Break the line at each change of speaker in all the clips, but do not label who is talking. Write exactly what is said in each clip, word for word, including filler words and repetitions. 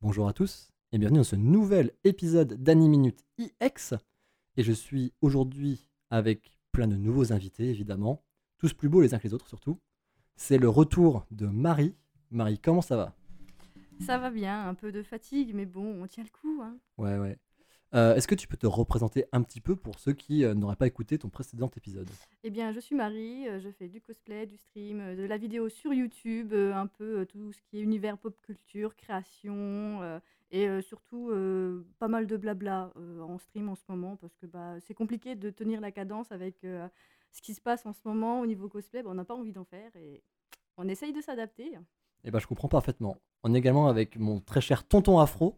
Bonjour à tous et bienvenue dans ce nouvel épisode d'Animinute I X. Et je suis aujourd'hui avec plein de nouveaux invités évidemment, tous plus beaux les uns que les autres surtout. C'est le retour de Marie. Marie, comment ça va?
Ça va bien, un peu de fatigue, mais bon, on tient le coup. Hein.
Ouais, ouais. Euh, est-ce que tu peux te représenter un petit peu pour ceux qui euh, n'auraient pas écouté ton précédent épisode?
Eh bien, je suis Marie, euh, je fais du cosplay, du stream, euh, de la vidéo sur YouTube, euh, un peu euh, tout ce qui est univers pop culture, création, euh, et euh, surtout euh, pas mal de blabla euh, en stream en ce moment, parce que bah, c'est compliqué de tenir la cadence avec euh, ce qui se passe en ce moment au niveau cosplay. Bah, on n'a pas envie d'en faire et on essaye de s'adapter.
Eh ben, je comprends parfaitement. On est également avec mon très cher tonton Afro.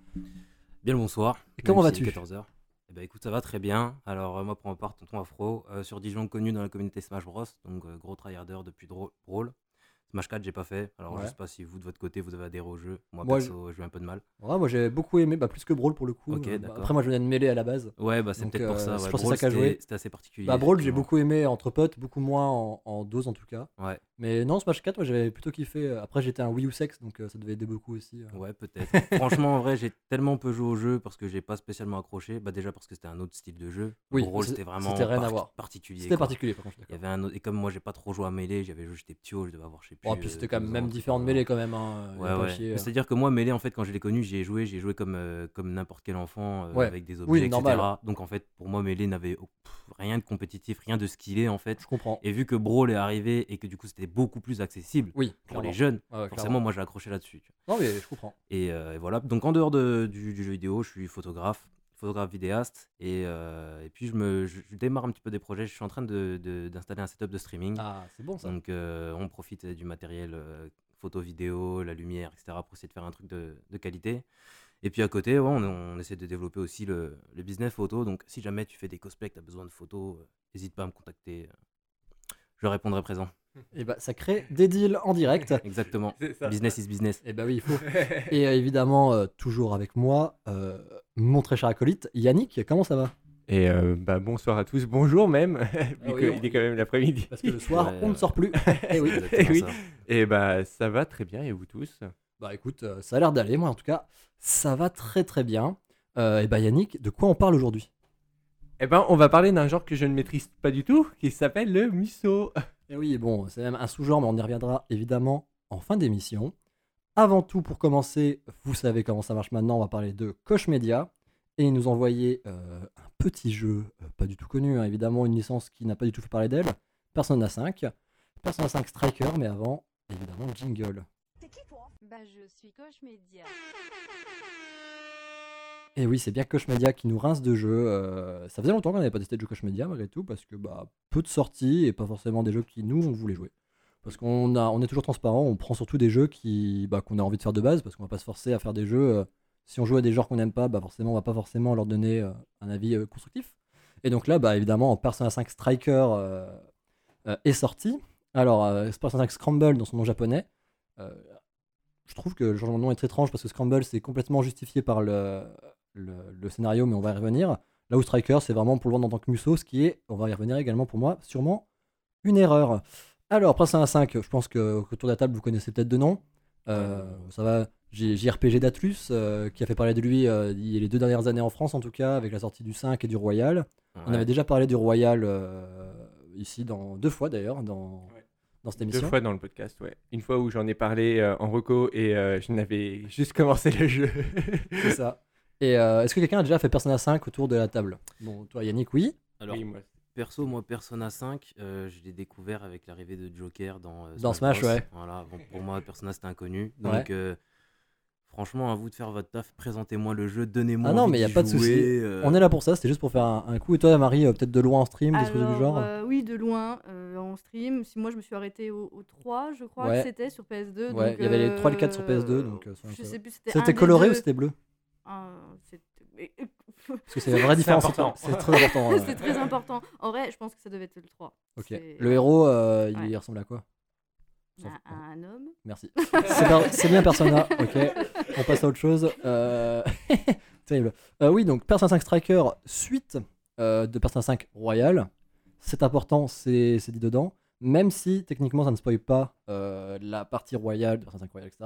Bien le bonsoir.
Et comment
Même si
vas-tu?
il est quatorze heures. Eh ben écoute, ça va très bien. Alors euh, moi pour ma part, tonton Afro, euh, sur Dijon connu dans la communauté Smash Bros, donc euh, gros tryharder depuis Dro- Brawl. Smash quatre j'ai pas fait, alors
Ouais.
je sais pas si vous de votre côté vous avez adhéré au jeu. Moi,
Moi,
perso, j'ai eu un peu de mal.
Ouais, moi j'ai beaucoup aimé, bah, plus que Brawl pour le coup.
Ok,
Euh, bah,
d'accord.
après moi je venais de mêler à la base.
Ouais bah c'est
Donc,
peut-être pour
euh,
ça.
je
Ouais.
pense que c'est
Brawl,
ça qu'a joué.
c'était c'était assez particulier.
Bah Brawl j'ai
effectivement.
beaucoup aimé entre potes, beaucoup moins en, en dose en tout cas.
Ouais,
Mais non, Smash quatre, moi j'avais plutôt kiffé. Après j'étais un Wii U sexe, donc euh, ça devait aider beaucoup aussi. euh.
ouais peut-être. Franchement en vrai j'ai tellement peu joué au jeu parce que j'ai pas spécialement accroché. Bah déjà parce que c'était un autre style de jeu.
Oui,
Brawl
c'est-
c'était vraiment
c'était rien à
par-
voir.
particulier.
C'était
quoi.
particulier par contre, je suis
Il y
d'accord.
avait un autre... Et comme moi j'ai pas trop joué à Melee, j'avais joué, j'étais petit haut, je devais avoir je sais plus.
Oh, puis
euh,
c'était quand même
douze ans,
même
un truc
différentes
dans le
mêlées
genre.
quand même. Hein. Il y
Ouais,
a pas à
ouais.
chier,
Mais
euh.
c'est-à-dire que moi, Melee, en fait, quand je l'ai connu, j'y ai joué, j'ai joué comme, euh, comme n'importe quel enfant, euh,
Ouais.
avec des
Oui,
objets,
normal.
et cetera. Donc, en fait, pour moi, Melee n'avait oh, pff, rien de compétitif, rien de skillé, en fait.
Je comprends.
Et vu que Brawl est arrivé et que du coup, c'était beaucoup plus accessible
Oui,
pour
clairement.
les jeunes,
Ouais, ouais,
forcément,
clairement.
moi, j'ai accroché là-dessus. tu vois.
Non, mais je comprends.
Et, euh, et voilà. Donc, en dehors de- du, du jeu vidéo, je suis photographe, photographe vidéaste. Et, euh, et puis, je, me, je, je démarre un petit peu des projets. Je suis en train de- de- d'installer un setup de streaming.
Ah, c'est bon ça.
Donc, euh, on profite du matériel euh, photo, vidéo, la lumière, et cetera pour essayer de faire un truc de, de qualité. Et puis à côté, ouais, on, on essaie de développer aussi le, le business photo. Donc, si jamais tu fais des cosplays, que tu as besoin de photos, n'hésite pas à me contacter. Je répondrai présent.
Et bah ça crée des deals en direct.
Exactement.
C'est ça.
Business is business.
Et bah oui, il faut. Et euh, évidemment, euh, toujours avec moi, euh, mon très cher acolyte, Yannick, comment ça va?
Et euh, bah, bonsoir à tous, bonjour même, vu
Ah oui,
qu'il
on-
est quand même l'après-midi.
Parce que le soir,
Ouais,
on ne
ouais.
sort plus. Eh oui.
Exactement
Eh oui.
ça.
Et bah ça va très bien, et vous tous?
Bah écoute, euh, ça a l'air d'aller, moi en tout cas, ça va très très bien. Euh, et bah Yannick, de quoi on parle aujourd'hui?
Eh ben on va parler d'un genre que je ne maîtrise pas du tout, qui s'appelle le musso.
Et oui, bon, c'est même un sous-genre, mais on y reviendra évidemment en fin d'émission. Avant tout, pour commencer, vous savez comment ça marche maintenant, on va parler de Koch Media. Et ils nous envoyer euh, un petit jeu, euh, pas du tout connu, hein, évidemment, une licence qui n'a pas du tout fait parler d'elle, Persona cinq. Persona cinq Striker, mais avant, évidemment, jingle.
Bah, je suis Koch Media.
Et oui, c'est bien Koch Media qui nous rince de jeux. euh, ça faisait longtemps qu'on n'avait pas testé de jeux Koch Media, malgré tout, parce que bah, peu de sorties et pas forcément des jeux qui nous, on voulait jouer. Parce qu'on a, on est toujours transparent, on prend surtout des jeux qui, bah, qu'on a envie de faire de base, parce qu'on va pas se forcer à faire des jeux. euh, si on joue à des genres qu'on n'aime pas, bah, forcément, on va pas forcément leur donner euh, un avis euh, constructif. Et donc là, bah, évidemment, Persona cinq Striker euh, euh, est sorti. Alors, euh, Persona cinq Scramble dans son nom japonais. euh, je trouve que le changement de nom est très étrange parce que Scramble, c'est complètement justifié par le, le, le scénario, mais on va y revenir. Là où Striker, c'est vraiment pour le vendre en tant que Musso, ce qui est, on va y revenir également pour moi, sûrement une erreur. Alors, Persona cinq, je pense que autour de la table, vous connaissez peut-être de nom. Euh, ça va, J- J R P G d'Atlus, euh, qui a fait parler de lui euh, il y a les deux dernières années en France, en tout cas, avec la sortie du cinq et du Royal. On
Ouais.
avait déjà parlé du Royal euh, ici, dans, deux fois d'ailleurs, dans,
Ouais.
dans cette
Deux
émission.
fois dans le podcast, ouais. Une fois où j'en ai parlé euh, en reco et euh, je n'avais juste commencé le jeu.
C'est ça. Et euh, est-ce que quelqu'un a déjà fait Persona cinq autour de la table? Bon, toi Yannick, oui.
Alors,
Oui, moi.
perso, moi, Persona cinq, euh, je l'ai découvert avec l'arrivée de Joker dans, euh,
Dans Smash,
Bros.
ouais.
Voilà, bon, pour moi, Persona c'était inconnu. Donc,
Ouais.
euh, franchement, à vous de faire votre taf. Présentez-moi le jeu, donnez-moi
Ah non,
envie
mais y a
d'y
pas de souci.
jouer, euh,
On est là pour ça, c'était juste pour faire un, un coup. Et toi Marie, euh, peut-être de loin en stream, des trucs du
Alors,
genre?
euh, oui, de loin, euh, en stream. Si moi, je me suis arrêtée au, au trois, je crois
Ouais.
que c'était sur P S deux.
Ouais,
donc,
il y avait les trois et les quatre sur P S deux,
euh,
donc, euh, c'est
je
incroyable.
sais plus, c'était un
C'était
des
coloré
deux.
ou c'était bleu?
Ah, c'était- mais-
Parce que c'est la vraie différence.
important.
C'est très important. ouais.
C'est très important. En vrai, je pense que ça devait être le trois.
Ok.
C'est-
Le héros, euh, il
Ouais.
ressemble à quoi? On s'en
Un,
fout.
un homme.
Merci. C'est per- c'est bien Persona, ok. On passe à autre chose. Euh... Terrible. Euh, oui, donc Persona cinq Striker, suite euh, de Persona cinq Royal. C'est important, c'est c'est dit dedans. Même si techniquement ça ne spoil pas euh, la partie royale de Persona cinq Royal, et cetera.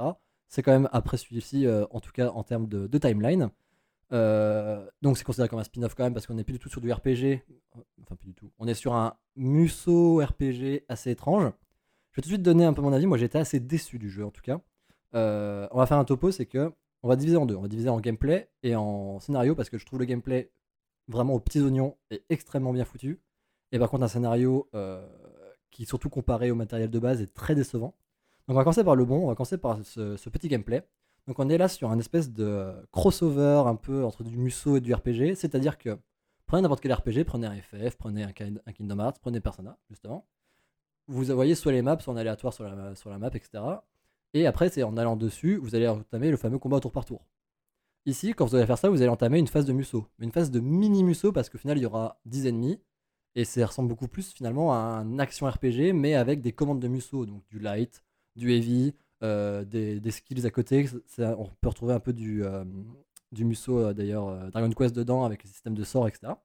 c'est quand même après celui-ci, euh, en tout cas en termes de, de timeline. Euh, donc c'est considéré comme un spin-off quand même parce qu'on n'est plus du tout sur du R P G. Enfin, plus du tout. On est sur un Musso R P G assez étrange. Je vais tout de suite donner un peu mon avis. Moi, j'étais assez déçu du jeu en tout cas. Euh, on va faire un topo, c'est que on va diviser en deux. On va diviser en gameplay et en scénario parce que je trouve le gameplay vraiment aux petits oignons est extrêmement bien foutu. Et par contre, un scénario euh, qui, surtout comparé au matériel de base, est très décevant. Donc on va commencer par le bon. On va commencer par ce, ce petit gameplay. Donc on est là sur un espèce de crossover un peu entre du Musso et du R P G, c'est-à-dire que prenez n'importe quel R P G, prenez un F F, prenez un, un Kingdom Hearts, prenez Persona, justement. Vous voyez soit les maps, soit en aléatoire sur la, sur la map, et cetera. Et après, c'est en allant dessus, vous allez entamer le fameux combat au tour par tour. Ici, quand vous allez faire ça, vous allez entamer une phase de Musso, mais une phase de mini Musso parce qu'au final, il y aura dix ennemis, et ça ressemble beaucoup plus finalement à un action R P G, mais avec des commandes de Musso, donc du light, du heavy, Euh, des, des skills à côté. Ça, on peut retrouver un peu du, euh, du Musso euh, d'ailleurs, euh, Dragon Quest dedans avec les systèmes de sorts, et cetera.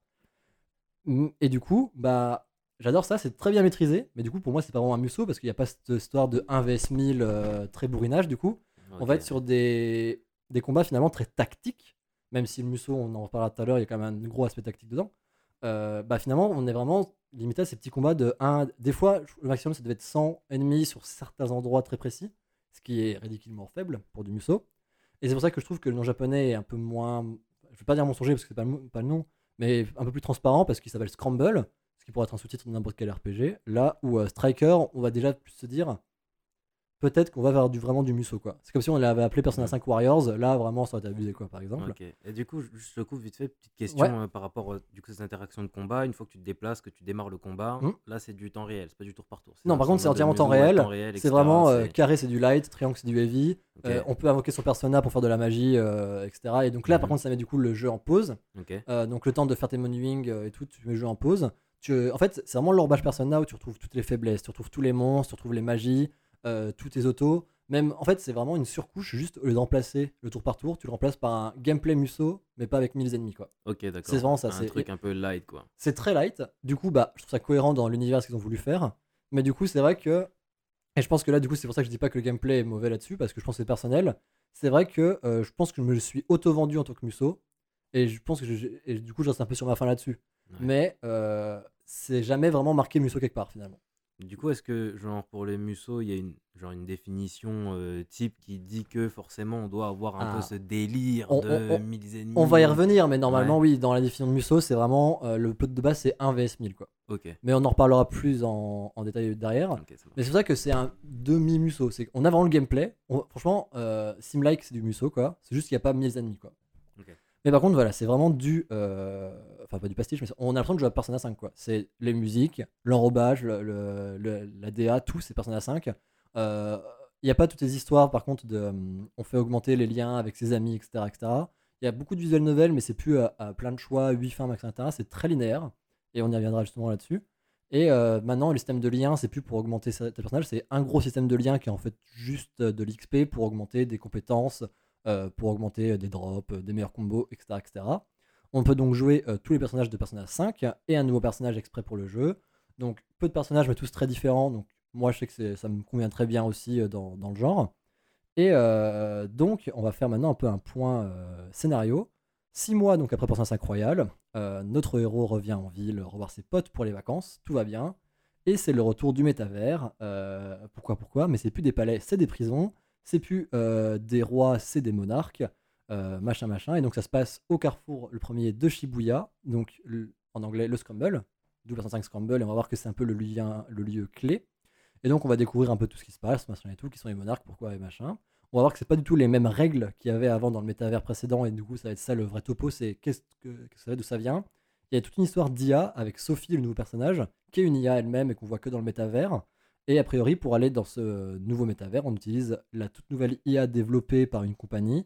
Et du coup, bah, j'adore ça, c'est très bien maîtrisé, mais du coup, pour moi, c'est pas vraiment un Musso parce qu'il n'y a pas cette histoire de un vs mille euh, très bourrinage. Du coup,
Ok.
on va être sur des, des combats finalement très tactiques, même si le Musso, on en reparlera tout à l'heure, il y a quand même un gros aspect tactique dedans. Euh, bah finalement, on est vraiment limité à ces petits combats de un. Des fois, le maximum, ça devait être cent ennemis sur certains endroits très précis, ce qui est ridiculement faible pour du Musso. Et c'est pour ça que je trouve que le nom japonais est un peu moins, je ne vais pas dire mensonger parce que c'est pas le, pas le nom, mais un peu plus transparent parce qu'il s'appelle Scramble, ce qui pourrait être un sous-titre de n'importe quel R P G. Là où euh, Striker, on va déjà plus se dire, peut-être qu'on va vers du, vraiment du Musso, quoi. C'est comme si on l'avait appelé Persona cinq Warriors, là vraiment ça aurait été abusé, quoi, par exemple.
Ok. Et du coup, je je te coupe vite fait, petite question
Ouais.
euh, par rapport euh, du coup, ces interactions de combat. Une fois que tu te déplaces, que tu démarres le combat,
Hmm.
là c'est du temps réel, c'est pas du tour par tour.
Non, par contre, c'est
en mode
entièrement temps
museau, ouais,
réel.
temps réel,
C'est
et cetera,
vraiment euh,
c'est-
carré, c'est du light, triangle, c'est du heavy.
Ok.
Euh, on peut invoquer son persona pour faire de la magie, euh, et cetera. Et donc là, par
Mhm.
contre, ça met du coup le jeu en pause.
Ok.
Euh, donc le temps de faire tes monuing euh, et tout, tu mets le jeu en pause. Tu, en fait, c'est vraiment l'orbage persona où tu retrouves toutes les faiblesses, tu retrouves tous les monstres, tu retrouves les magies, euh, tous tes autos. Même, en fait, c'est vraiment une surcouche. Juste au lieu de remplacer le tour par tour, tu le remplaces par un gameplay Musso, mais pas avec mille ennemis, quoi.
Ok, d'accord.
C'est vraiment ça,
Un
c'est-
truc un peu light, quoi.
C'est très light. Du coup, bah, je trouve ça cohérent dans l'univers ce qu'ils ont voulu faire. Mais du coup, c'est vrai que, et je pense que là, du coup, c'est pour ça que je dis pas que le gameplay est mauvais là-dessus, parce que je pense que c'est personnel. C'est vrai que euh, je pense que je me suis auto-vendu en tant que Musso, et je pense que je- et du coup, je reste un peu sur ma fin là-dessus.
Ouais.
Mais euh, c'est jamais vraiment marqué Musso quelque part finalement.
Du coup, est-ce que, genre, pour les Musso, il y a une, genre, une définition euh, type qui dit que forcément on doit avoir un
Ah.
peu ce délire
On-
de
on- on-
mille ennemis?
On va y revenir, mais normalement,
Ouais.
oui, dans la définition de Musso, c'est vraiment euh, le plot de base, c'est un vs mille, quoi.
Ok.
Mais on en reparlera plus en, en détail derrière.
Ok, ça marche.
Mais c'est pour ça que c'est un demi-Musso. C'est on a vraiment le gameplay. On- franchement, euh, Sim-like, c'est du Musso, quoi. C'est juste qu'il n'y a pas mille ennemis, quoi.
Ok.
Mais par contre, voilà, c'est vraiment du. euh, Enfin, pas du pastiche, mais c'est- on a l'impression de jouer à Persona cinq, quoi. C'est les musiques, l'enrobage, le, le- le- la D A, tout, c'est Persona cinq. Euh, Il n'y a pas toutes les histoires, par contre, de. hum, On fait augmenter les liens avec ses amis, et cetera, et cetera. Il y a beaucoup de visual novel, mais c'est plus à, à plein de choix, huit fins, max, et cetera. C'est très linéaire. Et on y reviendra justement là-dessus. Et euh, maintenant, le système de liens, c'est plus pour augmenter sa- tes personnages, c'est un gros système de liens qui est en fait juste euh, de l'X P pour augmenter des compétences, euh, pour augmenter euh, des drops, euh, des meilleurs combos, et cetera, et cetera. On peut donc jouer euh, tous les personnages de Persona cinq et un nouveau personnage exprès pour le jeu. Donc peu de personnages, mais tous très différents. Donc moi, je sais que c'est- ça me convient très bien aussi euh, dans, dans le genre. Et euh, donc, on va faire maintenant un peu un point euh, scénario. Six mois donc après Persona cinq Royal, euh, notre héros revient en ville revoir ses potes pour les vacances, tout va bien. Et c'est le retour du métavers. Euh, pourquoi, pourquoi Mais c'est plus des palais, c'est des prisons. C'est plus euh, des rois, c'est des monarques. Euh, machin, machin. Et donc ça se passe au carrefour, le premier de Shibuya, donc le- en anglais le Scramble, d'où Persona cinq Scramble. Et on va voir que c'est un peu le, lien, le lieu clé. Et donc on va découvrir un peu tout ce qui se passe, machin et tout, qui sont les monarques, pourquoi et machin. On va voir que c'est pas du tout les mêmes règles qu'il y avait avant dans le métavers précédent, et du coup ça va être ça le vrai topo, c'est qu'est-ce que, qu'est-ce que ça va, d'où ça vient. Il y a toute une histoire d'I A avec Sophie, le nouveau personnage, qui est une I A elle-même et qu'on voit que dans le métavers. Et a priori, pour aller dans ce nouveau métavers, on utilise la toute nouvelle I A développée par une compagnie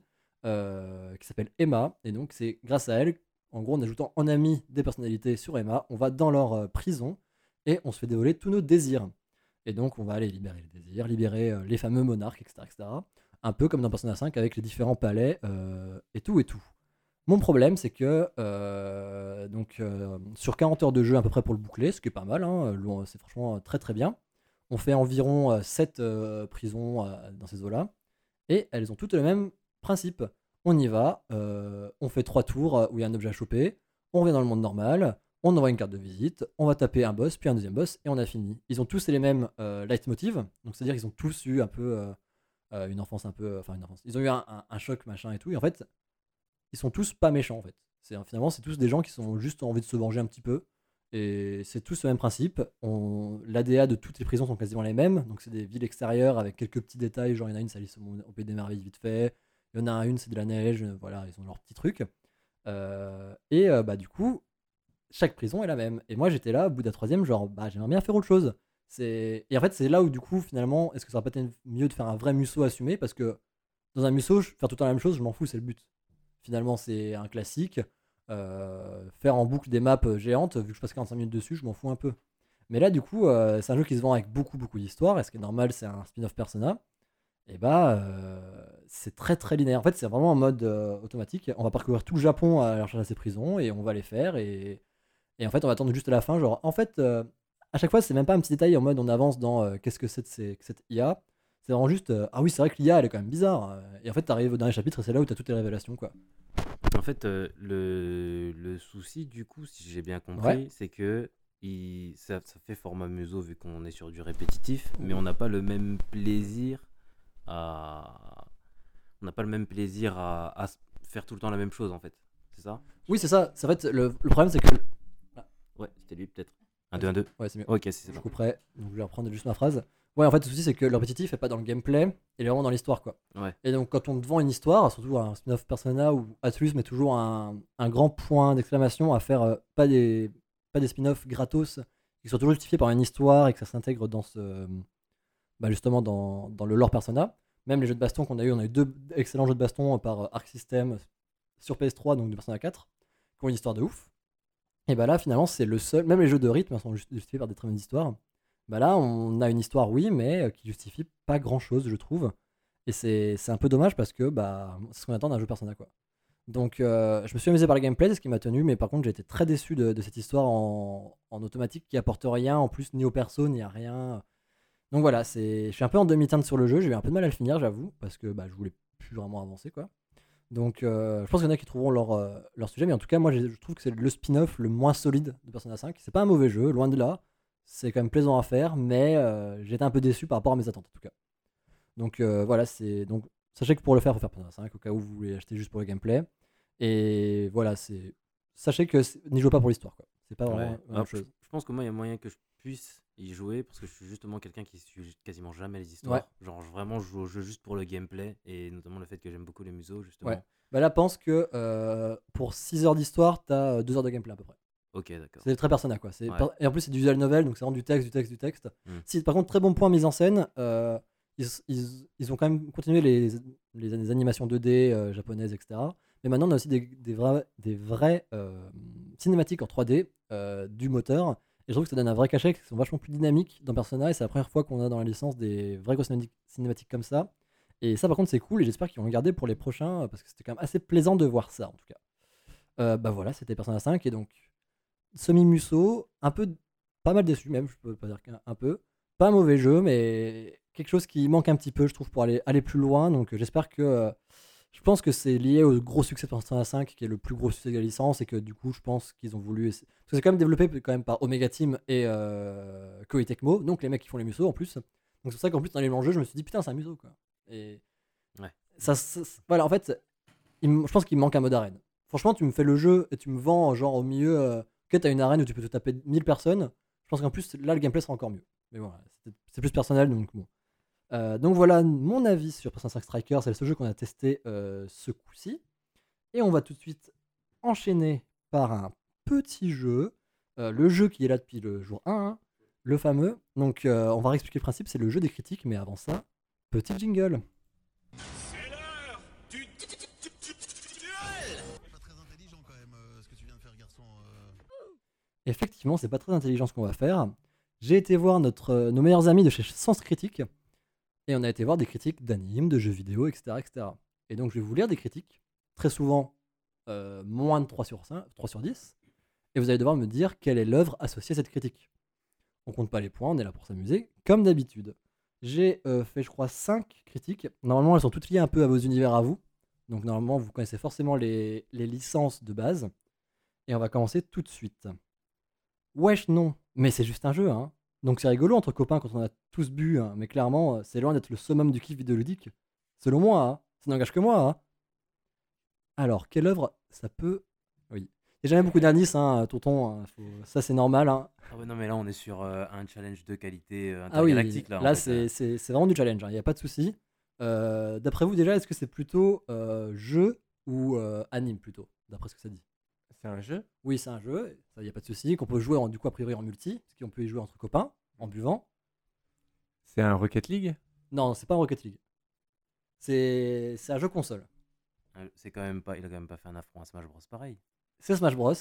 euh, qui s'appelle Emma. Et donc c'est grâce à elle, en gros en ajoutant en ami des personnalités sur Emma, on va dans leur euh, prison et on se fait dévoiler tous nos désirs. Et donc, on va aller libérer les désirs, libérer euh, les fameux monarques, et cetera, et cetera. Un peu comme dans Persona cinq avec les différents palais euh, et tout et tout. Mon problème, c'est que euh, donc, euh, sur quarante heures de jeu à peu près pour le boucler, ce qui est pas mal, hein, loin- c'est franchement euh, très très bien. On fait environ sept prisons euh, dans ces eaux-là. Et elles ont toutes le même principe. On y va, euh, on fait trois tours euh, où il y a un objet à choper, on revient dans le monde normal, on envoie une carte de visite, on va taper un boss, puis un deuxième boss, et on a fini. Ils ont tous les mêmes euh, leitmotiv, donc c'est-à-dire qu'ils ont tous eu un peu euh, euh, une enfance un peu... Enfin une enfance. Ils ont eu un, un- un choc, machin et tout, et en fait, ils sont tous pas méchants en fait. C'est, finalement, c'est tous des gens qui sont juste envie de se venger un petit peu. Et c'est tous le même principe. On... L'A D A de toutes les prisons sont quasiment les mêmes. Donc c'est des villes extérieures avec quelques petits détails. Genre il y en a une, ça c'est au Pays des Merveilles vite fait. Il y en a une, c'est de la neige. euh, Voilà, ils ont leurs petits trucs. Euh, et euh, bah du coup, chaque prison est la même. Et moi j'étais là, au bout de la troisième, genre bah j'aimerais bien faire autre chose. C'est... Et en fait c'est là où du coup finalement, est-ce que ça aurait pas été mieux de faire un vrai Musso assumé? Parce que dans un Musso, je- faire tout le temps la même chose, je m'en fous, c'est le but. Finalement, c'est un classique. Euh, faire en boucle des maps euh, géantes, vu que je passe quarante-cinq minutes dessus, je m'en fous un peu. Mais là, du coup, euh, c'est un jeu qui se vend avec beaucoup, beaucoup d'histoire. Et ce qui est normal, c'est un spin-off Persona. Et bah, euh, c'est très, très linéaire. En fait, c'est vraiment en mode euh, automatique. On va parcourir tout le Japon à la recherche de ces prisons et on va les faire. Et, et en fait, on va attendre juste à la fin. Genre, en fait, euh, à chaque fois, c'est même pas un petit détail en mode on avance dans euh, qu'est-ce que c'est de ces- que cette I A. C'est vraiment juste, euh, ah oui, c'est vrai que l'I A, elle est quand même bizarre. Euh, Et en fait, t'arrives au dernier chapitre et c'est là où t'as toutes les révélations, quoi.
En fait, euh, le, le souci, du coup, si j'ai bien compris,
Ouais.
c'est que il, ça, ça fait format museau vu qu'on est sur du répétitif, mais on n'a pas le même plaisir à. On n'a pas le même plaisir à, à s- faire tout le temps la même chose, en fait. C'est ça?
Oui, c'est ça. C'est en fait, le, le problème, c'est que.
Ouais, c'était lui, peut-être. Un, deux, un, deux.
Ouais, c'est mieux.
Ok, c'est c'est
Je
bon.
couperai. Donc, je vais reprendre juste ma phrase. Ouais, en fait, le souci, c'est que le répétitif est pas dans le gameplay, il est vraiment dans l'histoire, quoi.
Ouais.
Et donc, quand on te vend une histoire, surtout un spin-off Persona ou Atlus, mais toujours un, un grand point d'exclamation à faire, euh, pas des, pas des spin-offs gratos, qui soient toujours justifiés par une histoire et que ça s'intègre dans ce. Bah, justement, dans, dans le lore Persona. Même les jeux de baston qu'on a eu, on a eu deux excellents jeux de baston par euh, Arc System sur P S trois, donc de Persona quatre, qui ont une histoire de ouf. Et bah là, finalement, c'est le seul. Même les jeux de rythme sont just- justifiés par des très bonnes histoires. Bah là, on a une histoire, oui, mais euh, qui justifie pas grand chose, je trouve. Et c'est c'est un peu dommage parce que bah, c'est ce qu'on attend d'un jeu Persona, quoi. Donc, euh, je me suis amusé par le gameplay, c'est ce qui m'a tenu, mais par contre, j'ai été très déçu de, de cette histoire en, en automatique qui apporte rien, en plus, ni au perso, ni à rien. Donc voilà, c'est, je suis un peu en demi-teinte sur le jeu, j'ai eu un peu de mal à le finir, j'avoue, parce que bah, je voulais plus vraiment avancer, quoi. Donc, euh, je pense qu'il y en a qui trouveront leur, euh, leur sujet, mais en tout cas, moi, j'ai- je trouve que c'est le spin-off le moins solide de Persona cinq. C'est pas un mauvais jeu, loin de là. C'est quand même plaisant à faire, mais euh, j'étais un peu déçu par rapport à mes attentes, en tout cas. Donc, euh, voilà, c'est. Donc, sachez que pour le faire, il faut faire Persona cinq, au cas où vous voulez acheter juste pour le gameplay. Et voilà, c'est. Sachez que c'est- n'y jouez pas pour l'histoire, quoi. C'est pas vraiment
Ouais.
la même
Ah, je,
chose.
je pense que moi, il y a moyen que je puisse y jouer parce que je suis justement quelqu'un qui suit quasiment jamais les histoires. Genre, je- vraiment, je joue au jeu juste pour le gameplay et notamment le fait que j'aime beaucoup les museaux, justement.
Ouais. Bah là, pense que euh, pour six heures d'histoire, t'as euh, deux heures de gameplay à peu près.
Ok, d'accord.
C'est très Persona, quoi. C'est
Ouais.
per- Et en plus, c'est du visual novel, donc c'est vraiment du texte, du texte, du texte.
Mm.
Si, par contre, très bon point mise en scène. euh, ils, ils- ils ont quand même continué les, les, les animations deux D euh, japonaises, et cetera. Mais maintenant, on a aussi des, des vrais, des vrais euh, cinématiques en trois D euh, du moteur. Et je trouve que ça donne un vrai cachet, qui sont vachement plus dynamiques dans Persona. Et c'est la première fois qu'on a dans la licence des vrais grosses cinématiques, cinématiques comme ça. Et ça, par contre, c'est cool. Et j'espère qu'ils vont le garder pour les prochains, parce que c'était quand même assez plaisant de voir ça, en tout cas. Euh, bah voilà, c'était Persona cinq. Et donc, semi-musso, un peu, pas mal déçu même, je peux pas dire qu'un un peu. Pas un mauvais jeu, mais quelque chose qui manque un petit peu, je trouve, pour aller, aller plus loin. Donc euh, j'espère que. euh, je pense que c'est lié au gros succès de Persona cinq, qui est le plus gros succès de la licence, et que du coup, je pense qu'ils ont voulu. essa- Parce que c'est quand même développé quand même par Omega Team et euh, Koei Tecmo, donc les mecs qui font les musos en plus. Donc c'est pour ça qu'en plus, dans les jeux, je me suis dit, putain, c'est un muso, quoi. Et.
Ouais.
Ça, ça- ça- voilà, en fait, il me- je pense qu'il me manque un mode arène. Franchement, tu me fais le jeu et tu me vends, genre, au milieu. euh, Ok, t'as une arène où tu peux te taper mille personnes. Je pense qu'en plus, là, le gameplay sera encore mieux. Mais voilà, c'est c'est plus personnel, donc bon. Euh, donc voilà mon avis sur Persona cinq Strikers. C'est le seul jeu qu'on a testé euh, ce coup-ci. Et on va tout de suite enchaîner par un petit jeu. Euh, le jeu qui est là depuis le jour un, hein, le fameux. Donc euh, on va réexpliquer le principe. C'est le jeu des critiques, mais avant ça, petit jingle.
C'est l'heure du duel.
Pas très intelligent quand même euh, ce que tu viens de faire, garçon. euh.
Effectivement, c'est pas très intelligent ce qu'on va faire. J'ai été voir notre, euh, nos meilleurs amis de chez Sens Critique et on a été voir des critiques d'animes, de jeux vidéo, et cetera, et cetera. Et donc je vais vous lire des critiques, très souvent euh, moins de trois sur cinq, trois sur dix, et vous allez devoir me dire quelle est l'œuvre associée à cette critique. On compte pas les points, on est là pour s'amuser, comme d'habitude. J'ai euh, fait, je crois, cinq critiques. Normalement, elles sont toutes liées un peu à vos univers à vous. Donc, normalement, vous connaissez forcément les, les licences de base. Et on va commencer tout de suite. Wesh, non, mais c'est juste un jeu, hein. Donc, c'est rigolo entre copains quand on a tous bu, hein. Mais clairement, euh, c'est loin d'être le summum du kiff vidéoludique. Selon moi, hein. Ça n'engage que moi, hein. Alors, quelle œuvre ça peut. Oui. Il n'y a jamais beaucoup d'indices, hein, tonton. Hein, faut- Ça, c'est normal, hein.
Ah ouais, non, mais là, on est sur euh, un challenge de qualité euh,
Ah oui,
intergalactique. là, en
là,
fait,
c'est
euh.
c'est- c'est vraiment du challenge, il n'y a pas de souci. Euh, D'après vous, déjà, est-ce que c'est plutôt euh, jeu ou euh, anime plutôt, d'après ce que ça dit?
C'est un jeu?
Oui, c'est un jeu, ça, il n'y a pas de souci, qu'on peut jouer en, du coup, a priori en multi, parce qu'on peut y jouer entre copains, en buvant.
C'est un Rocket League?
Non, c'est pas un Rocket League. C'est c'est un jeu console.
Euh, C'est quand même pas, il a quand même pas fait un affront à Smash Bros. Pareil.
C'est Smash Bros.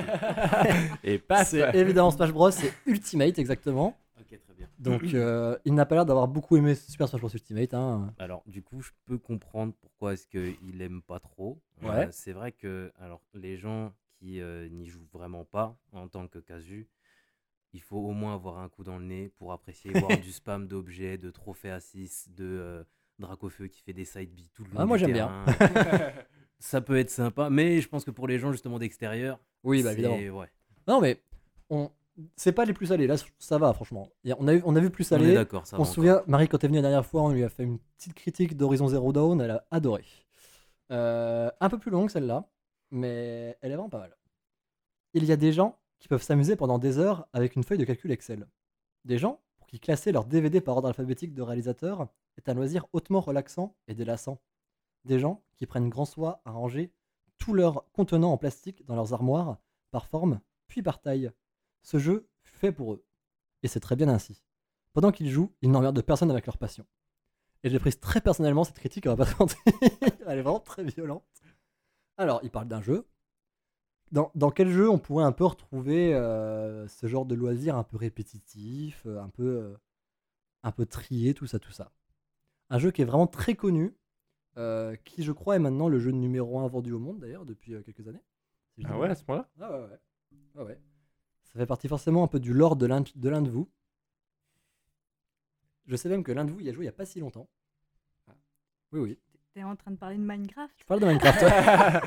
Et paf!
C'est évidemment Smash Bros, c'est Ultimate exactement.
Ok, très bien.
Donc, euh, il n'a pas l'air d'avoir beaucoup aimé Super Smash Bros Ultimate. Hein.
Alors, du coup, je peux comprendre pourquoi est-ce qu'il aime pas trop. Euh,
Ouais.
c'est vrai que, alors, les gens qui euh, n'y jouent vraiment pas en tant que casu, il faut au moins avoir un coup dans le nez pour apprécier voir du spam d'objets, de trophées à six, de euh, Dracofeu qui fait des side B tout le long
Ah, moi,
du
j'aime bien.
terrain. Ça peut être sympa, mais je pense que pour les gens justement d'extérieur,
Oui, bah
c'est-
évidemment.
ouais.
Non, mais on... c'est pas les plus salés. Là, ça va, franchement. Il y a- On a, eu- on a vu plus
On est
salé.
d'accord, ça
On
va
se
encore.
souvient, Marie, quand t'es venue la dernière fois, on lui a fait une petite critique d'Horizon Zero Dawn. Elle a adoré. Euh, un peu plus longue celle-là, mais elle est vraiment pas mal. Il y a des gens qui peuvent s'amuser pendant des heures avec une feuille de calcul Excel. Des gens pour qui classer leurs D V D par ordre alphabétique de réalisateur est un loisir hautement relaxant et délassant. Des gens qui prennent grand soin à ranger tous leurs contenants en plastique dans leurs armoires, par forme, puis par taille. Ce jeu fut fait pour eux. Et c'est très bien ainsi. Pendant qu'ils jouent, ils n'emmerdent personne avec leur passion. Et j'ai prise très personnellement cette critique, on va pas se mentir. Elle est vraiment très violente. Alors, il parle d'un jeu. Dans, dans quel jeu on pourrait un peu retrouver euh, ce genre de loisir un peu répétitif, euh, un peu, euh, un peu trié, tout ça, tout ça. Un jeu qui est vraiment très connu, euh, qui je crois est maintenant le jeu numéro un vendu au monde d'ailleurs depuis euh, quelques années. Si je dis
Ah
pas
ouais,
de-
à ce point-là?
Ah ouais, ouais. Ah ouais. Ça fait partie forcément un peu du lore de l'un de, l'un de vous. Je sais même que l'un de vous y a joué il y a pas si longtemps. Oui, oui.
T'es en train de parler de Minecraft?
Je parle de Minecraft.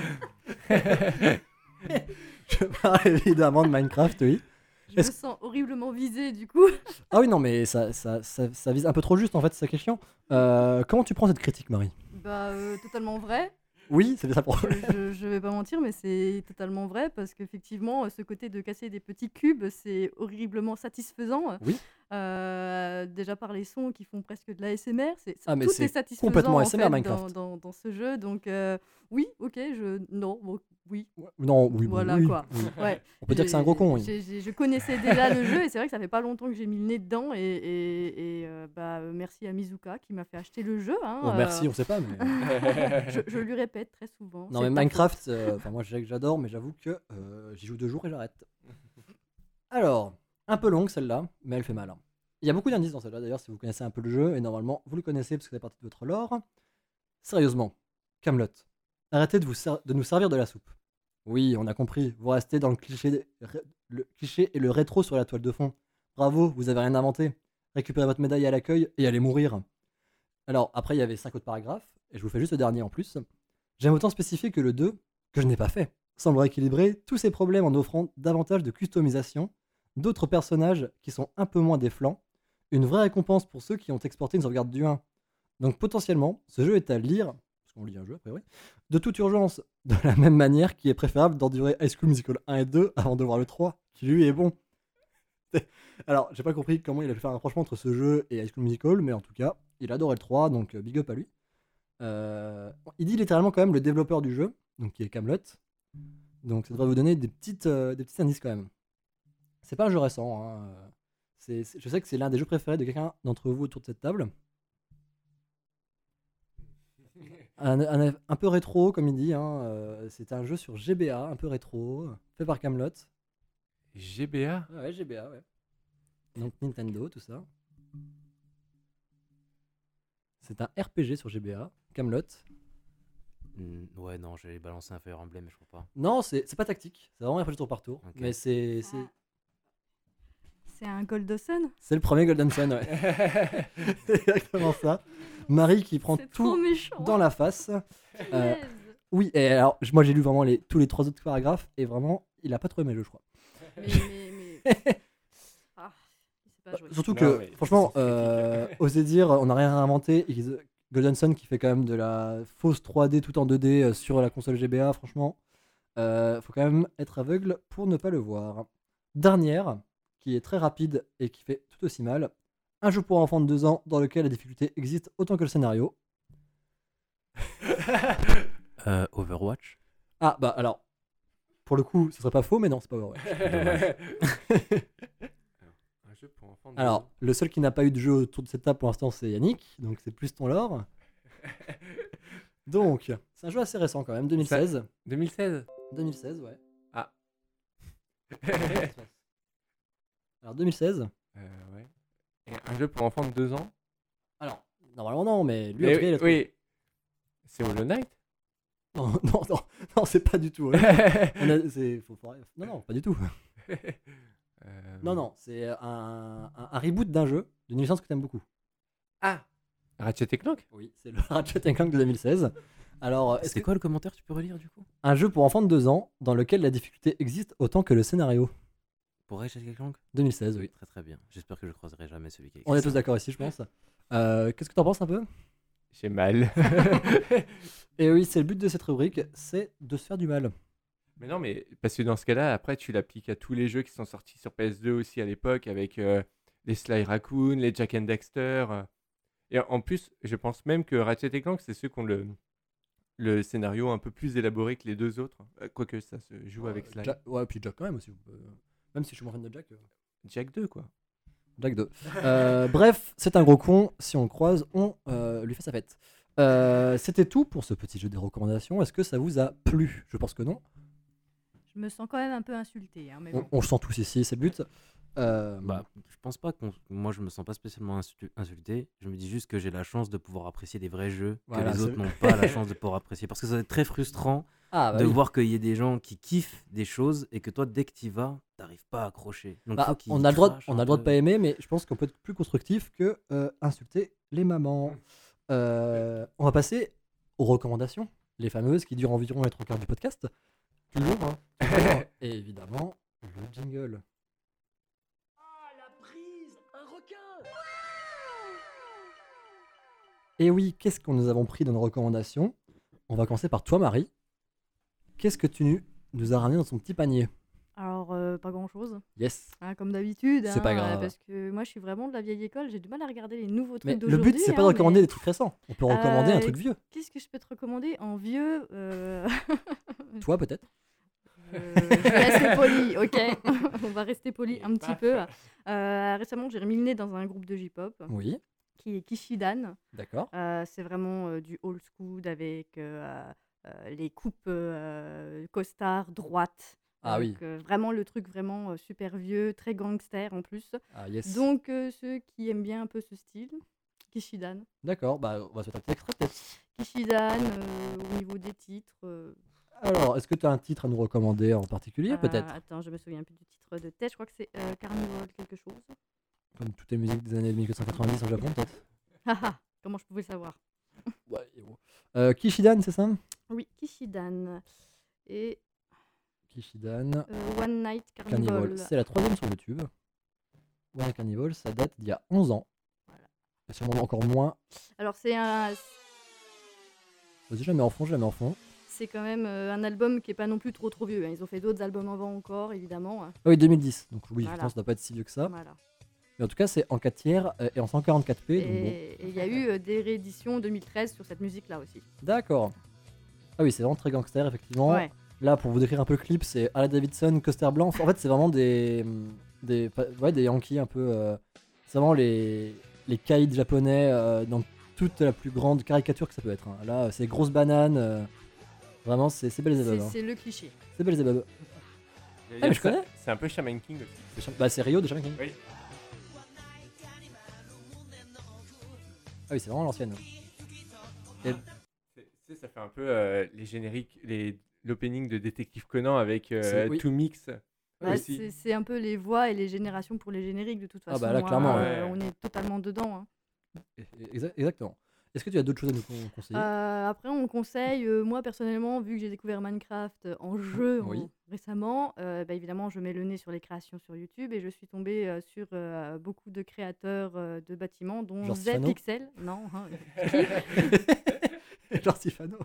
Je parle évidemment de Minecraft, oui.
Je me
Est-ce-
sens horriblement visée du coup.
Ah oui, non, mais ça, ça, ça, ça vise un peu trop juste en fait, c'est sa question. Euh, comment tu prends cette critique, Marie?
Bah, euh, totalement vrai.
Oui, c'est ça pour.
Je, je, je vais pas mentir, mais c'est totalement vrai parce qu'effectivement, euh, ce côté de casser des petits cubes, c'est horriblement satisfaisant.
Oui.
Euh, déjà par les sons qui font presque de l'A S M R, c'est
Ah, mais
tout
c'est
est satisfaisant
complètement
en
A S M R,
fait,
Minecraft.
dans, dans, dans ce jeu. Donc euh, oui, ok, je non, bon, oui.
Non, oui, bon,
Voilà
oui,
quoi.
oui.
Ouais.
On peut dire que c'est un gros con, oui.
J'ai- j'ai- Je connaissais déjà le jeu et c'est vrai que ça fait pas longtemps que j'ai mis le nez dedans et, et, et, euh, bah, euh, merci à Mizuka qui m'a fait acheter le jeu. Hein,
Bon,
euh,
merci, on sait pas, mais.
je, je lui répète très souvent.
Non,
c'est
mais
ta
Minecraft, euh, enfin moi je sais que j'adore, mais j'avoue que euh, j'y joue deux jours et j'arrête. Alors, un peu longue celle-là, mais elle fait mal. Hein. Il y a beaucoup d'indices dans celle-là d'ailleurs si vous connaissez un peu le jeu, et normalement vous le connaissez parce que c'est partie de votre lore. Sérieusement, Camelot, arrêtez de, vous ser- de nous servir de la soupe. Oui, on a compris, vous restez dans le cliché, le cliché et le rétro sur la toile de fond. Bravo, vous avez rien inventé. Récupérez votre médaille à l'accueil et allez mourir. Alors, après, il y avait cinq autres paragraphes, et je vous fais juste le dernier en plus. J'aime autant spécifier que le deux, que je n'ai pas fait, semble équilibrer tous ces problèmes en offrant davantage de customisation, d'autres personnages qui sont un peu moins déflants, une vraie récompense pour ceux qui ont exporté une sauvegarde du un. Donc potentiellement, ce jeu est à lire, parce qu'on lit un jeu a priori, de toute urgence, de la même manière qu'il est préférable d'endurer High School Musical un et deux avant de voir le trois, qui lui est bon. Alors, j'ai pas compris comment il a pu faire un rapprochement entre ce jeu et High School Musical, mais en tout cas, il adorait le trois, donc euh, big up à lui. Euh, il dit littéralement quand même le développeur du jeu, donc qui est Camelot. Donc ça devrait vous donner des, petites, euh, des petits indices quand même. C'est pas un jeu récent. Hein. C'est, c'est- je sais que c'est l'un des jeux préférés de quelqu'un d'entre vous autour de cette table. Un, un- un peu rétro, comme il dit. Hein. euh, C'est un jeu sur G B A, un peu rétro, fait par Camelot.
G B A?
Ah ouais, G B A, ouais. Donc Nintendo, tout ça. C'est un R P G sur G B A, Camelot.
Mm, ouais, non, j'allais balancer un Fire Emblem, mais je crois pas.
Non, c'est c'est pas tactique, c'est vraiment un R P G tour par tour.
Ok.
Mais c'est. c'est-
C'est un Goldosen.
C'est le premier Golden Sun, ouais. C'est exactement ça. Marie qui prend
C'est trop
tout
méchant.
dans la face. Euh,
Punaise.
oui, et alors, j- moi j'ai lu vraiment les, tous les trois autres paragraphes et vraiment, il a pas trop aimé le jeu, je crois.
Mais, mais, mais... Ah, il sait pas jouer.
Surtout
Non,
que,
mais
franchement,
c'est critique.
euh, oser dire, on n'a rien inventé. Ils- Golden Sun qui fait quand même de la fausse trois D tout en deux D euh, sur la console G B A, franchement, euh, faut quand même être aveugle pour ne pas le voir. Dernière, qui est très rapide et qui fait tout aussi mal. Un jeu pour enfants de deux ans dans lequel la difficulté existe autant que le scénario.
Euh, Overwatch.
Ah, bah alors, pour le coup, ce serait pas faux, mais non, c'est pas vrai.
Dommage.
Un jeu pour enfants de
Alors, le seul qui n'a pas eu de jeu autour de cette table pour l'instant, c'est Yannick, donc c'est plus ton lore. Donc, c'est un jeu assez récent quand même, deux mille seize.
deux mille seize.
deux mille seize, ouais.
Ah.
Alors, deux mille seize.
Euh, ouais. Et un jeu pour enfants de deux ans.
Alors, normalement non, mais lui, en
Mais
tout cas, il a
oui,
trouvé.
oui. C'est Hollow Knight.
Non, non, non, non, c'est pas du tout. ouais. On a- c'est- faut- faut- Non, non, pas du tout.
Euh,
Non, non, c'est un, un, un reboot d'un jeu d'une licence que t'aimes beaucoup.
Ah. Ratchet et Clank.
Oui, c'est le Ratchet and Clank de deux mille seize. Alors, est-ce
C'était
que
quoi le commentaire? Tu peux relire du coup?
un jeu pour enfants de deux ans dans lequel la difficulté existe autant que le scénario.
Pour Ratchet et Clank?
deux mille seize, oui.
Très très bien. J'espère que je croiserai jamais celui qui a écrit
On est
ça.
tous d'accord ici, je pense. Euh, Qu'est-ce que t'en penses un peu?
J'ai mal.
Et oui, c'est le but de cette rubrique, c'est de se faire du mal.
Mais non, mais parce que dans ce cas-là, après, tu l'appliques à tous les jeux qui sont sortis sur P S deux aussi à l'époque, avec euh, les Sly Raccoon, les Jack and Dexter. euh. Et en plus, je pense même que Ratchet et Clank, c'est ceux qui ont le, le scénario un peu plus élaboré que les deux autres. Euh, Quoique ça se joue avec
Euh,
Sly.
Jack- Ouais, puis Jack quand même aussi. euh, Même si je suis moins fan de Jack. euh,
Jack deux, quoi.
Jack deux. Euh, bref, c'est un gros con. Si on le croise, on euh, lui fait sa fête. Euh, C'était tout pour ce petit jeu des recommandations. Est-ce que ça vous a plu? Je pense que non.
Je me sens quand même un peu insultée. Hein, mais
On,
bon.
on le sent tous ici, c'est le but. Euh,
Bah, je pense pas qu'on. Moi, je me sens pas spécialement insultu- insulté. Je me dis juste que j'ai la chance de pouvoir apprécier des vrais jeux
Voilà,
que les
c'est-
autres n'ont pas la chance de pouvoir apprécier. Parce que ça va être très frustrant
ah, bah
de
oui.
voir qu'il y ait des gens qui kiffent des choses et que toi, dès que tu vas, t'arrives pas à accrocher. Donc,
Bah,
faut qu'ils
on a le droit, de-
crachent
on
un
a le droit de
peu.
pas aimer, mais je pense qu'on peut être plus constructif que euh, insulter les mamans. Euh, on va passer aux recommandations, les fameuses qui durent environ les trois quarts du podcast. Toujours, hein. Toujours. Et évidemment, le jingle. Et oui, qu'est-ce que nous avons pris dans nos recommandations? On va commencer par toi, Marie. Qu'est-ce que tu nous as ramené dans ton petit panier?
Alors, euh, pas grand-chose.
Yes.
Hein, comme d'habitude.
C'est pas
hein,
grave.
Parce que moi, je suis vraiment de la vieille école. J'ai du mal à regarder les nouveaux
Mais
trucs
le
d'aujourd'hui.
but, c'est pas
hein,
de recommander
mais
des trucs récents. On peut recommander un
Euh,
truc vieux.
Qu'est-ce que je peux te recommander en vieux euh,
Toi, peut-être.
euh, Je vais rester poli, ok. On va rester poli un petit peu. Euh, récemment, j'ai remis le nez dans un groupe de J-pop
Oui,
qui est Kishidan.
d'accord.
Euh, c'est vraiment euh, du old school avec euh, euh, les coupes euh, costard droites.
Ah
Donc,
oui.
euh, vraiment le truc vraiment euh, super vieux, très gangster en plus.
Ah, yes.
Donc euh, ceux qui aiment bien un peu ce style, Kishidan.
D'accord, bah, on va se faire un petit extrait peut-être.
Kishidan euh, au niveau des titres. euh,
Alors, est-ce que tu as un titre à nous recommander en particulier,
euh,
peut-être?
Attends, je me souviens plus du titre de tête. Je crois que c'est euh, Carnival quelque chose.
Comme toutes les musiques des années mille neuf cent quatre-vingt-dix au Japon, peut-être?
Haha, comment je pouvais le savoir?
Ouais, héros. Euh, Kishidan, c'est ça?
Oui, Kishidan. Et
Kishidan.
euh, One Night
Carnival.
Carnival.
C'est la troisième sur YouTube. One Carnival, ça date d'il y a onze ans.
Voilà.
Et sûrement encore moins.
Alors c'est un,
Vas-y, je la mets en fond, je la mets en fond.
c'est quand même euh, un album qui est pas non plus trop trop vieux. hein. Ils ont fait d'autres albums avant encore, évidemment.
Ah oui, deux mille dix. Donc oui,
Voilà.
je pense que ça doit pas être si vieux que ça.
Voilà.
Mais en tout cas, c'est en quatre tiers euh, et en cent quarante-quatre p. Donc bon.
Et et il y a eu euh, des rééditions deux mille treize sur cette musique-là aussi.
D'accord. Ah oui, c'est vraiment très gangster, effectivement.
Ouais.
Là, pour vous décrire un peu le clip, c'est Harley Davidson, coaster blanc. En fait, c'est vraiment des, des, ouais, des Yankees un peu. euh, c'est vraiment les, les kites japonais euh, dans toute la plus grande caricature que ça peut être. hein. Là, c'est grosses bananes. euh, vraiment, c'est c'est Belzebub.
C'est
hein.
c'est le cliché.
C'est Belzebub.
J'allais
Ah, mais
dire,
je connais.
ça- C'est un peu Shaman King aussi.
C'est Cham- Bah, c'est Rio de Shaman King.
Oui.
Ah oui, c'est vraiment l'ancienne. Et-
C'est- Tu sais, ça fait un peu euh, les génériques, les l'opening de Détective Conan avec euh,
C'est- oui.
tout mix
Bah,
Aussi.
c'est c'est un peu les voix et les générations pour les génériques de toute
Ah
façon.
bah là,
hein,
clairement,
euh,
ouais.
on est totalement dedans. hein.
Exa- Exactement. Est-ce que tu as d'autres choses à nous con- conseiller
Euh, après, on conseille, euh, moi personnellement, vu que j'ai découvert Minecraft euh, en jeu en-
Oui.
récemment, euh, bah, évidemment, je mets le nez sur les créations sur YouTube et je suis tombée euh, sur euh, beaucoup de créateurs euh, de bâtiments, dont
Genre Sifano
Zepixel. Non, hein,
Genre Sifano.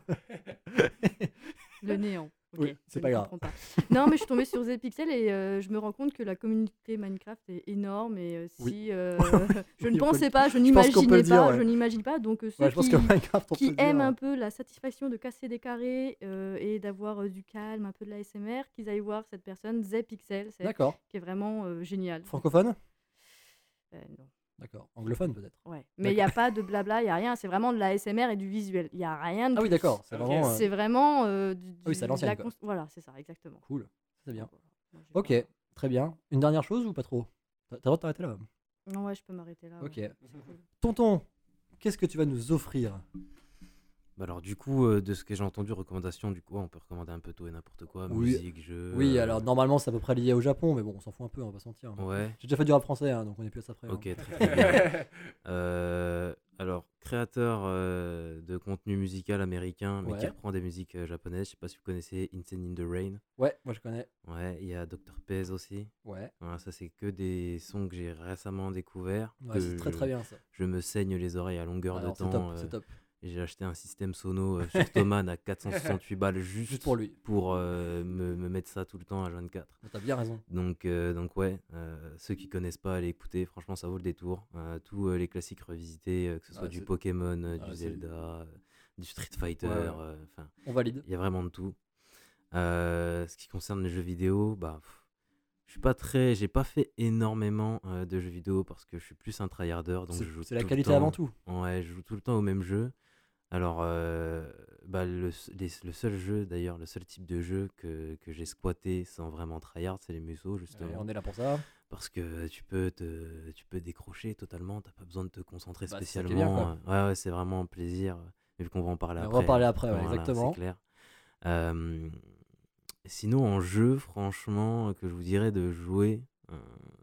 le néant. Ok,
Oui, c'est
je
pas
ne
grave.
comprends pas. Non, mais je suis tombée sur Zepixel et euh, je me rends compte que la communauté Minecraft est énorme et euh,
Oui.
si euh, je
Oui,
ne
on peut
pensais
le-
pas, je
je pense qu'on peut le
n'imaginais
dire,
pas,
ouais.
je n'imagine pas. Donc euh, ceux
Ouais, je pense
qui,
que Minecraft, on peut
qui
le dire.
aiment un peu la satisfaction de casser des carrés euh, et d'avoir euh, du calme, un peu de l'A S M R, qu'ils aillent voir cette personne, Zepixel, c'est-
D'accord.
qui est vraiment euh, génial.
Francophone
Euh, non.
D'accord. Anglophone peut-être.
Ouais. Mais il n'y a pas de blabla, il n'y a rien, c'est vraiment de l'A S M R et du visuel. Il n'y a rien de
Ah oui,
plus.
d'accord. C'est
Ok.
vraiment euh,
C'est vraiment euh, du,
Ah oui, c'est à
du- de
l'ancienne,
la
quoi.
cons- Voilà, c'est ça, exactement.
cool. C'est bien.
Donc, voilà. Moi, j'ai
Ok,
pas-
très bien. Une dernière chose ou pas trop T'as t'as le droit de t'arrêter là.
Non, ouais, je peux m'arrêter là.
Ok.
ouais. C'est cool.
Tonton, qu'est-ce que tu vas nous offrir
Bah alors du coup, euh, de ce que j'ai entendu, recommandation, du coup, on peut recommander un peu tout et n'importe quoi,
Oui.
musique, jeux.
Oui,
euh,
alors normalement c'est à peu près lié au Japon, mais bon, on s'en fout un peu, on va pas se mentir.
Ouais,
J'ai déjà fait du rap français, hein, donc on est plus à ça près. hein.
ok, très très bien. Euh, alors, créateur euh, de contenu musical américain, mais qui
Ouais.
reprend des musiques euh, japonaises. Je sais pas si vous connaissez Insane in the Rain.
Ouais, moi je connais.
Ouais, il y a docteur Pez aussi.
Ouais,
Voilà, ça c'est que des sons que j'ai récemment découverts.
ouais
que
c'est très
je,
très bien ça.
je me saigne les oreilles à longueur
Alors
de
c'est
temps.
top,
euh,
c'est top.
et j'ai acheté un système sono euh, sur Thomann à quatre cent soixante-huit balles juste,
Juste pour lui.
pour euh, me, me mettre ça tout le temps à vingt-quatre.
T'as bien raison.
Donc, euh, donc ouais, euh, ceux qui connaissent pas, allez écouter, franchement ça vaut le détour. Euh, tous euh, les classiques revisités, euh, que ce soit
Ah,
du
c'est-
Pokémon, euh,
ah,
du
c'est-
Zelda, euh, du Street Fighter,
Ouais, ouais.
euh, enfin,
On valide.
il y a vraiment de tout. Euh, ce qui concerne les jeux vidéo, bah, pff, je suis pas très, j'ai pas fait énormément euh, de jeux vidéo parce que je suis plus un tryharder, donc
C'est
je joue
c'est la
tout le
qualité
temps-
avant tout.
Ouais, je joue tout le temps au même jeu. Alors, euh, bah, le, s- les- le seul jeu, d'ailleurs, le seul type de jeu que, que j'ai squatté sans vraiment tryhard, c'est les musos, justement.
Ouais, on est là pour ça.
Parce que tu peux te, tu peux décrocher totalement, t'as pas besoin de te concentrer
Bah, c'est ça qui est bien,
spécialement. Ouais, ouais, c'est vraiment un plaisir. Mais vu qu'on va en parler
On va
après.
en parler après, ouais,
voilà,
exactement.
C'est clair. Euh, sinon, en jeu, franchement, euh, que je vous dirais de jouer, euh,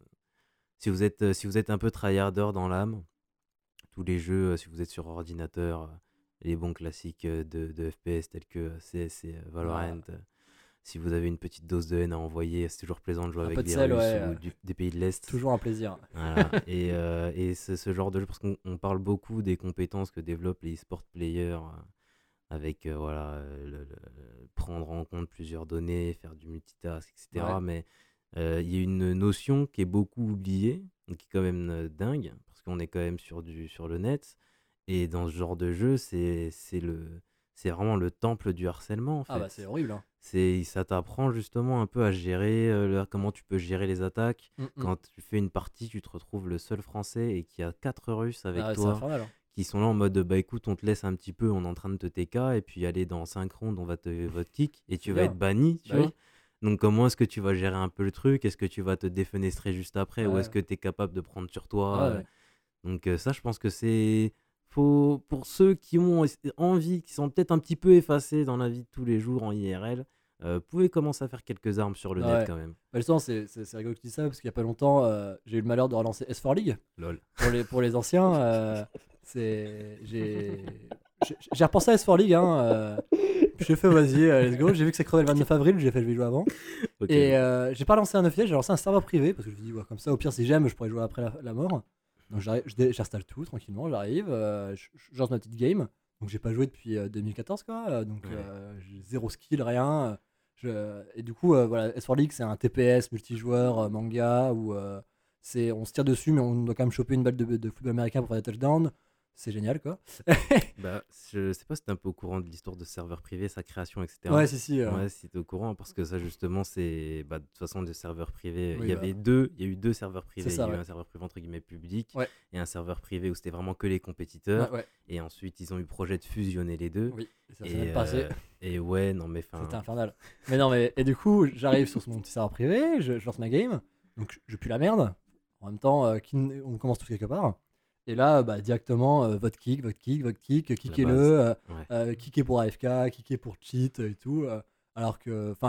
si vous êtes, euh, si vous êtes un peu tryharder dans l'âme, tous les jeux, euh, si vous êtes sur ordinateur, euh, les bons classiques euh, de, de F P S tels que euh, C S et euh, Valorant, euh, si vous avez une petite dose de haine à envoyer, c'est toujours plaisant de jouer
Un
avec
peu de
des
sel,
Russes
ouais,
ou
euh,
du- des pays de l'Est.
Toujours un plaisir.
Voilà. et euh, et c'est ce genre de jeu, parce qu'on on parle beaucoup des compétences que développent les e-sport players, euh, avec euh, voilà, euh, le- le- prendre en compte plusieurs données, faire du multitask, et cetera.
Ouais.
Mais euh, il y a une notion qui est beaucoup oubliée, et qui est quand même euh, dingue, parce qu'on est quand même sur, du, sur le net. Et dans ce genre de jeu, c'est c'est le, c'est vraiment le temple du harcèlement, en fait.
Ah bah c'est horrible. Hein.
C'est, ça t'apprend justement un peu à gérer, euh, le- comment tu peux gérer les attaques.
Mm, mm.
Quand tu fais une partie, tu te retrouves le seul français et qu'il y a quatre Russes avec
Ah ouais, c'est
toi
infernal. hein.
qui sont là en mode bah écoute, on te laisse un petit peu, on est en train de te T K et puis aller dans cinq rondes, on va te vote kick et tu
C'est
vas
bien.
être banni, tu
Bah
vois.
oui.
Donc comment est-ce que tu vas gérer un peu le truc? Est-ce que tu vas te défenestrer juste après ou
Ouais.
est-ce que tu es capable de prendre sur toi?
Ah
euh,
ouais.
Donc euh, ça, je pense que c'est faut pour ceux qui ont es- envie, qui sont peut-être un petit peu effacés dans la vie de tous les jours en I R L, euh, vous pouvez commencer à faire quelques armes sur le
Ah
net
ouais.
quand même.
Bah, justement, c'est c'est- c'est rigolo que tu dis ça parce qu'il y a pas longtemps, euh, j'ai eu le malheur de relancer S quatre League.
Lol.
Pour les, pour les anciens, euh, c'est j'ai j'ai- j'ai repensé à S quatre League. Hein, euh, j'ai fait vas-y, euh, let's go. J'ai vu que c'est crevé le vingt-neuf avril, j'ai fait je vais y jouer avant.
Ok.
Et euh, j'ai pas lancé un officiel, j'ai lancé un serveur privé parce que je me dis ouais, comme ça, au pire, si j'aime, je pourrais jouer après la, la mort. Donc j'arrive- je dé- j'installe tout tranquillement, j'arrive, euh, je je lance ma petite game. Donc j'ai pas joué depuis euh, deux mille quatorze quoi, euh, donc
Ouais.
euh, j'ai zéro skill, rien. euh, je- Et du coup, euh, voilà, S quatre League c'est un T P S multijoueur euh, manga où euh, c'est on se tire dessus, mais on doit quand même choper une balle de, de football américain pour faire des touchdowns. C'est génial quoi.
Bah, je sais pas si t'es un peu au courant de l'histoire de serveurs privés, sa création, et cetera.
Ouais, si, si. euh,
Ouais, si t'es au courant, parce que ça justement, c'est bah, de toute façon des serveurs privés.
Oui,
il y
bah.
avait deux, il y a eu deux serveurs privés.
C'est ça,
il y a eu
ouais.
un serveur privé entre guillemets public
Ouais.
et un serveur privé où c'était vraiment que les compétiteurs.
ouais, ouais,
Et ensuite, ils ont eu projet de fusionner les deux.
oui. Et ça s'est
Et,
mal passé.
euh, et ouais, non mais enfin.
C'était infernal. Mais non, mais et du coup, j'arrive sur mon petit serveur privé, je, je lance ma game, donc je, je pue la merde. En même temps, euh, qui n- on commence tous quelque part. Et là, bah, directement, euh, vote kick, vote kick, vote kick, kickez-le, euh,
Ouais.
euh, kicker pour A F K, kicker pour cheat et tout. euh, alors que, enfin,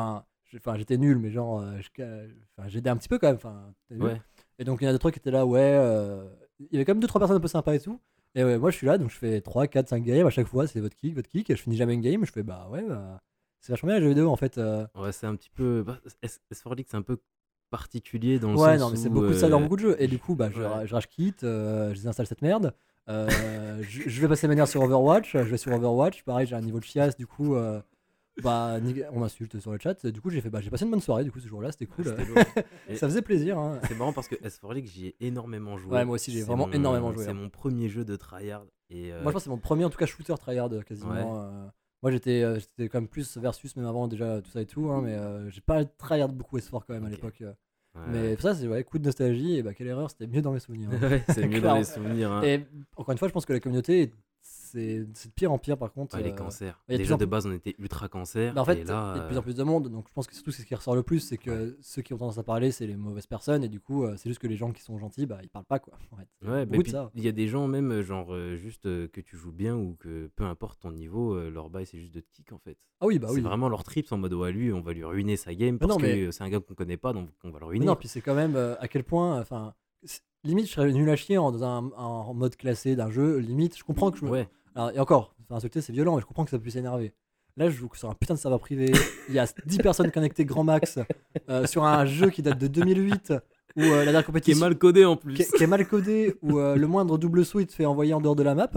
j'ai- enfin, j'étais nul, mais genre, euh, je ca- enfin, j'aidais un petit peu quand même. Enfin, t'es nul.
Ouais.
Et donc, il y en a deux, trois qui étaient là, ouais. euh, Il y avait quand même deux, trois personnes un peu sympas et tout. Et ouais, moi, je suis là, donc je fais trois, quatre, cinq games à chaque fois, c'est votre kick, votre kick. Et je finis jamais une game. Je fais, bah ouais, bah, c'est vachement bien les jeux vidéo en fait. euh.
Ouais, c'est un petit peu. bah, S S quatre League, c'est un peu particulier dans le
Ouais,
sens
non, mais c'est
où,
beaucoup de ça dans
euh,
beaucoup de jeux. Et du coup, bah, je,
ouais.
je rage quitte, euh, je désinstalle cette merde. Euh, je, je vais passer manière sur Overwatch. Je vais sur Overwatch. Pareil, j'ai un niveau de chiasse. Du coup, euh, bah, ni- on m'insulte sur le chat. Du coup, j'ai fait, bah, j'ai passé une bonne soirée. Du coup, ce jour-là, c'était cool.
C'était lourd. Et
Ça faisait plaisir. Hein.
c'est marrant parce que S quatre League, j'y ai énormément joué.
Ouais, moi aussi, j'ai
C'est
vraiment
mon-
énormément joué.
C'est
hein.
mon premier jeu de tryhard. Et, euh,
Moi, je pense que c'est mon premier, en tout cas, shooter tryhard quasiment.
Ouais.
euh. Moi, j'étais euh, j'étais quand même plus versus, même avant déjà, tout ça et tout. Hein, mais euh, j'ai pas tryhard beaucoup S quatre quand même à
Ok.
l'époque. euh.
ouais,
Mais
ouais.
ça, c'est ouais, coup de nostalgie. Et bah, quelle erreur, c'était mieux dans mes souvenirs. hein.
Ouais, c'est mieux dans
Clairement.
les souvenirs. hein.
Et encore une fois, je pense que la communauté, c'est c'est de pire en pire par contre.
Ouais, les
euh,
cancers.
il y a de plus
Déjà
en
de
plus-
base, on était ultra cancer.
Bah, en fait,
et là,
il y a de plus en
euh,
plus de monde, donc je pense que surtout c'est ce qui ressort le plus, c'est que ceux qui ont tendance à parler, c'est les mauvaises personnes, et du coup, euh, c'est juste que les gens qui sont gentils, bah ils parlent pas quoi. En fait.
ouais, bah,
Beaucoup de
puis,
ça.
il y a des gens même, euh, genre, euh, juste euh, que tu joues bien ou que peu importe ton niveau, euh, leur bail c'est juste de te kick en fait.
Ah oui, bah
c'est
oui.
vraiment leur trip, c'est en mode, ouais, lui, on va lui ruiner sa game parce
non,
que
mais-
euh, c'est un gars qu'on connaît pas, donc on va le
Mais
ruiner.
non, puis c'est quand même euh, à quel point, enfin, c'est- limite, je serais nul à chier en, dans un, en mode classé d'un jeu, limite, je comprends que je me.
Ouais,
Alors, et encore, faire insulter c'est violent, mais je comprends que ça puisse énerver. Là, je joue sur un putain de serveur privé, il y a dix personnes connectées grand max, euh, sur un jeu qui date de deux mille huit, où euh, la dernière
qui est
compétition.
mal codé en plus.
qui est, qui est mal codé, où euh, le moindre double saut il te fait envoyer en dehors de la map.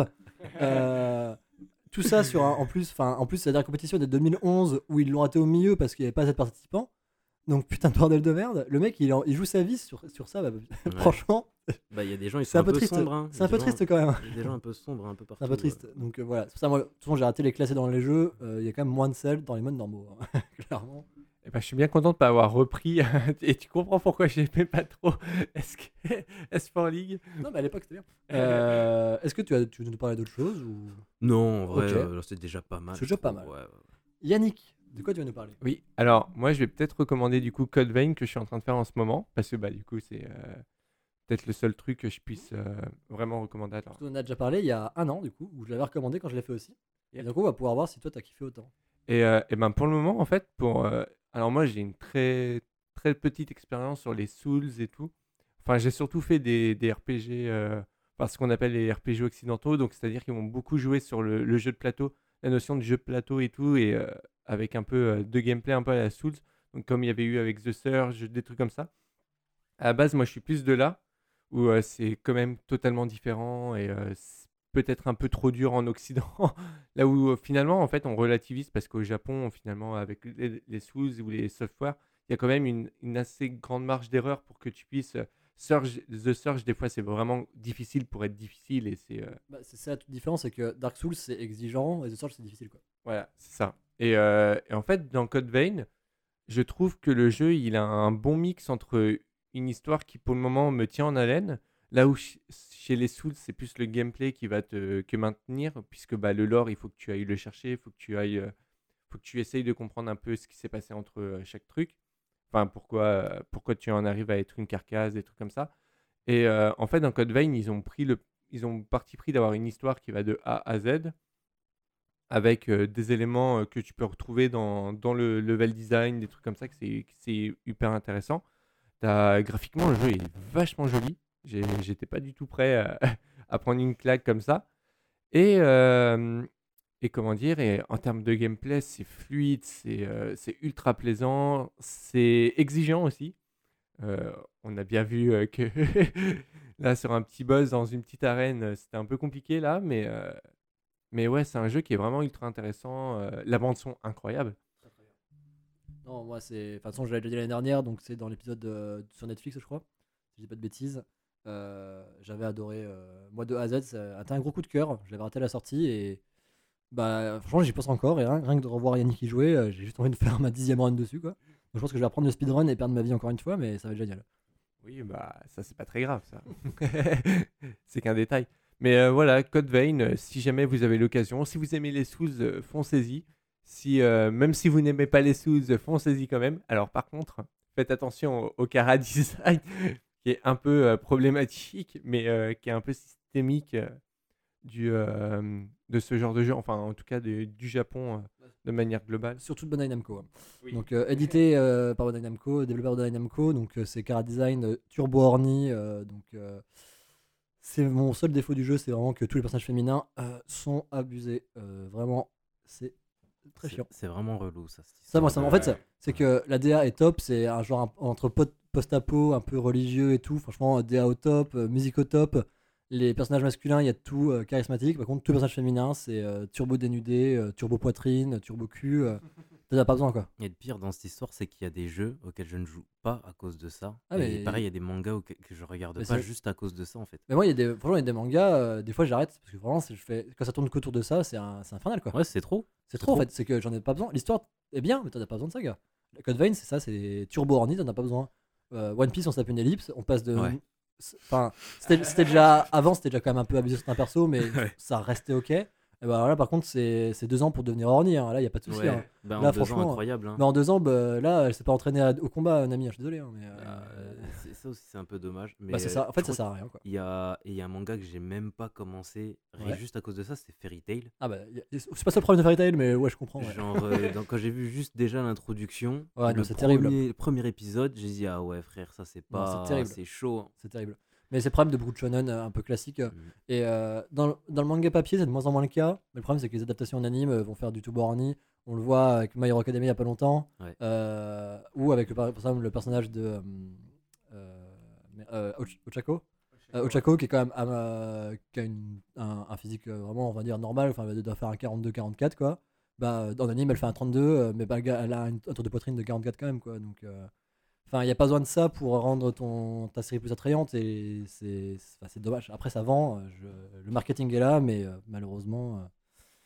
Euh, tout ça sur un, en plus, enfin en plus la dernière compétition est de deux mille onze où ils l'ont raté au milieu parce qu'il n'y avait pas assez de participants. Donc putain de bordel de merde. Le mec il, en- il joue sa vie sur, sur ça. Bah,
Ouais.
franchement,
Bah, il y a des gens, ils
c'est
sont
un peu triste.
sombres. hein. Il y
C'est
a
un peu
des gens-
triste quand même.
il y a des gens un peu sombres, un peu partout.
C'est un peu triste. Donc euh, voilà. C'est pour ça moi, de toute façon j'ai raté les classés dans les jeux. Euh, Il y a quand même moins de sel dans les modes normaux. hein. Clairement.
Eh ben, je suis bien content de ne pas avoir repris. Et tu comprends pourquoi j'aimais pas trop S quatre League.
Non mais à l'époque c'était bien. Euh, Est-ce que tu, as, tu veux nous parler d'autre chose ou...
Non, en vrai,
Ok.
euh, c'est déjà pas mal.
C'est
je
déjà pas
trouve.
mal.
Ouais, ouais.
Yannick, de quoi tu veux nous parler?
Oui, alors moi je vais peut-être recommander du coup Code Vein que je suis en train de faire en ce moment. Parce que bah, du coup c'est euh, peut-être le seul truc que je puisse euh, vraiment recommander. Alors,
On en a déjà parlé il y a un an du coup, où je l'avais recommandé quand je l'ai fait aussi. Et
Yep.
donc on va pouvoir voir si toi t'as kiffé autant.
Et, euh, et ben pour le moment, en fait, pour, euh, alors moi j'ai une très très petite expérience sur les Souls et tout. Enfin, j'ai surtout fait des, des R P G, euh, enfin ce qu'on appelle les R P G occidentaux, donc c'est-à-dire qu'ils vont beaucoup jouer sur le, le jeu de plateau, la notion de jeu de plateau et tout, et euh, avec un peu euh, de gameplay un peu à la Souls. Donc comme il y avait eu avec The Surge, des trucs comme ça. À la base, moi je suis plus de là, où euh, c'est quand même totalement différent et euh, c'est peut-être un peu trop dur en Occident. Là où euh, finalement, en fait, on relativise parce qu'au Japon, finalement, avec les, les Souls ou les softwares, il y a quand même une, une assez grande marge d'erreur pour que tu puisses. euh, Surge, The Surge, des fois, c'est vraiment difficile pour être difficile et c'est. euh,
Bah, c'est ça la toute différence, c'est que Dark Souls c'est exigeant et The Surge c'est difficile quoi.
Voilà, c'est ça. Et, euh, et en fait, dans Code Vein, je trouve que le jeu, il a un bon mix entre une histoire qui, pour le moment, me tient en haleine, là où ch- chez les Souls, c'est plus le gameplay qui va te que maintenir, puisque bah, le lore, il faut que tu ailles le chercher, il faut que tu ailles, euh, faut que tu essayes de comprendre un peu ce qui s'est passé entre euh, chaque truc. Enfin, pourquoi, euh, pourquoi tu en arrives à être une carcasse, des trucs comme ça. Et euh, en fait, dans Code Vein, ils ont pris le, ils ont parti pris d'avoir une histoire qui va de A à Z, avec euh, des éléments euh, que tu peux retrouver dans, dans le level design, des trucs comme ça, que c'est que c'est hyper intéressant. T'as- graphiquement, le jeu est vachement joli. J'ai- J'étais pas du tout prêt à, à prendre une claque comme ça. Et, euh, et comment dire, et en termes de gameplay, c'est fluide, c'est euh, c'est ultra plaisant, c'est exigeant aussi. Euh, on a bien vu euh, que là, sur un petit boss dans une petite arène, euh, c'était un peu compliqué là, mais, euh, mais ouais, c'est un jeu qui est vraiment ultra intéressant. euh, la bande-son incroyable.
Non, moi c'est. De toute façon, je l'avais déjà dit l'année dernière, donc c'est dans l'épisode euh, sur Netflix, je crois. Si je dis pas de bêtises. Euh, J'avais adoré. euh, Moi de A à Z, ça a été un gros coup de cœur. J'avais raté la sortie et. Bah, franchement, j'y pense encore. Et rien, rien que de revoir Yannick y jouer, euh, j'ai juste envie de faire ma dixième run dessus, quoi. Donc, je pense que je vais apprendre le speedrun et perdre ma vie encore une fois, mais ça va être génial.
Oui, bah ça c'est pas très grave ça. C'est qu'un détail. Mais euh, voilà, Code Vein, euh, si jamais vous avez l'occasion, si vous aimez les Souls, euh, foncez-y. Si, euh, même si vous n'aimez pas les Souls, euh, foncez-y quand même. Alors par contre, faites attention au, au Chara design qui est un peu euh, problématique, mais euh, qui est un peu systémique. euh. du, euh, de ce genre de jeu, enfin en tout cas de- du Japon euh, de manière globale.
Surtout de Bandai Namco. hein.
Oui.
Donc euh, édité euh, par Bandai Namco, développé par Bandai Namco, donc euh, c'est Cara Design euh, Turbo Horny. euh, donc euh, c'est mon seul défaut du jeu, c'est vraiment que tous les personnages féminins euh, sont abusés. Euh, vraiment, c'est très
C'est
chiant.
c'est vraiment relou ça. cette
Ça, moi,
histoire
ça,
de-
en fait, ça-
Ouais.
c'est que la D A est top, c'est un genre un- entre pot- post-apo, un peu religieux et tout. Franchement, D A au top, euh, musique au top. Les personnages masculins, il y a tout euh, charismatique. Par contre, tous les personnages féminins, c'est euh, turbo dénudé, euh, turbo poitrine, turbo cul. Euh, T'en as pas besoin, quoi.
Et le pire dans cette histoire, c'est qu'il y a des jeux auxquels je ne joue pas à cause de ça.
Ah,
et
mais-
pareil, il y a des mangas auxquels- que je regarde
Mais
pas
c'est-
juste à cause de ça en fait.
Mais moi, il y a des, franchement, il y a des mangas, euh, des fois j'arrête parce que vraiment, c'est- je fais, quand ça tourne qu'autour de ça, c'est un- c'est infernal, quoi.
Ouais, c'est trop.
c'est
c'est
trop, en
trop.
fait, c'est que j'en ai pas besoin. L'histoire est bien, mais t'en as pas besoin de ça, gars. Le Code Vein, c'est ça, c'est turbo horny, t'en as pas besoin. Euh, One Piece, on se tape une ellipse, on passe de.
Ouais.
Enfin, c'était c'était déjà. Avant, c'était déjà quand même un peu abusé sur un perso, mais
Ouais.
ça restait ok. Et bah là, par contre, c'est c'est deux ans pour devenir horny, hein. Là, y a pas de souci.
Ouais.
hein.
Bah,
Là,
en deux ans,
franchement,
incroyable. hein.
Mais en deux ans, bah, là, elle s'est pas entraînée à- au combat, Nami, hein, je suis désolé. hein, mais, euh,
Euh, c'est- ça aussi, c'est un peu dommage. Mais
bah, c'est
euh,
ça. En fait,
je
ça
crois
sert à rien, quoi.
qu'il y a, et il y a un manga que j'ai même pas commencé rien
Ouais.
juste à cause de ça, c'est Fairy Tail.
Ah bah, y a- c'est pas ça le problème de Fairy Tail, mais ouais, je comprends. ouais.
Genre, euh, donc, quand j'ai vu juste déjà l'introduction,
Ouais, non,
le
c'est terrible.
premier, premier épisode, j'ai dit ah ouais frère, ça c'est
Non,
pas,
c'est terrible.
c'est chaud. hein.
C'est terrible. Mais c'est le problème de beaucoup de shonen euh, un peu classiques. euh,
Mm.
Et euh, dans, le- dans le manga papier, c'est de moins en moins le cas. Mais le problème, c'est que les adaptations en anime euh, vont faire du turbo horny. On le voit avec My Hero Academia il y a pas longtemps.
Ouais.
Euh, ou avec le, par exemple le personnage de euh, euh, mais, euh, Och- Ochako. Euh, Ochako qui est quand même euh, qui a une- un, un physique euh, vraiment, on va dire, normal. Enfin, elle doit faire un quarante-deux quarante-quatre, quoi. Bah, dans l'anime, elle fait un trente-deux, euh, mais bah, le gars, elle a une- un tour de poitrine de quarante-quatre quand même, quoi. Donc. euh, Enfin, il n'y a pas besoin de ça pour rendre ton, ta série plus attrayante et c'est c'est- enfin, c'est dommage. Après, ça vend, euh, je- le marketing est là, mais euh, malheureusement, euh,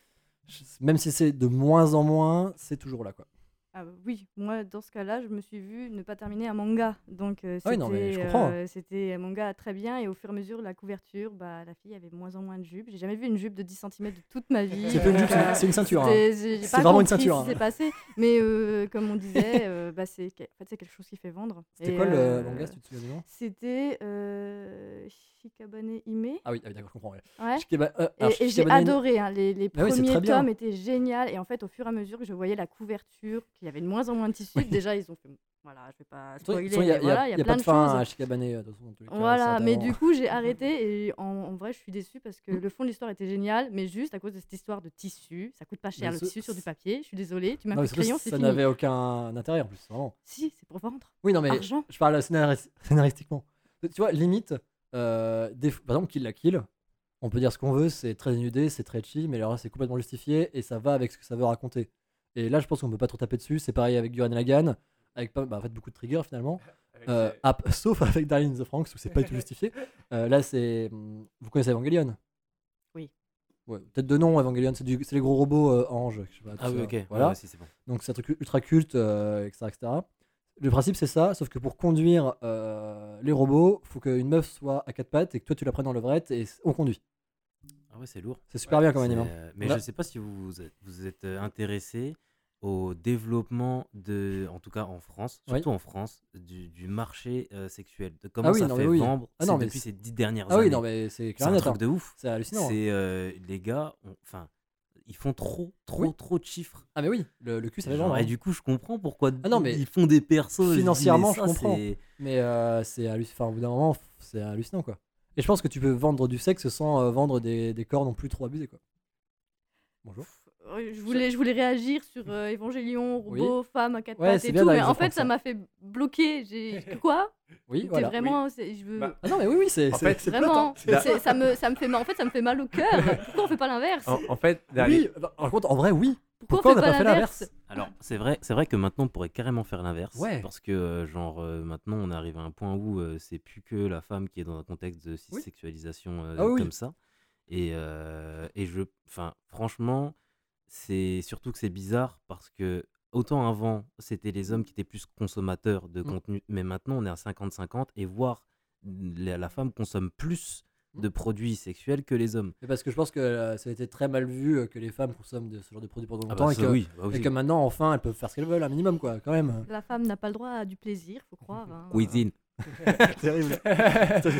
je- même si c'est de moins en moins, c'est toujours là, quoi.
Ah bah oui, moi dans ce cas-là, je me suis vue ne pas terminer un manga. Donc euh,
Ah oui, non, mais je
c'était,
comprends.
euh, c'était un manga très bien et au fur et à mesure, la couverture, bah, la fille avait de moins en moins de jupe. J'ai jamais vu une jupe de dix centimètres de toute ma vie.
C'est plus une jupe, c'est- c'est une ceinture, hein.
C'était- j'ai- j'ai
C'est
pas
vraiment une
compris
ceinture,
ce
hein.
qui s'est passé, mais euh, comme on disait, euh, bah, c'est, que- en fait, c'est quelque chose qui fait vendre.
C'était
Et,
quoi le
euh,
manga, si tu te souviens du nom?
C'était euh, Shikabane Hime.
Ah oui, ah oui, d'accord, je comprends. ouais.
Ouais.
Shikaba- euh,
Et,
alors,
et j'ai
Shikabane-
adoré, hein, les, les
Ah oui, c'est
premiers
très bien.
tomes étaient géniaux. Et en fait, au fur et à mesure que je voyais la couverture, qu'il y avait de moins en moins de tissus,
Oui.
déjà ils ont fait. Voilà, je vais pas
De toute
spoiler,
façon, il n'y a,
mais
il y a-
voilà, il y a,
il y a
plein
pas de
de
fin
choses.
à Shikabane, euh, de toute façon, dans tous les cas,
Voilà,
ça
mais
t'avance.
du coup, j'ai arrêté et en, en vrai, je suis déçue parce que
Mm.
le fond de l'histoire était génial, mais juste à cause de cette histoire de tissu, ça coûte pas cher
Mais
le
ce-
tissu sur du papier. Je suis désolée, tu m'as
Non, mais
fait
surtout,
crayon, c'est
ça
fini.
n'avait aucun intérêt en plus, vraiment.
Si, c'est pour vendre.
Oui, non, mais
Argent.
je parle scénaris- scénaristiquement. Tu vois, limite, euh, des- par exemple, Kill la Kill, on peut dire ce qu'on veut, c'est très dénudé, c'est très cheap, mais alors c'est complètement justifié et ça va avec ce que ça veut raconter. Et là, je pense qu'on peut pas trop taper dessus. C'est pareil avec Gurren Lagann, avec pas, bah, en fait, beaucoup de triggers finalement. Euh, ap- sauf avec Darling in the Franxx où c'est pas du tout justifié. Euh, là, c'est. hum, Vous connaissez Evangelion?
Oui.
Ouais, peut-être de nom, Evangelion, c'est du- c'est les gros robots euh, anges. je sais pas,
Ah
tout
oui,
ça.
ok.
Voilà.
Ouais, ouais, si, c'est bon.
Donc c'est un truc ultra culte, euh, et cetera, et cetera. Le principe c'est ça, sauf que pour conduire euh, les robots, faut qu'une meuf soit à quatre pattes et que toi tu la prennes dans levrette et c- on conduit.
Ah ouais, c'est lourd.
C'est super bien comme
C'est,
anime. hein.
euh, mais
Là-
je sais pas si vous vous êtes, vous êtes euh, intéressé au développement de, en tout cas en France,
Oui.
surtout en France, du, du marché euh, sexuel. De comment
Ah oui,
ça
non,
fait
mais oui.
vendre
Ah
c'est
non, mais
depuis
c'est-
ces dix dernières
Ah
années.
oui, non mais c'est
c'est
clair
un
et net,
truc
hein.
de ouf.
C'est hallucinant. hein.
C'est euh, les gars, ont- enfin, ils font trop, trop,
Oui.
trop de chiffres.
Ah mais oui, le, le cul ça fait
Genre,
vendre.
et
hein.
du coup, je comprends pourquoi
Ah non, mais
ils font des persos. je dis, mais
financièrement, je
ça,
comprends.
c'est-
Mais euh, c'est hallucinant. Enfin, au bout d'un moment, f- c'est hallucinant quoi. Et je pense que tu peux vendre du sexe sans euh, vendre des, des corps non plus trop abusés quoi. Bonjour.
Euh, Je voulais, je voulais réagir sur euh, Évangélion,
Oui.
robot, femme à quatre
Ouais,
pattes
c'est
et
bien
tout, mais
Darling in
en
the
fait,
Franxx,
ça
hein.
m'a fait bloquer. J'ai quoi
Oui,
T'es
voilà.
vraiment, c'est- je veux
Bah,
Ah non mais oui oui c'est
En
c'est-
fait,
c'est plate,
vraiment.
hein.
Da-
c'est- ça me, ça me fait mal. En fait, ça me fait mal au cœur. Pourquoi on fait pas l'inverse
En, en fait, Darling-
Oui, bah, par contre en vrai oui.
Pourquoi,
Pourquoi on n'a
fait
pas fait l'inverse?
Alors, c'est vrai, c'est vrai que maintenant, on pourrait carrément faire l'inverse.
Ouais.
Parce que, euh, genre, euh, maintenant, on arrive à un point où euh, c'est plus que la femme qui est dans un contexte de
Oui.
sexualisation euh,
Ah oui, oui.
comme ça. Et, euh, et je. Enfin, franchement, c'est surtout que c'est bizarre parce que, autant avant, c'était les hommes qui étaient plus consommateurs de
Mm.
contenu, mais maintenant, on est à cinquante cinquante et voir la, la femme consomme plus de produits sexuels que les hommes.
Mais parce que je pense que euh, ça a été très mal vu euh, que les femmes consomment de ce genre de produits pendant
Ah
longtemps
bah
et,
ça,
que,
oui, bah
et
oui.
que maintenant enfin elles peuvent faire ce qu'elles veulent un minimum quoi quand même.
La femme n'a pas le droit à du plaisir, faut croire. hein.
Cuisine.
Terrible. Ça, ça se passe.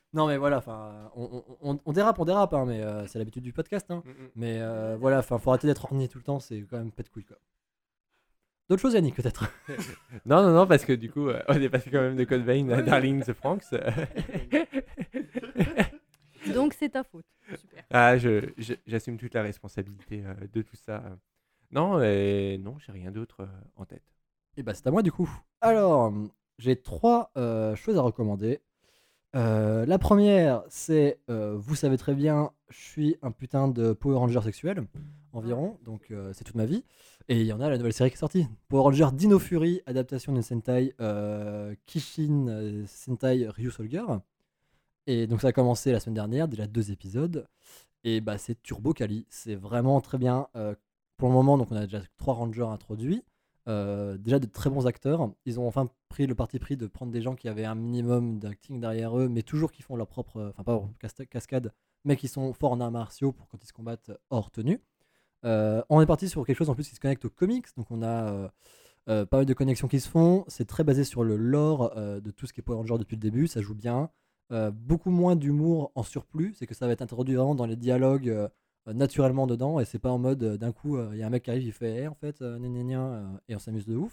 Non, mais voilà, enfin, on, on, on- on dérape, on dérape, hein, mais euh, c'est l'habitude du podcast. Hein.
Mm, mm.
Mais euh, voilà, enfin, faut arrêter d'être ornier tout le temps, c'est quand même pas de couilles, quoi. D'autres choses, Yannick, peut-être.
Non, non, non, parce que du coup, euh, on est passé quand même de Code Vein à Darling in the Franxx.
Donc c'est ta faute. Super.
Ah, je, je- j'assume toute la responsabilité euh, de tout ça. Non, et non, j'ai rien d'autre euh, en tête.
Et bah, c'est à moi, du coup. Alors, hum, j'ai trois euh, choses à recommander. Euh, la première, c'est, euh, vous savez très bien, je suis un putain de Power Ranger sexuel, environ, donc euh, c'est toute ma vie. Et il y en a la nouvelle série qui est sortie. Power Ranger Dino Fury, adaptation d'une Sentai euh, Kishin euh, Sentai Ryu Soldier. Et donc ça a commencé la semaine dernière, déjà deux épisodes. Et bah c'est Turbo Kali, c'est vraiment très bien. Euh, pour le moment, donc on a déjà trois Rangers introduits. Euh, déjà de très bons acteurs. Ils ont enfin pris le parti pris de prendre des gens qui avaient un minimum d'acting derrière eux, mais toujours qui font leur propre, enfin pas leur cas- cascade, mais qui sont forts en arts martiaux pour quand ils se combattent hors tenue. Euh, on est parti sur quelque chose en plus qui se connecte aux comics, donc on a euh, euh, pas mal de connexions qui se font. C'est très basé sur le lore euh, de tout ce qui est Power Rangers depuis le début, ça joue bien. Euh, beaucoup moins d'humour en surplus, c'est que ça va être introduit vraiment dans les dialogues euh, euh, naturellement dedans, et c'est pas en mode euh, d'un coup il y a un mec qui arrive, il fait Eh, en fait, euh, gna gna gna, euh, et on s'amuse de ouf.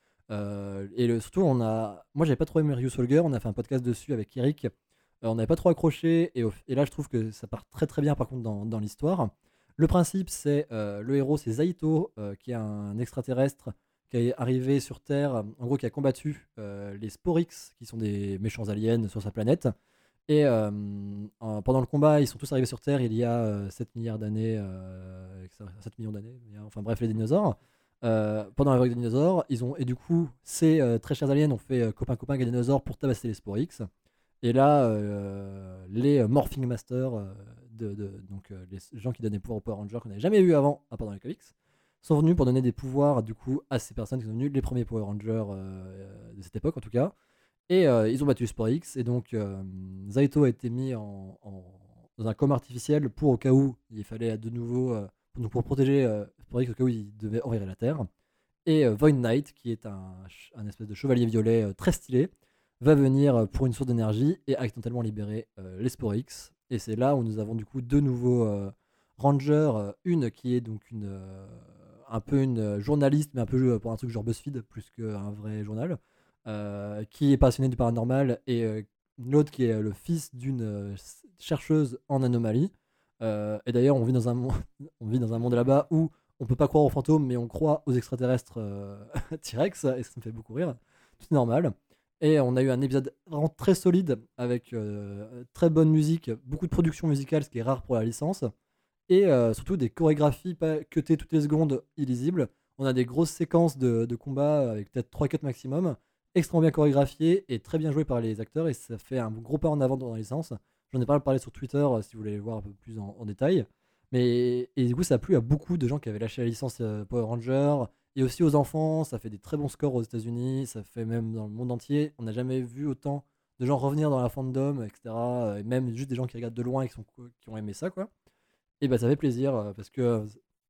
Euh, et le, surtout, on a, moi j'avais pas trop aimé Ryu Soldier, on a fait un podcast dessus avec Eric, euh, on n'avait pas trop accroché, et, au- et là je trouve que ça part très très bien par contre dans, dans l'histoire. Le principe, c'est euh, le héros, c'est Zaito, euh, qui est un extraterrestre qui est arrivé sur Terre, en gros qui a combattu euh, les Sporix, qui sont des méchants aliens sur sa planète. Et euh, en- pendant le combat, ils sont tous arrivés sur Terre il y a euh, sept milliards d'années, euh, sept millions d'années, il y a- enfin bref, les dinosaures. Euh, pendant la vague des dinosaures, ils ont, et du coup, ces euh, très chers aliens ont fait euh, copain-copain avec les dinosaures pour tabasser les Sporix. Et là, euh, les euh, Morphing Masters, euh, de, de- donc euh, les gens qui donnaient pouvoir aux Power Rangers qu'on n'avait jamais vu avant, à part dans les comics, sont venus pour donner des pouvoirs du coup à ces personnes qui sont devenues les premiers Power Rangers euh, de cette époque en tout cas. Et euh, ils ont battu Spore X, et donc euh, Zaito a été mis en, en- dans un coma artificiel pour au cas où il fallait de nouveau, euh, pour, donc pour protéger euh, Spore X au cas où il devait envahir la Terre. Et euh, Void Knight, qui est un, ch- un espèce de chevalier violet euh, très stylé, va venir euh, pour une source d'énergie et accidentellement libérer euh, les Spore X. Et c'est là où nous avons du coup deux nouveaux euh, Rangers, euh, une qui est donc une, euh, un peu une euh, journaliste, mais un peu euh, pour un truc genre BuzzFeed plus qu'un vrai journal, euh, qui est passionné du paranormal, et euh, l'autre qui est le fils d'une euh, chercheuse en anomalie. Euh, et d'ailleurs, on vit dans un monde, on vit dans un monde là-bas où on peut pas croire aux fantômes, mais on croit aux extraterrestres euh, T-Rex, et ça me fait beaucoup rire. Tout est normal. Et on a eu un épisode vraiment très solide avec euh, très bonne musique, beaucoup de production musicale, ce qui est rare pour la licence, et euh, surtout des chorégraphies pas cutées toutes les secondes, illisibles. On a des grosses séquences de, de combat avec peut-être trois cuts maximum, extrêmement bien chorégraphiées et très bien jouées par les acteurs, et ça fait un gros pas en avant dans la licence. J'en ai pas parlé sur Twitter euh, si vous voulez voir un peu plus en, en détail. Mais et du coup, ça a plu à beaucoup de gens qui avaient lâché la licence euh, Power Ranger, et aussi aux enfants. Ça fait des très bons scores aux États-Unis, ça fait même dans le monde entier. On n'a jamais vu autant de gens revenir dans la fandom, et cetera. Et même juste des gens qui regardent de loin et qui, sont, qui ont aimé ça, quoi. Et bah ça fait plaisir euh, parce que euh,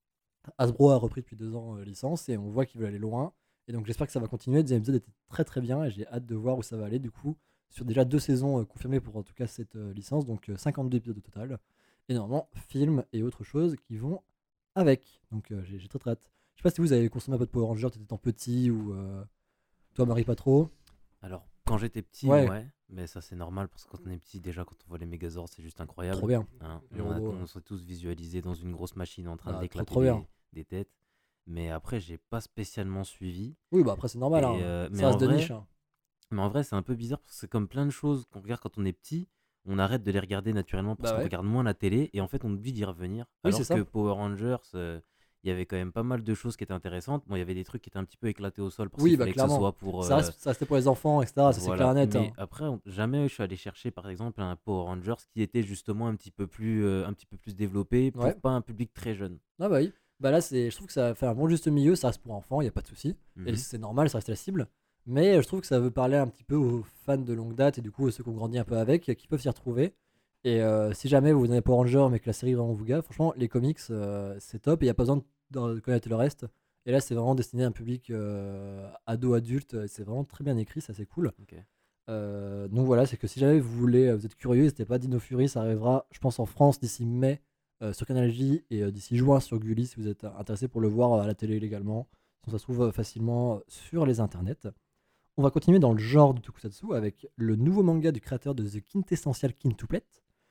Hasbro a repris depuis deux ans euh, licence, et on voit qu'ils veulent aller loin. Et donc j'espère que ça va continuer. Le deuxième épisode était très très bien, et j'ai hâte de voir où ça va aller du coup, sur déjà deux saisons euh, confirmées pour en tout cas cette euh, licence, donc euh, cinquante-deux épisodes au total. Et normalement, films et autres choses qui vont avec. Donc euh, j'ai j'ai très très hâte. Je sais pas si vous avez consommé un peu de Power Rangers, t'étais étant petit, ou euh, toi Marie pas trop.
Alors, quand j'étais petit,
Ouais.
ouais. Mais ça, c'est normal parce que quand on est petit, déjà, quand on voit les Megazords, c'est juste incroyable.
Trop bien.
Hein.
Les
On, a-
robots.
on s'est tous visualisés dans une grosse machine en train
Ah, trop,
d'éclater
trop bien.
des, des têtes. Mais après, j'ai pas spécialement suivi.
Oui, bah après c'est normal,
Et,
hein.
euh, mais
Ça reste
en
de
vrai-
niche. Hein.
Mais en vrai, c'est un peu bizarre parce que c'est comme plein de choses qu'on regarde quand on est petit. On arrête de les regarder naturellement parce
Bah
qu'on
ouais.
regarde moins la télé, et en fait, on oublie d'y revenir.
Oui,
Alors
c'est ça.
que Power Rangers, euh, il y avait quand même pas mal de choses qui étaient intéressantes. Bon, il y avait des trucs qui étaient un petit peu éclatés au sol parce
Oui,
qu'il
bah
fallait que ce
clairement.
soit pour.
Ça,
euh,
reste, ça restait pour les enfants, et cetera. Ça c'est
voilà.
clair et net.
Mais
hein.
après, on- jamais je suis allé chercher, par exemple, un Power Rangers qui était justement un petit peu plus, euh, un petit peu plus développé pour
Ouais.
pas un public très jeune.
Ah bah oui. Bah là, c'est, je trouve que ça fait un bon juste milieu. Ça reste pour enfants, il y a pas de souci. Et
Mhm.
c'est normal, ça reste la cible. Mais je trouve que ça veut parler un petit peu aux fans de longue date, et du coup, ceux qui ont grandi un peu avec, qui peuvent s'y retrouver. Et euh, si jamais vous n'avez pas Ranger, mais que la série vraiment vous gave, franchement, les comics, euh, c'est top, et il n'y a pas besoin de, de connaître le reste. Et là, c'est vraiment destiné à un public euh, ado-adulte, et c'est vraiment très bien écrit, ça c'est cool.
Ok.
Euh, donc voilà, c'est que si jamais vous voulez, euh, vous êtes curieux, n'hésitez pas. Dino Fury, ça arrivera, je pense, en France d'ici mai euh, sur Canal J et euh, d'ici juin sur Gulli si vous êtes euh, intéressé pour le voir euh, à la télé légalement. Donc, ça se trouve euh, facilement euh, sur les internets. On va continuer dans le genre du tokusatsu avec le nouveau manga du créateur de The Quintessential Quintuplet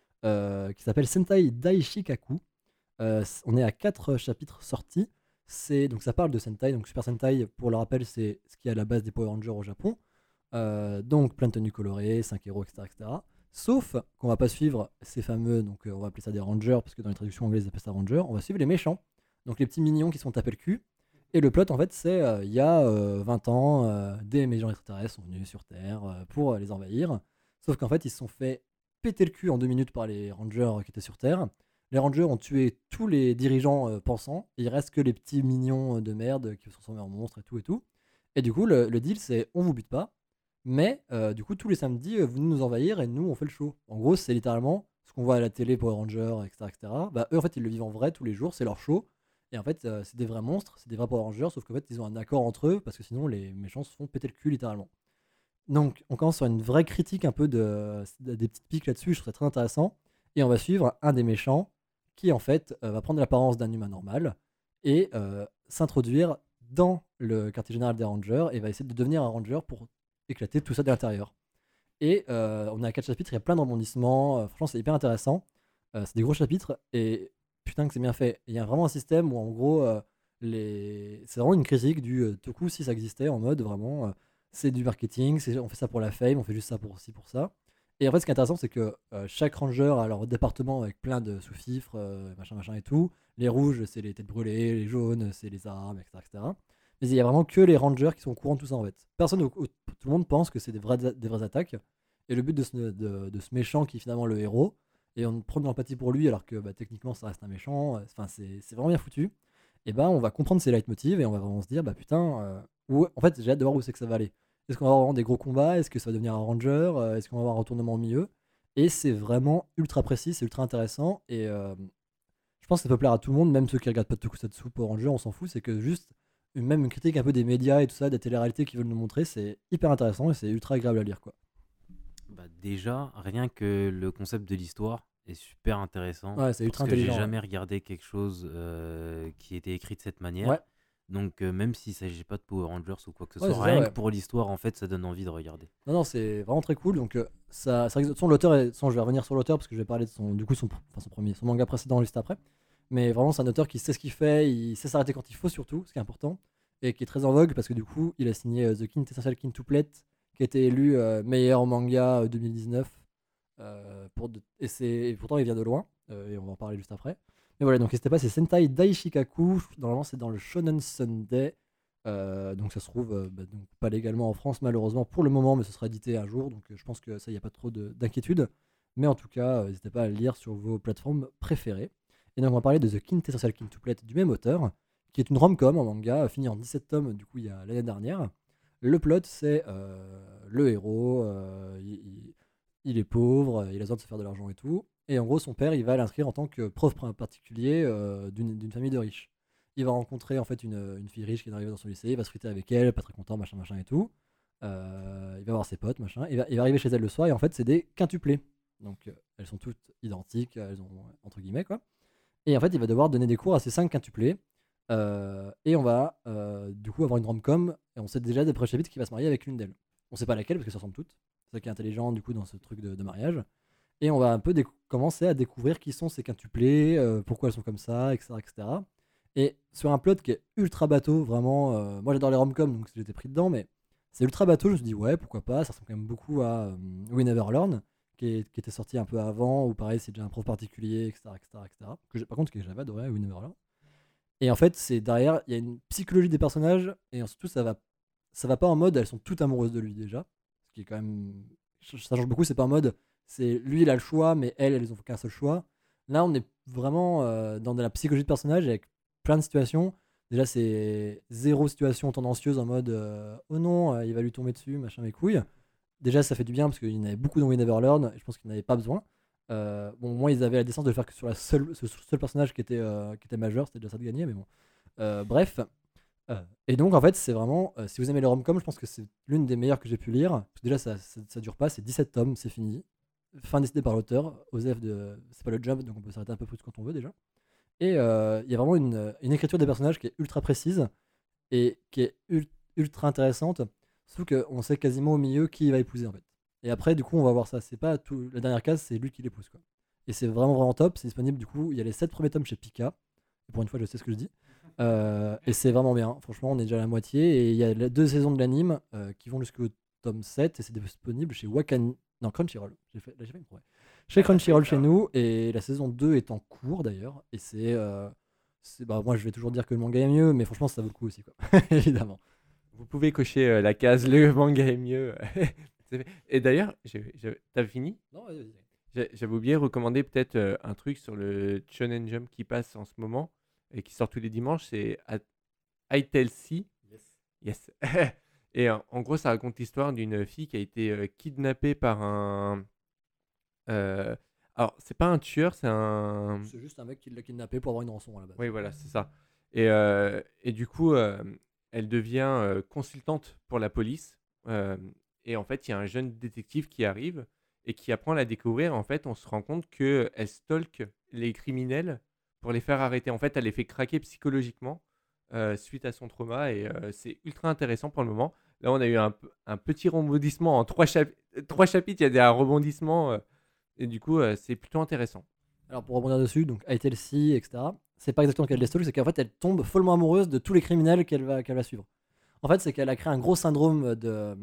euh, qui s'appelle Sentai Daishikaku. Euh, c- on est à quatre chapitres sortis. C'est, donc ça parle de Sentai. Donc Super Sentai, pour le rappel, c'est ce qui est à la base des Power Rangers au Japon. Euh, donc plein de tenues colorées, cinq héros, et cetera, et cetera. Sauf qu'on va pas suivre ces fameux, donc euh, on va appeler ça des Rangers, parce que dans les traductions anglaises ils appellent ça Rangers. On va suivre les méchants, donc les petits mignons qui sont tapés le cul. Et le plot en fait c'est euh, il y a euh, vingt ans, euh, des méchants extraterrestres sont venus sur Terre euh, pour euh, les envahir. Sauf qu'en fait ils se sont fait péter le cul en deux minutes par les Rangers qui étaient sur Terre. Les Rangers ont tué tous les dirigeants euh, pensants, et il reste que les petits mignons euh, de merde qui se transforment en monstres et tout et tout. Et du coup le, le deal c'est on vous bute pas, mais euh, du coup, tous les samedis, euh, vous venez nous envahir et nous, on fait le show. En gros, c'est littéralement ce qu'on voit à la télé, Power Rangers, et cetera, et cetera. Bah, eux, en fait, ils le vivent en vrai tous les jours, c'est leur show. Et en fait, euh, c'est des vrais monstres, c'est des vrais Power Rangers, sauf qu'en fait, ils ont un accord entre eux, parce que sinon, les méchants se font péter le cul, littéralement. Donc, on commence sur une vraie critique un peu de, de- des petites piques là-dessus, je trouve ça très intéressant. Et on va suivre un des méchants qui, en fait, euh, va prendre l'apparence d'un humain normal et euh, s'introduire dans le quartier général des Rangers et va essayer de devenir un Ranger pour éclater tout ça de l'intérieur. Et euh, on a quatre chapitres, il y a plein de rebondissements. euh, franchement, c'est hyper intéressant. Euh, c'est des gros chapitres et putain que c'est bien fait. Il y a vraiment un système où en gros, euh, les... c'est vraiment une critique du euh, Toku si ça existait en mode vraiment, euh, c'est du marketing, c'est- on fait ça pour la fame, on fait juste ça pour ci, pour ça. Et en fait, ce qui est intéressant, c'est que euh, chaque ranger a leur département avec plein de sous-fifres, euh, machin, machin et tout. Les rouges, c'est les têtes brûlées, les jaunes, c'est les armes, et cetera, et cetera. Mais il y a vraiment que les rangers qui sont au courant de tout ça en fait. Personne, au- au- tout le monde pense que c'est des vraies, des vraies attaques. Et le but de ce, de, de ce méchant qui est finalement le héros, et on prend de l'empathie pour lui alors que bah, techniquement ça reste un méchant, euh, enfin c'est c'est vraiment bien foutu. Et bah on va comprendre ses leitmotivs et on va vraiment se dire bah putain, euh, où, en fait j'ai hâte de voir où c'est que ça va aller. Est-ce qu'on va avoir vraiment des gros combats? Est-ce que ça va devenir un ranger? Euh, Est-ce qu'on va avoir un retournement au milieu? Et c'est vraiment ultra précis, c'est ultra intéressant et euh, je pense que ça peut plaire à tout le monde, même ceux qui regardent pas de Tokusatsu pour Ranger, on s'en fout, c'est que juste une, même une critique un peu des médias et tout ça, des télé-réalités qui veulent nous montrer, c'est hyper intéressant et c'est ultra agréable à lire quoi.
Bah, déjà, rien que le concept de l'histoire est super intéressant.
Ouais, c'est ultra
Parce que j'ai
intelligent.
jamais regardé quelque chose euh, qui était écrit de cette
Ouais,
manière.
ouais,
Donc, euh, même s'il s'agit pas de Power Rangers ou quoi que ce
ouais,
soit,
c'est ça,
rien
ouais.
que pour l'histoire, en fait, ça donne envie de regarder.
Non, non, c'est vraiment très cool. Donc, euh, ça, ça risque de- de toute façon, l'auteur, est- de toute façon, je vais revenir sur l'auteur parce que je vais parler de son, du coup, son, enfin, son premier, son manga précédent juste après. Mais vraiment, c'est un auteur qui sait ce qu'il fait, il sait s'arrêter quand il faut surtout, ce qui est important, et qui est très en vogue parce que du coup, il a signé euh, The Quintessential Quintuplet, qui a été élu euh, meilleur manga euh, deux mille dix-neuf. euh, pour de- et, c'est- et pourtant, il vient de loin, euh, et on va en parler juste après. Mais voilà, donc n'hésitez pas, c'est Sentai Daishikaku. Normalement, c'est dans le Shonen Sunday. Euh, donc ça se trouve euh, bah, donc pas légalement en France malheureusement pour le moment, mais ce sera édité un jour. Donc euh, je pense que ça, il n'y a pas trop de- d'inquiétude. Mais en tout cas, euh, n'hésitez pas à le lire sur vos plateformes préférées. Et donc on va parler de The Quintessential Quintuplet du même auteur, qui est une rom-com en manga, euh, finie en dix-sept tomes, du coup il y a l'année dernière. Le plot, c'est euh, le héros, euh, il, il- il est pauvre, il a besoin de se faire de l'argent et tout. Et en gros, son père, il va l'inscrire en tant que prof particulier euh, d'une d'une famille de riches. Il va rencontrer en fait une, une fille riche qui est arrivée dans son lycée, il va se friter avec elle, pas très content, machin, machin et tout. Euh, il va voir ses potes, machin. Il va, il va arriver chez elle le soir et en fait, c'est des quintuplés. Donc, euh, elles sont toutes identiques, elles ont entre guillemets quoi. Et en fait, il va devoir donner des cours à ces cinq quintuplés. Euh, et on va euh, du coup avoir une rom-com. Et on sait déjà des premiers chapitres qu'il va se marier avec l'une d'elles. On sait pas laquelle parce qu'elles se ressemblent toutes. C'est ça qui est intelligent du coup dans ce truc de, de mariage. Et on va un peu décou- commencer à découvrir qui sont ces quintuplés, euh, pourquoi elles sont comme ça, et cetera, et cetera. Et sur un plot qui est ultra bateau, vraiment. euh, moi j'adore les rom-coms donc j'étais pris dedans, mais c'est ultra bateau. Je me suis dit, ouais, pourquoi pas. Ça ressemble quand même beaucoup à euh, We Never Learn, qui, est- qui était sorti un peu avant, où pareil, c'est déjà un prof particulier, et cetera, et cetera, et cetera. Que j'ai- par contre, que j'avais adoré, We Never Learn. Et en fait, c'est derrière, il y a une psychologie des personnages, et surtout, ça va, ça va pas en mode elles sont toutes amoureuses de lui déjà. Ce qui est quand même. Ça change beaucoup, c'est pas en mode c'est lui, il a le choix, mais elles, elles ont qu'un seul choix. Là, on est vraiment euh, dans de la psychologie de personnage avec plein de situations. Déjà, c'est zéro situation tendancieuse en mode euh, oh non, euh, il va lui tomber dessus, machin, mes couilles. Déjà, ça fait du bien parce qu'il y en avait beaucoup dans We Never Learn et je pense qu'ils n'avaient pas besoin. Euh, bon, au moins, ils avaient la décence de le faire que sur la seule, ce seul personnage qui était, euh, qui était majeur, c'était déjà ça de gagner, mais bon. Euh, bref, Euh, et donc, en fait, c'est vraiment. Euh, si vous aimez les rom-coms, je pense que c'est l'une des meilleures que j'ai pu lire. Parce que déjà, ça, ça, ça dure pas, c'est dix-sept tomes, c'est fini. Fin décidée par l'auteur. Osef de. C'est pas le Jump, donc on peut s'arrêter un peu plus quand on veut déjà. Et euh, il y a vraiment une, une écriture des personnages qui est ultra précise et qui est ul- ultra intéressante. Surtout qu'on sait quasiment au milieu qui il va épouser en fait. Et après, du coup, on va voir ça. C'est pas tout. La dernière case, c'est lui qui l'épouse quoi. Et c'est vraiment vraiment top. C'est disponible du coup. Il y a les sept premiers tomes chez Pika. Et pour une fois, je sais ce que je dis. Euh, et c'est vraiment bien. Franchement, on est déjà à la moitié. Et il y a les deux saisons de l'anime euh, qui vont jusqu'au tome sept. Et c'est disponible chez Wakan. Non, Crunchyroll. J'ai fait, là, j'ai fait une progrès. Chez Crunchyroll chez nous. Et la saison deux est en cours d'ailleurs. Et c'est. euh, c'est- bah, moi, je vais toujours dire que le manga est mieux. Mais franchement, ça vaut le coup aussi. Quoi. Évidemment.
Vous pouvez cocher euh, la case le manga est mieux. C'est fait. Et d'ailleurs, j'ai- j'ai- t'as fini?
Non, vas-y, vas-y.
J'ai- J'avais oublié de recommander peut-être euh, un truc sur le Shonen Jump qui passe en ce moment et qui sort tous les dimanches, c'est At- I Tell C. Yes. Et en, en gros, ça raconte l'histoire d'une fille qui a été euh, kidnappée par un. euh, Alors, c'est pas un tueur, c'est un.
C'est juste un mec qui l'a kidnappé pour avoir une rançon à la base.
Oui, voilà, c'est ça. Et, euh, et du coup, euh, elle devient euh, consultante pour la police. euh, et en fait, il y a un jeune détective qui arrive et qui apprend à la découvrir. En fait, on se rend compte qu'elle stalk les criminels pour les faire arrêter. En fait, elle les fait craquer psychologiquement euh, suite à son trauma. Et euh, c'est ultra intéressant pour le moment. Là, on a eu un, p- un petit rebondissement en trois, chapi- trois chapitres. Il y a des un rebondissement. euh, et du coup, euh, c'est plutôt intéressant.
Alors pour rebondir dessus, donc I T L C, et cetera. C'est pas exactement qu'elle les stalk, c'est qu'en fait elle tombe follement amoureuse de tous les criminels qu'elle va, qu'elle va suivre. En fait, c'est qu'elle a créé un gros syndrome de euh,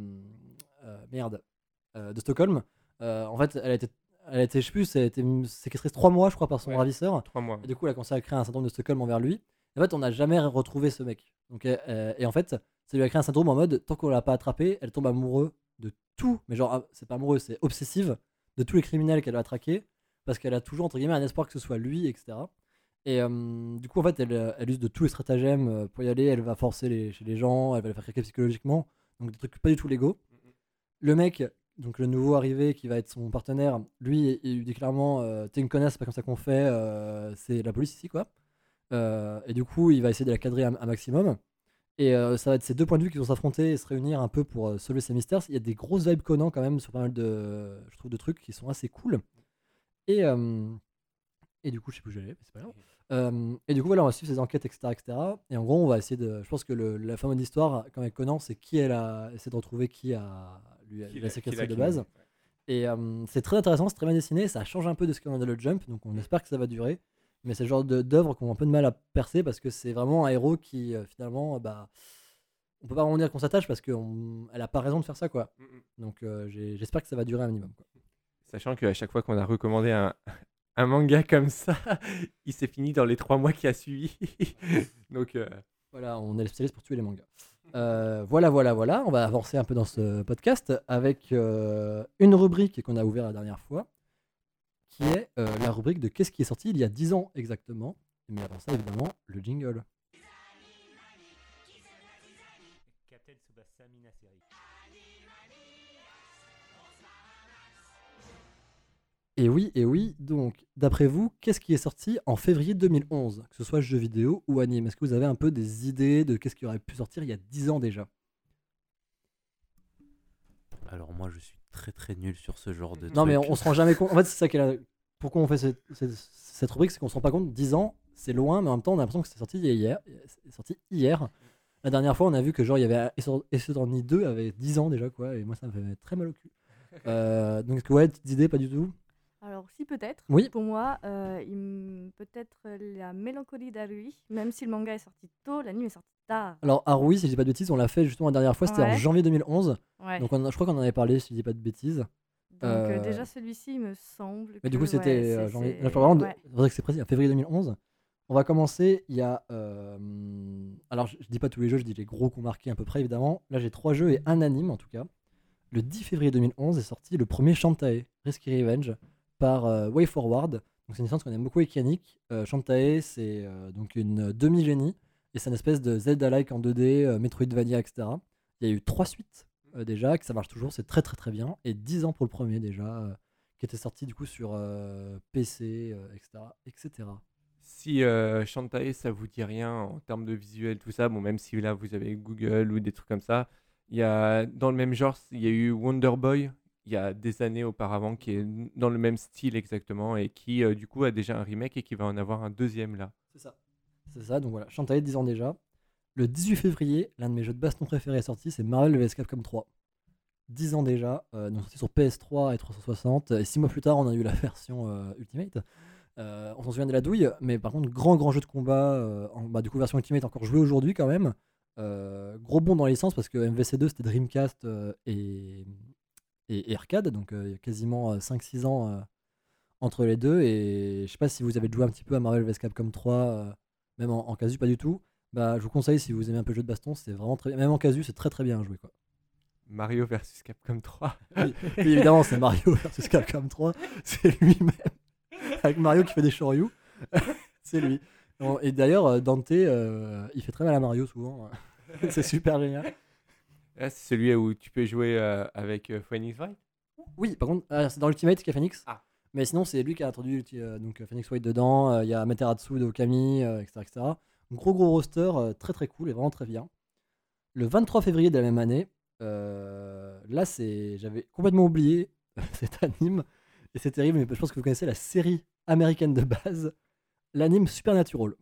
merde euh, de Stockholm. Euh, en fait, elle a été, elle a été, je sais plus, elle a été séquestrée trois mois, je crois, par son
Ouais.
ravisseur.
Trois mois.
Et du coup, elle a commencé à créer un syndrome de Stockholm envers lui. Et en fait, on n'a jamais retrouvé ce mec. Donc, euh, euh, et en fait, ça lui a créé un syndrome en mode tant qu'on l'a pas attrapé, elle tombe amoureuse de tout. Mais genre, ah, c'est pas amoureux, c'est obsessive de tous les criminels qu'elle va traquer parce qu'elle a toujours entre guillemets un espoir que ce soit lui, et cetera. Et euh, du coup, en fait, elle, euh, elle use de tous les stratagèmes euh, pour y aller. Elle va forcer les, chez les gens, elle va les faire craquer psychologiquement. Donc, des trucs pas du tout légaux. Le mec, donc le nouveau arrivé qui va être son partenaire, lui, il lui dit clairement euh, t'es une connasse, c'est pas comme ça qu'on fait, euh, c'est la police ici, quoi. Euh, et du coup, il va essayer de la cadrer un, un maximum. Et euh, ça va être ces deux points de vue qui vont s'affronter et se réunir un peu pour euh, solver ces mystères. Il y a des grosses vibes Conan quand même sur pas mal de, je trouve, de trucs qui sont assez cool. Et, euh, et du coup, je sais plus où j'allais, mais c'est pas grave. Euh, et du coup, voilà, on va suivre ces enquêtes, et cetera, et cetera. Et en gros, on va essayer de. Je pense que le, la fin de l'histoire, comme avec Conan, c'est qui elle a essayé de retrouver qui a lui a,
Qui
lui a
l'a-
séquestré
qui l'a
de base.
kidnappé, ouais.
Et euh, c'est très intéressant, c'est très bien dessiné, ça change un peu de ce qu'on a dans le Jump, donc on espère que ça va durer. Mais c'est le genre de- d'œuvre qu'on a un peu de mal à percer parce que c'est vraiment un héros qui euh, finalement, euh, bah, on peut pas vraiment dire qu'on s'attache parce qu'elle a pas raison de faire ça, quoi.
Mm, mm.
Donc euh, j'ai- j'espère que ça va durer un minimum, quoi.
Sachant qu'à chaque fois qu'on a recommandé un, un manga comme ça, il s'est fini dans les trois mois qui a suivi. Donc, euh,
Voilà, on est les spécialistes pour tuer les mangas. Euh, voilà, voilà, voilà. On va avancer un peu dans ce podcast avec euh, une rubrique qu'on a ouverte la dernière fois, qui est euh, la rubrique de qu'est-ce qui est sorti il y a dix ans exactement. Mais avant ça, évidemment, le jingle.
Captain Tsubasa Minaseri.
Et oui, et oui, donc, d'après vous, qu'est-ce qui est sorti en février deux mille onze, que ce soit jeu vidéo ou anime? Est-ce que vous avez un peu des idées de qu'est-ce qui aurait pu sortir il y a dix ans déjà?
Alors moi, je suis très très nul sur ce genre de
Non, mais on,
truc.
on se rend jamais compte. En fait, c'est ça qui est la- Pourquoi on fait cette, cette, cette rubrique, c'est qu'on se rend pas compte. dix ans, c'est loin, mais en même temps, on a l'impression que c'est sorti hier. C'est sorti hier. La dernière fois, on a vu que genre il y avait Essorni deux avait dix ans déjà, quoi, et moi ça me fait très mal au cul. Euh, donc, est-ce que ouais, petites idées, pas du tout?
Alors, si peut-être.
Oui.
Pour moi, euh, il m- peut-être la mélancolie d'Arui, même si le manga est sorti tôt, l'anime est sorti tard.
Alors, Haruhi, si je dis pas de bêtises, on l'a fait justement la dernière fois, c'était en
Ouais.
janvier deux mille onze.
Ouais.
Donc, on a- je crois qu'on en avait parlé, si je dis pas de bêtises.
Donc, euh,
euh,
déjà, celui-ci, il me semble.
Mais du
que,
coup, c'était
ouais,
euh,
c'est-
janvier.
c'est-
Là, je parle vraiment de.
ouais.
C'est vrai que c'est précis, en février deux mille onze. On va commencer. Il y a. euh, Alors, je, je dis pas tous les jeux, je dis les gros qui ont marqué à peu près, évidemment. Là, j'ai trois jeux et un anime en tout cas. Le dix février deux mille onze est sorti le premier Shantae, Risky Revenge, par euh, Way Forward. Donc, c'est une licence qu'on aime beaucoup avec Yannick. Euh, Shantae, c'est euh, donc une demi-génie. Et c'est une espèce de Zelda-like en deux D, euh, Metroidvania, et cetera. Il y a eu trois suites euh, déjà, que ça marche toujours, c'est très très très bien. Et dix ans pour le premier déjà. euh, qui était sorti du coup sur euh, P C, euh, et cetera, et cetera.
Si euh, Shantae, ça vous dit rien en termes de visuel, tout ça, bon, même si là vous avez Google ou des trucs comme ça, il y a, dans le même genre, il y a eu Wonder Boy il y a des années auparavant qui est dans le même style exactement et qui euh, du coup a déjà un remake et qui va en avoir un deuxième là.
C'est ça. C'est ça, donc voilà, Shantae, dix ans déjà. Le dix-huit février, l'un de mes jeux de baston préférés est sorti, c'est Marvel vs Capcom trois. dix ans déjà, euh, donc sorti sur P S trois et trois cent soixante, et six mois plus tard, on a eu la version euh, Ultimate. Euh, on s'en souvient de la douille, mais par contre, grand grand jeu de combat, euh, en, bah, du coup, version Ultimate encore joué aujourd'hui quand même. Euh, gros bond dans la licence parce que M V C deux c'était Dreamcast euh, et, et, et arcade, donc euh, il y a quasiment euh, cinq six ans euh, entre les deux. Et je sais pas si vous avez joué un petit peu à Marvel vs Capcom trois, euh, même en, en casu, pas du tout. Bah, je vous conseille si vous aimez un peu le jeu de baston, c'est vraiment très bien. Même en casu, c'est très très bien à jouer quoi.
Mario versus Capcom trois.
Oui, oui, évidemment, c'est Mario versus Capcom trois, c'est lui-même. Avec Mario qui fait des Shoryu, c'est lui. Bon, et d'ailleurs, euh, Dante, euh, il fait très mal à Mario souvent. C'est super génial.
Là, c'est celui où tu peux jouer euh, avec euh, Phoenix Wright.
Oui, par contre, euh, c'est dans Ultimate qu'il y a Phoenix.
Ah.
Mais sinon, c'est lui qui a introduit euh, donc, Phoenix Wright dedans. euh, Il y a Amaterasu de Okami, euh, et cetera, et cetera. Gros gros roster, euh, très très cool et vraiment très bien. Le vingt-trois février de la même année, euh, là, c'est, j'avais complètement oublié cet anime. Et c'est terrible, mais je pense que vous connaissez la série américaine de base, l'anime Supernatural.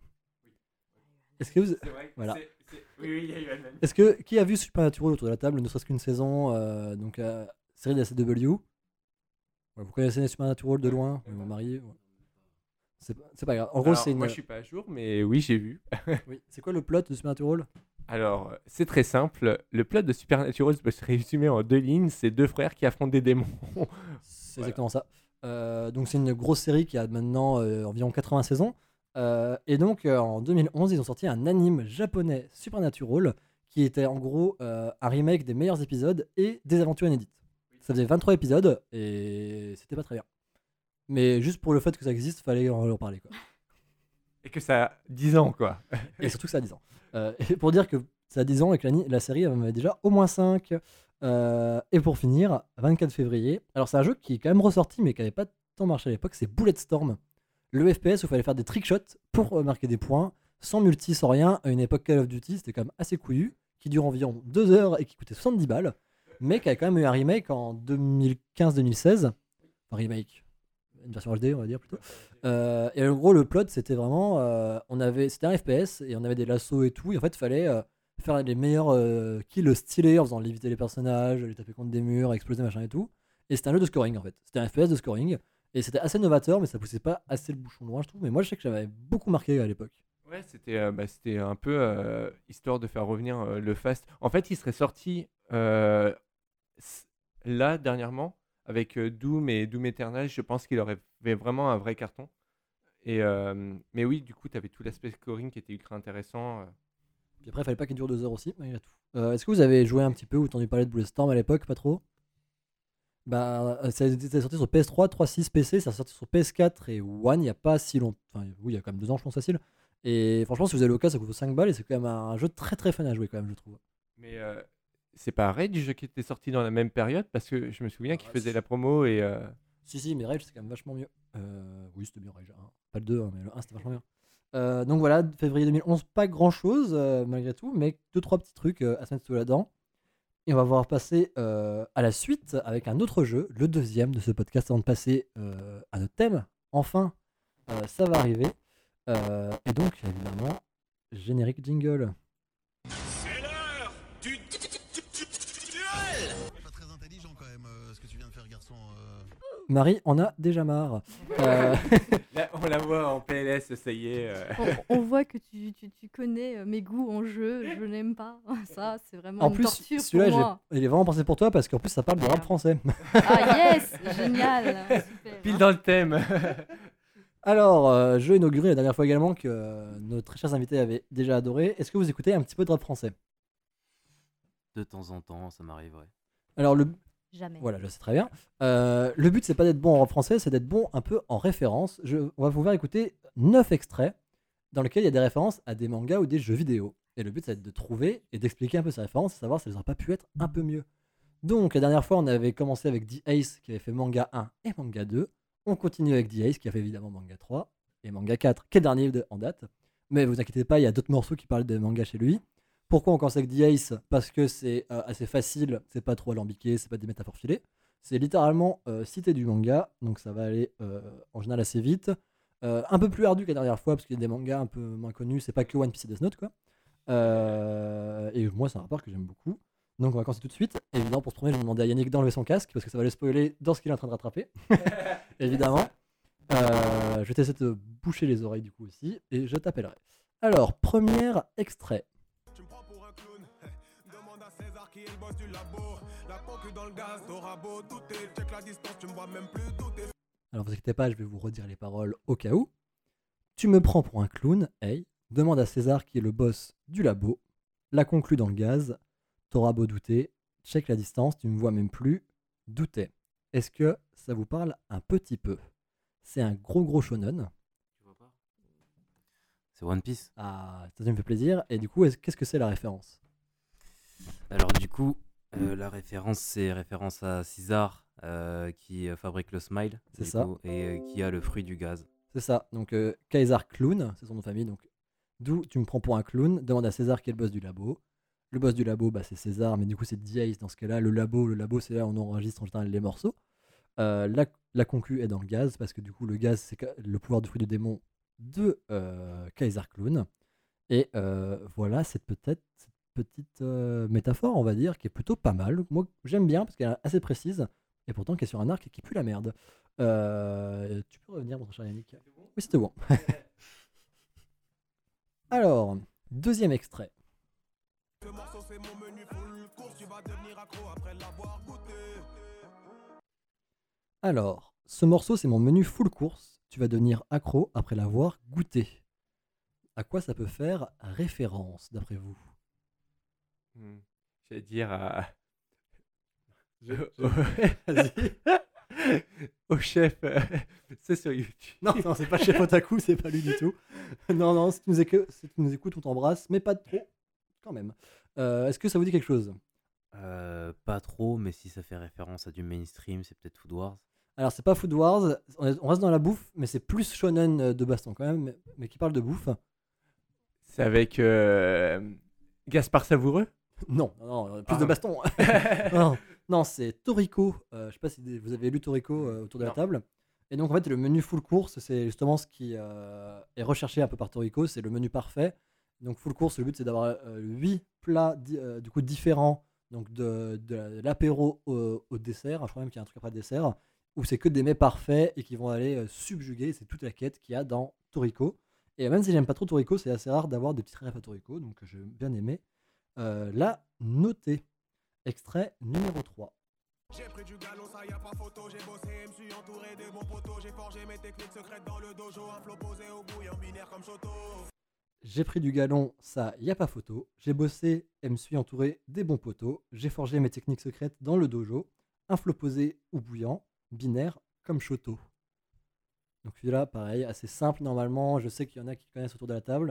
Est-ce que vous...
C'est vrai.
Voilà.
c'est- c'est- Oui, oui, il y a eu un même.
Est-ce que qui a vu Supernatural autour de la table, ne serait-ce qu'une saison, euh, donc euh, série de la C W? Ouais, vous connaissez Supernatural de loin,
Ouais,
mon
ouais.
mari. Ouais. C'est pas, c'est pas grave. En gros,
Alors,
c'est une.
moi, je suis pas à jour, mais oui, j'ai vu.
Oui. C'est quoi le plot de Supernatural?
Alors, euh, c'est très simple. Le plot de Supernatural peut se résumer en deux lignes. C'est deux frères qui affrontent des démons.
C'est
Voilà.
exactement ça. Euh, donc c'est une grosse série qui a maintenant euh, environ quatre-vingts saisons. Euh, et donc euh, en deux mille onze, ils ont sorti un anime japonais Supernatural qui était en gros euh, un remake des meilleurs épisodes et des aventures inédites. Ça faisait vingt-trois épisodes et c'était pas très bien. Mais juste pour le fait que ça existe, fallait en, en parler quoi.
Et que ça a dix ans, quoi.
Et surtout que ça a dix ans. Euh, et pour dire que ça a dix ans et que la, ni- la série elle en avait déjà au moins cinq. Euh, et pour finir, vingt-quatre février. Alors c'est un jeu qui est quand même ressorti mais qui n'avait pas tant marché à l'époque, c'est Bulletstorm. Le F P S où il fallait faire des trickshots pour euh, marquer des points, sans multi, sans rien. À une époque Call of Duty, c'était quand même assez couillu, qui dure environ deux heures et qui coûtait soixante-dix balles, mais qui a quand même eu un remake en deux mille quinze deux mille seize. Enfin remake, une version H D on va dire plutôt. Euh, et en gros le plot c'était vraiment, euh, on avait, c'était un F P S et on avait des lassos et tout, et en fait il fallait euh, faire les meilleurs euh, kills stylés en faisant léviter les personnages, les taper contre des murs, exploser machin et tout. Et c'était un jeu de scoring en fait, c'était un F P S de scoring. Et c'était assez novateur, mais ça poussait pas assez le bouchon loin, je trouve. Mais moi, je sais que j'avais beaucoup marqué à l'époque.
Ouais, c'était euh, bah, c'était un peu euh, histoire de faire revenir euh, le fast. En fait, il serait sorti euh, s- là dernièrement avec euh, Doom et Doom Eternal. Je pense qu'il aurait fait vraiment un vrai carton. Et euh, mais oui, du coup, tu avais tout l'aspect scoring qui était ultra intéressant. euh.
Puis après, il fallait pas qu'il dure deux heures aussi, malgré tout. Euh, Est-ce que vous avez joué un petit peu ou entendu parler de Bulletstorm à l'époque? Pas trop. Bah, euh, ça a été sorti sur P S trois, trois point six, P C, ça a sorti sur P S quatre et One il n'y a pas si longtemps. Enfin, oui, il y a quand même deux ans, je pense, facile. Et franchement, si vous avez l'occasion, ça coûte cinq balles et c'est quand même un jeu très très fun à jouer, quand même, je trouve.
Mais euh, c'est pas Rage du jeu qui était sorti dans la même période parce que je me souviens qu'il
Ah,
faisait
si.
la promo et euh,
Si, si, mais Rage, c'est quand même vachement mieux. Euh, oui, c'était bien Rage un. Pas le deux, hein, mais le un, c'était vachement bien. Euh, donc voilà, février deux mille onze, pas grand chose malgré tout, mais deux trois petits trucs euh, à se mettre sous la dent. Et on va pouvoir passer euh, à la suite avec un autre jeu, le deuxième de ce podcast, avant de passer euh, à notre thème. Enfin, euh, ça va arriver. Euh, et donc, évidemment, générique jingle.
C'est l'heure du du- du- du- du- duel.
Pas très intelligent quand même euh, ce que tu viens de faire, garçon. euh.
Marie en a déjà marre. Euh,
là, on la voit en P L S, ça y est. euh.
On, on voit que tu, tu, tu connais euh, mes goûts en jeu, je n'aime pas. Ça, c'est vraiment
en
une
plus,
torture
celui-là,
pour moi.
j'ai- il est vraiment pensé pour toi parce qu'en plus, ça parle de rap français.
Ah yes, génial, super.
Pile
hein.
dans le thème.
Alors, euh, jeu inauguré la dernière fois également que euh, nos très chers invités avaient déjà adoré. Est-ce que vous écoutez un petit peu de rap français?
De temps en temps, ça m'arriverait.
Alors, le,
Jamais.
voilà, je sais très bien. Euh, le but, c'est pas d'être bon en rap français, c'est d'être bon un peu en référence. Je, on va vous faire écouter neuf extraits dans lesquels il y a des références à des mangas ou des jeux vidéo. Et le but, c'est de trouver et d'expliquer un peu ces références et savoir si elles n'auraient pas pu être un peu mieux. Donc, la dernière fois, on avait commencé avec D-Ace qui avait fait manga un et manga deux. On continue avec D-Ace qui a fait évidemment manga trois. et manga quatre, qui est dernier de- en date. Mais vous inquiétez pas, il y a d'autres morceaux qui parlent de manga chez lui. Pourquoi on commence avec The Ace? Parce que c'est euh, assez facile, c'est pas trop alambiqué, c'est pas des métaphores filées. C'est littéralement euh, citer du manga, donc ça va aller euh, en général assez vite. Euh, un peu plus ardu que la dernière fois, parce qu'il y a des mangas un peu moins connus, c'est pas que One Piece et Death Note, quoi. Euh, et moi, c'est un rapport que j'aime beaucoup. Donc on va commencer tout de suite. Évidemment, pour ce premier, je vais demander à Yannick d'enlever son casque, parce que ça va le spoiler dans ce qu'il est en train de rattraper. Évidemment. Euh, je vais essayer de te boucher les oreilles du coup aussi, et je t'appellerai. Alors, premier extrait.
Tu me prends pour un clown. Demande à César qui est le boss du labo. La poque dans le gaz, t'auras beau douter. Check la distance, tu me vois même plus douter.
Alors, vous inquiétez pas, je vais vous redire les paroles au cas où. Tu me prends pour un clown, hey. Demande à César qui est le boss du labo. La conclue dans le gaz. T'auras beau douter. Check la distance, tu me vois même plus douter. Est-ce que ça vous parle un petit peu? C'est un gros gros shonen.
Tu vois pas? C'est One Piece.
Ah, ça me fait plaisir. Et du coup, est-ce- qu'est-ce que c'est la référence?
Alors du coup, euh, la référence, c'est référence à César euh, qui euh, fabrique le smile.
C'est
du
ça.
coup, et euh, qui a le fruit du gaz.
C'est ça. Donc, euh, Kaiser Clown, c'est son nom de famille. Donc, d'où tu me prends pour un clown. Demande à César qui est le boss du labo. Le boss du labo, bah, c'est César, mais du coup, c'est The Ace dans ce cas-là. Le labo, le labo, c'est là où on enregistre en général les morceaux. Euh, la, la concu est dans le gaz, parce que du coup, le gaz, c'est ca- le pouvoir du fruit du démon de euh, Kaiser Clown. Et euh, voilà, cette, peut-être, cette petite euh, métaphore, on va dire, qui est plutôt pas mal. Moi, j'aime bien, parce qu'elle est assez précise, et pourtant qui est sur un arc et qui pue la merde. Euh, tu peux revenir, mon cher Yannick? Oui, c'était bon. Alors, deuxième extrait.
Ce morceau, c'est mon menu full course. Tu vas devenir accro après l'avoir goûté.
Alors, ce morceau, c'est mon menu full course. Tu vas devenir accro après l'avoir goûté. À quoi ça peut faire référence, d'après vous?
Hmm. J'allais dire à.
Vas-y.
Au chef, euh, c'est sur YouTube.
Non, non, c'est pas Chef Otaku, c'est pas lui du tout. Non, non, si tu nous, écoutes, si tu nous écoutes, on t'embrasse, mais pas de trop, quand même. Euh, Est-ce que ça vous dit quelque chose?
Euh, pas trop, mais si ça fait référence à du mainstream, c'est peut-être Food Wars.
Alors, c'est pas Food Wars, on est- on reste dans la bouffe, mais c'est plus shonen euh, de baston quand même, mais, mais qui parle de bouffe.
C'est avec euh, Gaspard Savoureux.
Non, non, non, plus
Ah.
de baston. non, non, c'est Toriko. Euh, je sais pas si vous avez lu Toriko euh, autour de la
Non.
table. Et donc, en fait, le menu full course, c'est justement ce qui euh, est recherché un peu par Toriko. C'est le menu parfait. Donc, full course, le but, c'est d'avoir huit plats di- euh, du coup, différents. Donc, de, de la- l'apéro au, au dessert. Je crois même qu'il y a un truc après le dessert. Où c'est que des mets parfaits et qui vont aller euh, subjuguer. C'est toute la quête qu'il y a dans Toriko. Et même si j'aime pas trop Toriko, c'est assez rare d'avoir des petits rêves à Toriko. Donc, j'ai bien aimé. Euh, la noter. Extrait numéro trois.
J'ai pris du galon, ça y a pas photo. J'ai bossé et me suis entouré de bons potos. J'ai forgé mes techniques secrètes dans le dojo. Un flow posé au bouillon binaire comme Choto.
J'ai pris du galon, ça y a pas photo. J'ai bossé et me suis entouré des bons potos. J'ai forgé mes techniques secrètes dans le dojo. Un flot posé ou bouillant, binaire comme Choto. Donc celui-là, pareil, assez simple normalement. Je sais qu'il y en a qui connaissent autour de la table.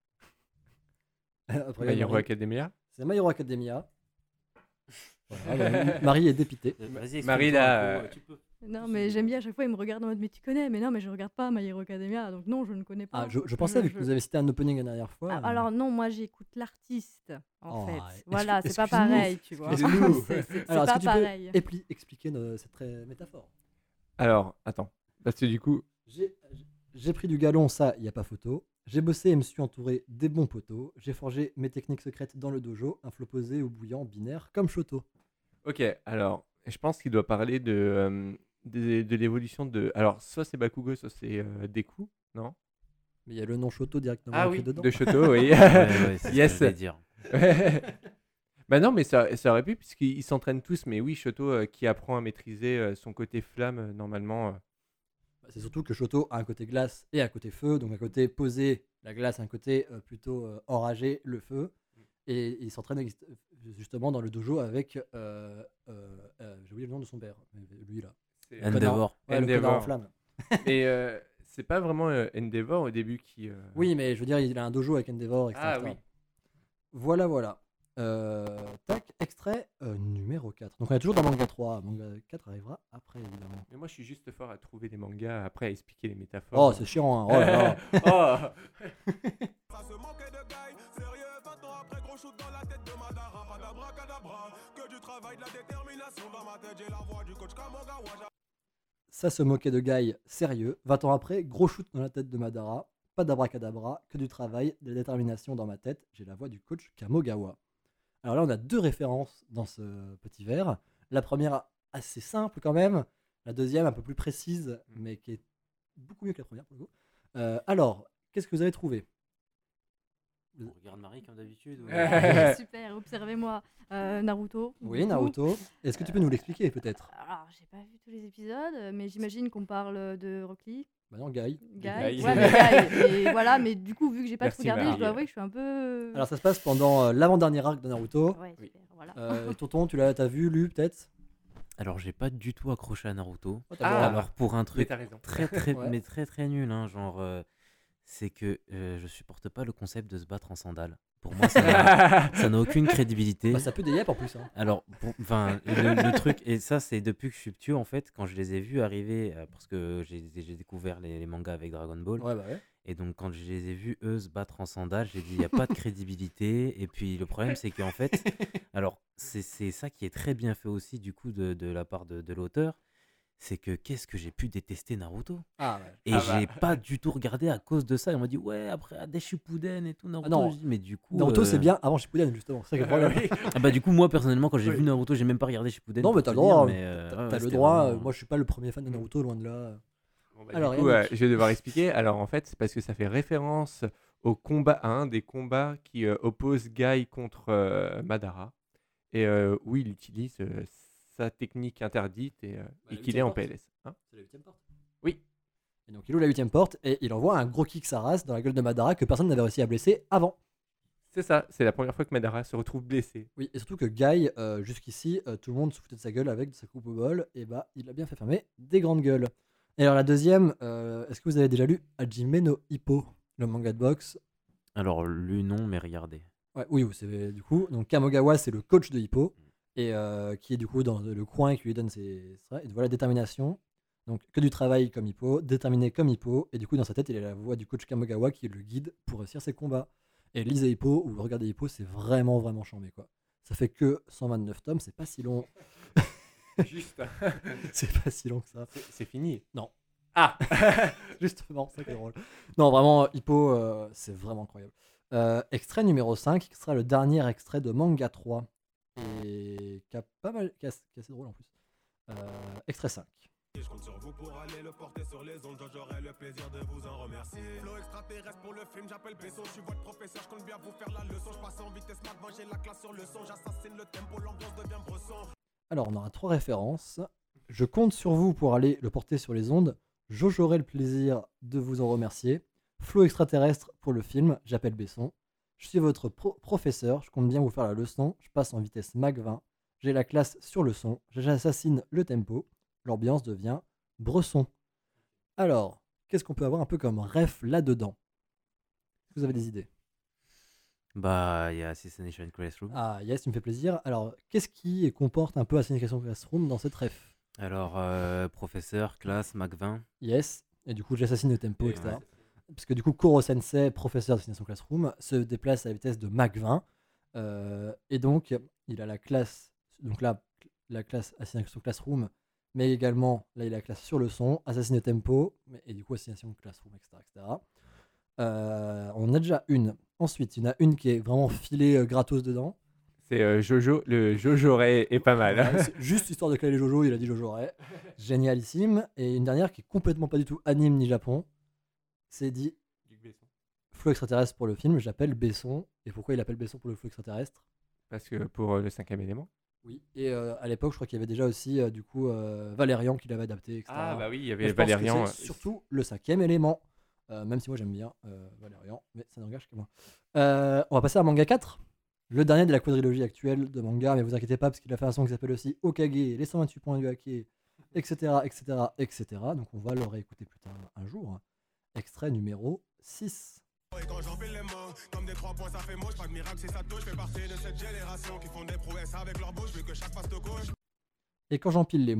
Après,
My Hero
Marie-
Academia.
C'est My Hero Academia. Voilà, bah, Marie est dépitée.
Euh, Vas-y,
Marie,
exprime-toi
là,
un peu,
euh,
tu peux.
Non, mais j'aime bien, à chaque fois, il me regarde en mode, mais tu connais? Mais non, mais je regarde pas My Hero Academia, donc non, je ne connais pas.
Ah, je, je pensais, vu que
je-
vous avez cité un opening la dernière fois.
Ah,
euh,
alors non, moi j'écoute l'artiste, en
Oh,
fait.
excuse-
Voilà, c'est pas
excuse-nous,
pareil, tu vois.
excuse-nous.
C'est c'est- c'est
Alors, est-ce
pas
que tu peux
pareil.
épli- expliquer euh, cette euh, métaphore?
Alors, attends. Parce que du coup,
J'ai j'ai pris du galon, ça, il n'y a pas photo. J'ai bossé et me suis entouré des bons potos. J'ai forgé mes techniques secrètes dans le dojo, un flot posé ou bouillant binaire comme Choto.
ok, alors, je pense qu'il doit parler de, euh, de, de l'évolution de. Alors, soit c'est Bakugo, soit c'est euh, Deku, non?
Mais il y a le nom Choto directement
Ah
écrit
oui,
dedans.
de Shoto, oui.
Ouais, ouais, c'est
Yes.
ce que je voulais dire.
Bah non, mais ça, ça aurait pu, puisqu'ils ils s'entraînent tous. Mais oui, Shoto euh, qui apprend à maîtriser euh, son côté flamme, euh, normalement. euh.
Bah, c'est surtout que Choto a un côté glace et un côté feu. Donc un côté posé, la glace, un côté euh, plutôt euh, enragé, le feu. Et il s'entraîne ex- justement dans le dojo avec. euh, euh, euh, J'ai oublié le nom de son père. mais Lui là.
C'est-
Le connard-
Endeavor.
Ouais, le connard en
Endeavor.
flamme.
Mais euh, c'est pas vraiment euh, Endeavor au début qui. euh,
Oui, mais je veux dire, il a un dojo avec Endeavor, et cetera
Ah oui.
Voilà, voilà. Euh, tac, extrait euh, numéro quatre. Donc on est toujours dans manga trois. Manga quatre arrivera après, évidemment.
Mais moi, je suis juste fort à trouver des mangas, après à expliquer les métaphores.
Oh, c'est chiant, hein. Oh là là.
Oh.
Ça se manquait de gars, sérieux, vingt ans après, gros shoot dans la tête de Madara, pas d'abracadabra, que du travail, de la détermination dans ma tête, j'ai la voix du coach Kamogawa.
Ça se moquait de Guy, sérieux. vingt ans après, gros shoot dans la tête de Madara. Pas d'abracadabra, que du travail, de la détermination dans ma tête. J'ai la voix du coach Kamogawa. Alors là, on a deux références dans ce petit verre. La première, assez simple quand même. La deuxième, un peu plus précise, mais qui est beaucoup mieux que la première pour le coup. Euh, alors, qu'est-ce que vous avez trouvé?
On regarde Marie comme d'habitude. ou-
Super, observez-moi. Euh, Naruto.
Oui,
beaucoup.
Naruto. Est-ce que tu peux nous l'expliquer peut-être?
Alors, j'ai pas vu tous les épisodes, mais j'imagine qu'on parle de Rock Lee.
Bah non, Guy.
Guy.
Guy.
Ouais, mais Guy. Et voilà, mais du coup, vu que j'ai pas
Merci,
trop regardé,
Marie.
je dois avouer que je suis un peu.
Alors ça se passe pendant euh, l'avant-dernier arc de Naruto.
Ouais,
Oui.
super, voilà.
Euh, tonton, tu l'as t'as vu, lu peut-être?
Alors, j'ai pas du tout accroché à Naruto.
Oh, t'as
Ah,
pas-
Alors, pour un
Mais
truc
t'as raison.
très, très,
Ouais.
mais très, très nul, hein, genre, euh, c'est que euh, je supporte pas le concept de se battre en sandales. Pour moi, ça n'a ça n'a aucune crédibilité.
Bah, ça pue des yep en plus. Hein.
Alors, pour- enfin, le, le truc, et ça, c'est depuis que je suis petit, en fait, quand je les ai vus arriver, euh, parce que j'ai j'ai découvert les, les mangas avec Dragon Ball,
Ouais, bah ouais.
et donc quand je les ai vus, eux, se battre en sandales, j'ai dit, il n'y a pas de crédibilité, et puis le problème, c'est qu'en fait, alors, c'est c'est ça qui est très bien fait aussi, du coup, de, de la part de, de l'auteur, c'est que qu'est-ce que j'ai pu détester Naruto.
Ah ouais.
Et
Ah
j'ai
bah.
pas du tout regardé à cause de ça. Et on m'a dit, ouais, après Ades Shippuden et tout, Naruto.
non.
Je dis, mais du coup.
Naruto,
euh,
c'est bien avant Shippuden, justement. C'est ça qui est le problème.
Ah bah, du coup, moi, personnellement, quand j'ai
Oui.
vu Naruto, j'ai même pas regardé Shippuden.
Non,
pour
mais t'as
te
le droit.
dire, mais, euh,
T'as
ouais,
t'as
ouais,
le
c'était
droit.
vraiment-
euh, Moi, je suis pas le premier fan de Naruto, loin de là.
Bon, bah,
Alors,
du coup,
Yannick.
euh, je vais devoir expliquer. Alors, en fait, c'est parce que ça fait référence au combat, à un des combats qui euh, oppose Guy contre euh, Madara. Et euh, où il utilise euh, sa technique interdite et, euh,
la
et qu'il est en
huitième
P L S. Hein.
C'est la huitième porte.
Oui.
Et donc, il ouvre la huitième porte et il envoie un gros kick sa race dans la gueule de Madara que personne n'avait réussi à blesser avant.
C'est ça, c'est la première fois que Madara se retrouve blessé.
Oui, et surtout que Guy, euh, jusqu'ici, euh, tout le monde se foutait de sa gueule avec de sa coupe au bol, et bah, il a bien fait fermer des grandes gueules. Et alors, la deuxième, euh, est-ce que vous avez déjà lu Hajime no Hippo, le manga de boxe?
Alors, lu, non, mais regardez.
Ouais, oui, oui, c'est du coup. Donc, Kamogawa, c'est le coach de Hippo, et euh, qui est du coup dans le coin et qui lui donne ses. ses- Et voilà, détermination. Donc, que du travail comme Hippo, déterminé comme Hippo, et du coup, dans sa tête, il a la voix du coach Kamogawa qui le guide pour réussir ses combats. Et lisez Hippo ou regardez Hippo, c'est vraiment, vraiment chambé, quoi. Ça fait que cent vingt-neuf tomes, c'est pas si long.
Juste.
C'est pas si long que ça.
C'est c'est fini.
Non.
Ah.
Justement, ça qui est drôle. Non, vraiment, Hippo, euh, c'est vraiment incroyable. Euh, extrait numéro cinq, qui sera le dernier extrait de Manga trois. Et qui a pas mal. qui est assez, qui est assez drôle en plus. Euh, extrait cinq.
Je compte sur vous pour aller le porter sur les ondes, j'aurai le plaisir de vous en remercier. Flow extraterrestre pour le film, j'appelle Besson, je suis votre professeur, je compte bien vous faire la leçon. Je passe en vitesse Mac vingt, j'ai la classe sur le son, j'assassine le tempo, l'ambiance devient bresson.
Alors, on aura trois références. Je compte sur vous pour aller le porter sur les ondes. J'aurai le plaisir de vous en remercier. Flow extraterrestre pour le film, j'appelle Besson. Je suis votre pro- professeur, je compte bien vous faire la leçon. Je passe en vitesse Mac vingt. J'ai la classe sur le son. J'assassine le tempo. L'ambiance devient bresson. Alors, qu'est-ce qu'on peut avoir un peu comme ref là-dedans? Vous avez des idées?
Bah, il y a Assassination Classroom.
Ah, yes, tu me fais plaisir. Alors, qu'est-ce qui comporte un peu Assassination Classroom dans cette ref?
Alors, euh, professeur, classe, Mac vingt.
Yes, et du coup, j'assassine le tempo,
Et
et cetera.
ouais.
Parce que du coup, Koro Sensei, professeur d'Assassination Classroom, se déplace à la vitesse de Mac vingt. euh, et donc, il a la classe, donc là, la classe Assassination Classroom, mais également, là, il a la classe sur le son, Assassin le tempo, mais- et du coup, Assassination Classroom, et cetera et cetera. Euh, on en a déjà une. Ensuite, il y en a une qui est vraiment filée euh, gratos dedans.
C'est euh, Jojo, le Jojo Ray est pas mal.
Ouais, c'est juste histoire de caler les Jojo, il a dit Jojo Ray. Génialissime. Et une dernière qui est complètement pas du tout anime ni Japon. C'est dit Flow extraterrestre pour le film, j'appelle Besson. Et pourquoi il appelle Besson pour le flow extraterrestre?
Parce que pour euh, le cinquième élément.
Oui. Et euh, à l'époque, je crois qu'il y avait déjà aussi euh, du coup euh, Valérian qui l'avait adapté, et cetera.
Ah bah oui, il y
Mais
avait
je pense que
Valérian.
c'est surtout le cinquième élément. Euh, même si moi j'aime bien euh, Valérian, mais ça n'engage que moi. Euh, on va passer à Manga quatre. Le dernier de la quadrilogie actuelle de manga, mais vous inquiétez pas parce qu'il a fait un son qui s'appelle aussi Okage, les cent vingt-huit points du hake, et cetera, et cetera, et cetera. Donc on va le réécouter plus tard un jour. Extrait numéro six.
Et quand j'empile les mains, comme des trois points ça fait moche, pas de miracle si ça touche, je fais partie de cette génération qui font des prouesses avec leur bouche, vu que chaque passe de gauche.
Et quand j'empile les mots,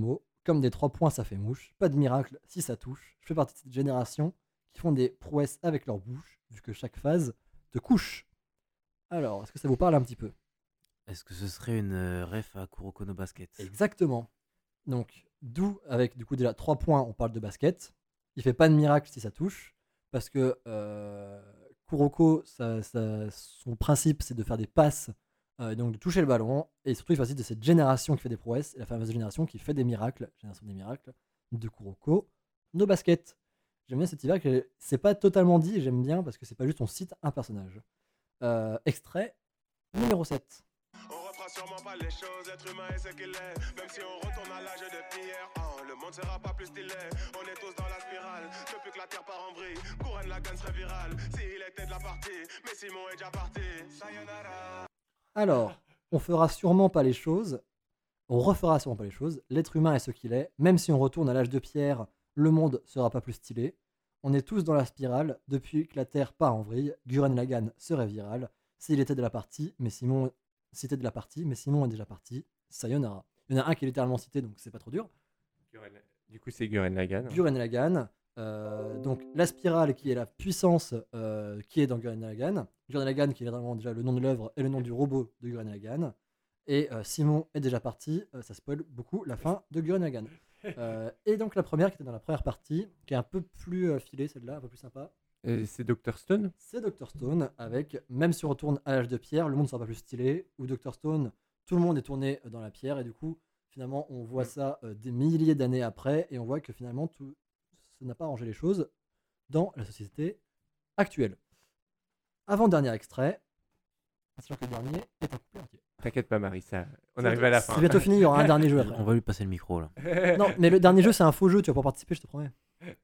Comme des trois points, ça fait mouche. Pas de miracle si ça touche. Je fais partie de cette génération qui font des prouesses avec leur bouche, vu que chaque phase te couche. Alors, est-ce que ça vous parle un petit peu?
Est-ce que ce serait une euh, ref à Kuroko no Basket?
Exactement. Donc, d'où, avec du coup déjà trois points, on parle de basket. Il fait pas de miracle si ça touche, parce que euh, Kuroko, ça- ça- son principe, c'est de faire des passes, euh, donc de toucher le ballon, et surtout, il fait partie de cette génération qui fait des prouesses, et la fameuse génération qui fait des miracles, génération des miracles, de Kuroko no Basket. J'aime bien cette idée que c'est pas totalement dit, et j'aime bien parce que c'est pas juste on cite un personnage. Euh, extrait numéro sept.
On refera sûrement pas les choses, être humain est ce qu'il est. Même si on retourne à l'âge de pierre, oh, le monde sera pas plus stylé. On est tous dans la spirale, depuis que la terre part en vrille. Couronne la gagne serait virale, s'il était de la partie. Mais Simon est déjà parti, sayonara.
Alors, on fera sûrement pas les choses, on refera sûrement pas les choses. L'être humain est ce qu'il est, même si on retourne à l'âge de pierre, le monde sera pas plus stylé. On est tous dans la spirale, depuis que la Terre part en vrille, Gurren Lagann serait viral. S'il était de la partie, mais Simon, cité de la partie, mais Simon est déjà parti, sayonara. Il y en a un qui est littéralement cité, donc c'est pas trop dur.
Gurren- Du coup, c'est Gurren Lagann.
Gurren Lagann, euh, donc la spirale qui est la puissance euh, qui est dans Gurren Lagann. Gurren Lagann qui est littéralement déjà le nom de l'œuvre et le nom du robot de Gurren Lagann. Et euh, Simon est déjà parti, euh, ça spoil beaucoup la fin de Gurren Lagann. Euh, et donc la première qui était dans la première partie, qui est un peu plus euh, filée celle-là, un peu plus sympa,
Euh, c'est docteur Stone.
c'est docteur Stone avec même si on retourne à l'âge de pierre, le monde sera pas plus stylé, ou docteur Stone, tout le monde est tourné dans la pierre et du coup finalement on voit ça euh, des milliers d'années après et on voit que finalement tout ça n'a pas arrangé les choses dans la société actuelle. Avant-dernier extrait, sachant que le dernier est un couplet entier.
T'inquiète pas, Marie, ça... on
C'est
arrive à la
C'est
fin.
bientôt fini, il y aura un dernier jeu après.
On va lui passer le micro là.
Non, mais le dernier jeu c'est un faux jeu, tu vas pas participer, je te promets.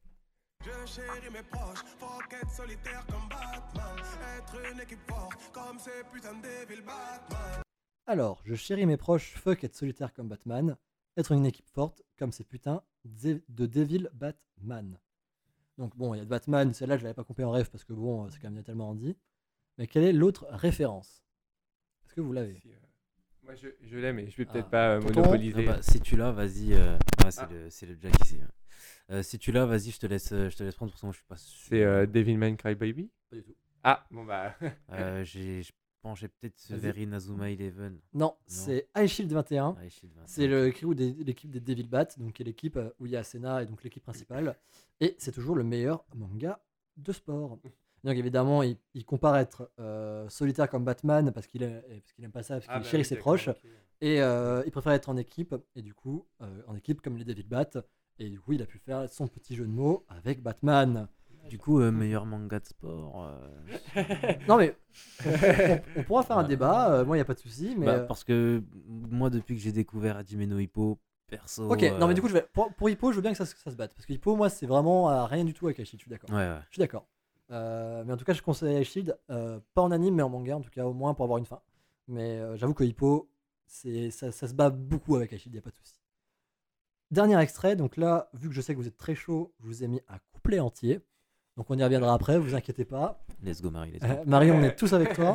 Je chéris mes proches, faut être solitaire comme Batman. Être une équipe forte, comme ces putains de Devil Batman.
Alors, je chéris mes proches, fuck être solitaire comme Batman, être une équipe forte comme ces putains de de Devil Batman. Donc bon, il y a de Batman, celle-là je l'avais pas compris en rêve parce que bon, c'est quand même tellement dit. Mais quelle est l'autre référence? Est-ce que vous l'avez?
Si, euh, Moi, je, je l'ai, mais je vais peut-être
Ah,
pas euh,
tonton
monopoliser.
Ah bah, si tu l'as, vas-y. euh, ouais, c'est
Ah.
le, c'est le Jack ici. hein. Euh, si tu l'as, vas-y, je te laisse, euh, je te laisse prendre parce que moi je suis pas sûr.
C'est euh, Devilman Crybaby.
Pas du tout.
Ah, bon bah...
Euh, j'ai, je penchais peut-être
Vas-y.
vers Inazuma Eleven.
Non, c'est High Shield vingt et un.
Ah, Shield vingt et un.
C'est le crew des- l'équipe des Devil Bat, donc qui est l'équipe euh, où il y a Senna et donc l'équipe principale. Et c'est toujours le meilleur manga de sport. Donc évidemment, il, il compare être euh, solitaire comme Batman parce qu'il aime, parce qu'il aime pas ça, parce qu'il
Ah, bah
chérit
oui,
ses
d'accord,
proches.
ok.
Et euh, il préfère être en équipe, et du coup, euh, en équipe comme les Devil Bat. Et du coup, il a pu faire son petit jeu de mots avec Batman.
Du coup, euh, meilleur manga de sport. euh,
Non mais, on, on- on pourra faire un
Ouais.
débat, euh, moi il n'y a pas de souci. Mais
bah,
euh,
parce que moi, depuis que j'ai découvert Hajime no Hippo, perso.
ok, non mais du
euh,
coup, je vais, pour, pour Hippo, je veux bien que ça, se- ça se batte. Parce que Hippo, moi, c'est vraiment euh, rien du tout avec Shield, je suis d'accord.
Ouais, ouais.
Je suis d'accord. Euh, mais en tout cas, je conseille Shield, euh, pas en anime, mais en manga, en tout cas, au moins pour avoir une fin. Mais euh, j'avoue que Hippo, c'est, ça, ça se bat beaucoup avec Shield, il n'y a pas de souci. Dernier extrait, donc là, vu que je sais que vous êtes très chaud, je vous ai mis un couplet entier. Donc on y reviendra après, vous inquiétez pas.
Let's go, Marie. Let's go.
Euh, Marie, on est tous avec toi.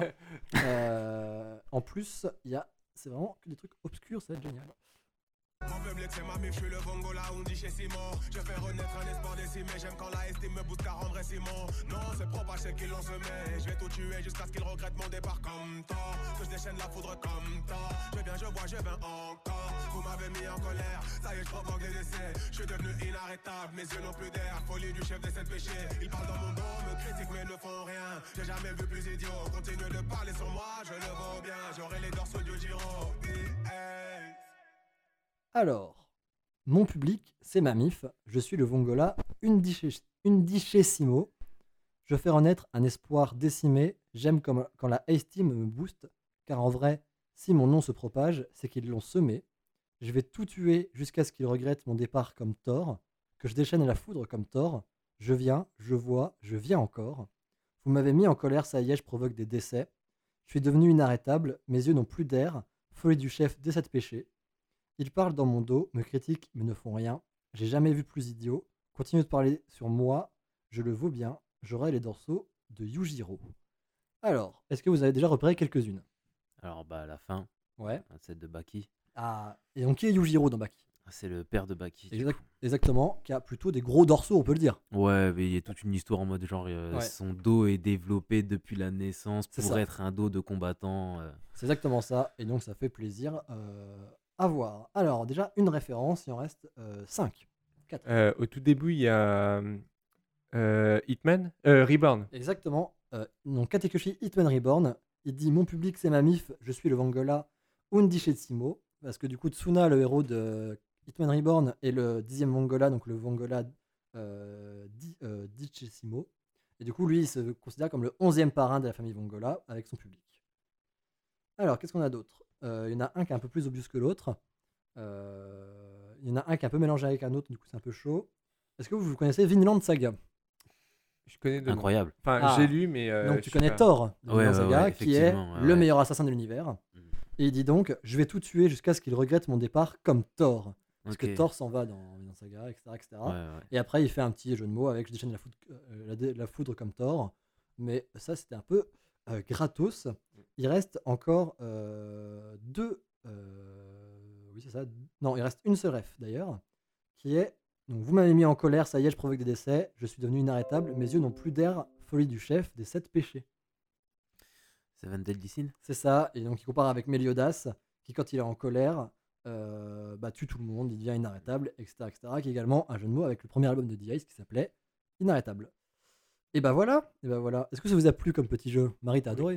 Euh, en plus, il y a, c'est vraiment que des trucs obscurs, ça va être génial.
Mon peuple c'est ma mif, je suis le Vongo là, on dit chez Simon. Je fais renaître un espoir décimé, j'aime quand la estime me booste car en vrai Simon. Non, c'est propre à ceux qui l'ont semé. Je vais tout tuer jusqu'à ce qu'ils regrettent mon départ comme temps. Que je déchaîne la foudre comme temps. Je viens, je vois, je viens encore. Vous m'avez mis en colère, ça y est, je provoque des décès. Je suis devenu inarrêtable, mes yeux n'ont plus d'air. Folie du chef des sept péchés. Ils parlent dans mon dos, me critiquent mais ne font rien. J'ai jamais vu plus idiot. Continue de parler sur moi, je le vaux bien. J'aurai les dorsaux du Giro. Hey.
Alors, mon public, c'est ma mif. Je suis le Vongola undicesimo. Je fais renaître un espoir décimé. J'aime comme- quand la estime me booste, car en vrai, si mon nom se propage, c'est qu'ils l'ont semé. Je vais tout tuer jusqu'à ce qu'ils regrettent mon départ comme Thor, que je déchaîne la foudre comme Thor. Je viens, je vois, je viens encore. Vous m'avez mis en colère, ça y est, je provoque des décès. Je suis devenu inarrêtable, mes yeux n'ont plus d'air. Folie du chef des sept péchés. Ils parlent dans mon dos, me critiquent mais ne font rien. J'ai jamais vu plus idiot. Continue de parler sur moi, je le vaux bien. J'aurai les dorsaux de Yujiro. Alors, est-ce que vous avez déjà repéré quelques-unes?
Alors, bah, à la fin,
Ouais.
un set de Baki.
Ah, et donc qui est Yujiro dans Baki?
C'est le père de Baki. du
Exact-
coup.
exactement, qui a plutôt des gros dorsaux, on peut le dire.
Ouais, mais il y a toute une histoire en mode genre euh,
Ouais.
son dos est développé depuis la naissance
C'est
pour
ça.
être un dos de combattant. euh.
C'est exactement ça, et donc ça fait plaisir euh, à voir. Alors, déjà, une référence, il en reste cinq. quatre.
Euh, au tout début, il y a euh, Hitman, euh, Reborn.
Exactement. Euh, donc, Katekoshi Hitman Reborn, il dit Mon public, c'est ma mif, je suis le Vangola Undishetsimo. Parce que du coup, Tsuna, le héros de Hitman Reborn, est le dixième Vangola, donc le Vangola euh, di, euh, Dichesimo. Et du coup, lui, il se considère comme le onzième parrain de la famille Vangola avec son public. Alors, qu'est-ce qu'on a d'autre Euh, Il y en a un qui est un peu plus obvious que l'autre. Euh, Il y en a un qui est un peu mélangé avec un autre, du coup, c'est un peu chaud. Est-ce que vous, vous connaissez Vinland Saga
Je connais de nom.
Incroyable.
Enfin,
Ah.
j'ai lu, mais. euh,
Donc
je
tu
sais
connais
pas.
Thor de
Ouais,
Vinland
ouais,
Saga,
ouais,
qui est
effectivement, ouais,
le
ouais.
meilleur assassin de l'univers.
Mm.
Et il dit donc Je vais tout tuer jusqu'à ce qu'il regrette mon départ comme Thor. Parce
Ok.
que Thor s'en va dans Vinland Saga, et cetera et cetera.
Ouais, ouais.
Et après, il fait un petit jeu de mots avec Je déchaîne la foudre, euh, la, dé- la foudre comme Thor. Mais ça, c'était un peu euh, gratos. Il reste encore euh, deux. euh, oui, c'est ça. Non, il reste une seule ref d'ailleurs. Qui est donc, Vous m'avez mis en colère, ça y est, je provoque des décès. Je suis devenu inarrêtable. Mes yeux n'ont plus d'air. Folie du chef des sept péchés.
Seven Deadly Sin.
C'est ça. Et donc, il compare avec Meliodas, qui, quand il est en colère, euh, bah, tue tout le monde, il devient inarrêtable, et cetera, et cetera. Qui est également un jeu de mots avec le premier album de D-Ice qui s'appelait Inarrêtable. Et bah voilà. Et bah voilà. Est-ce que ça vous a plu comme petit jeu Marie, t'as adoré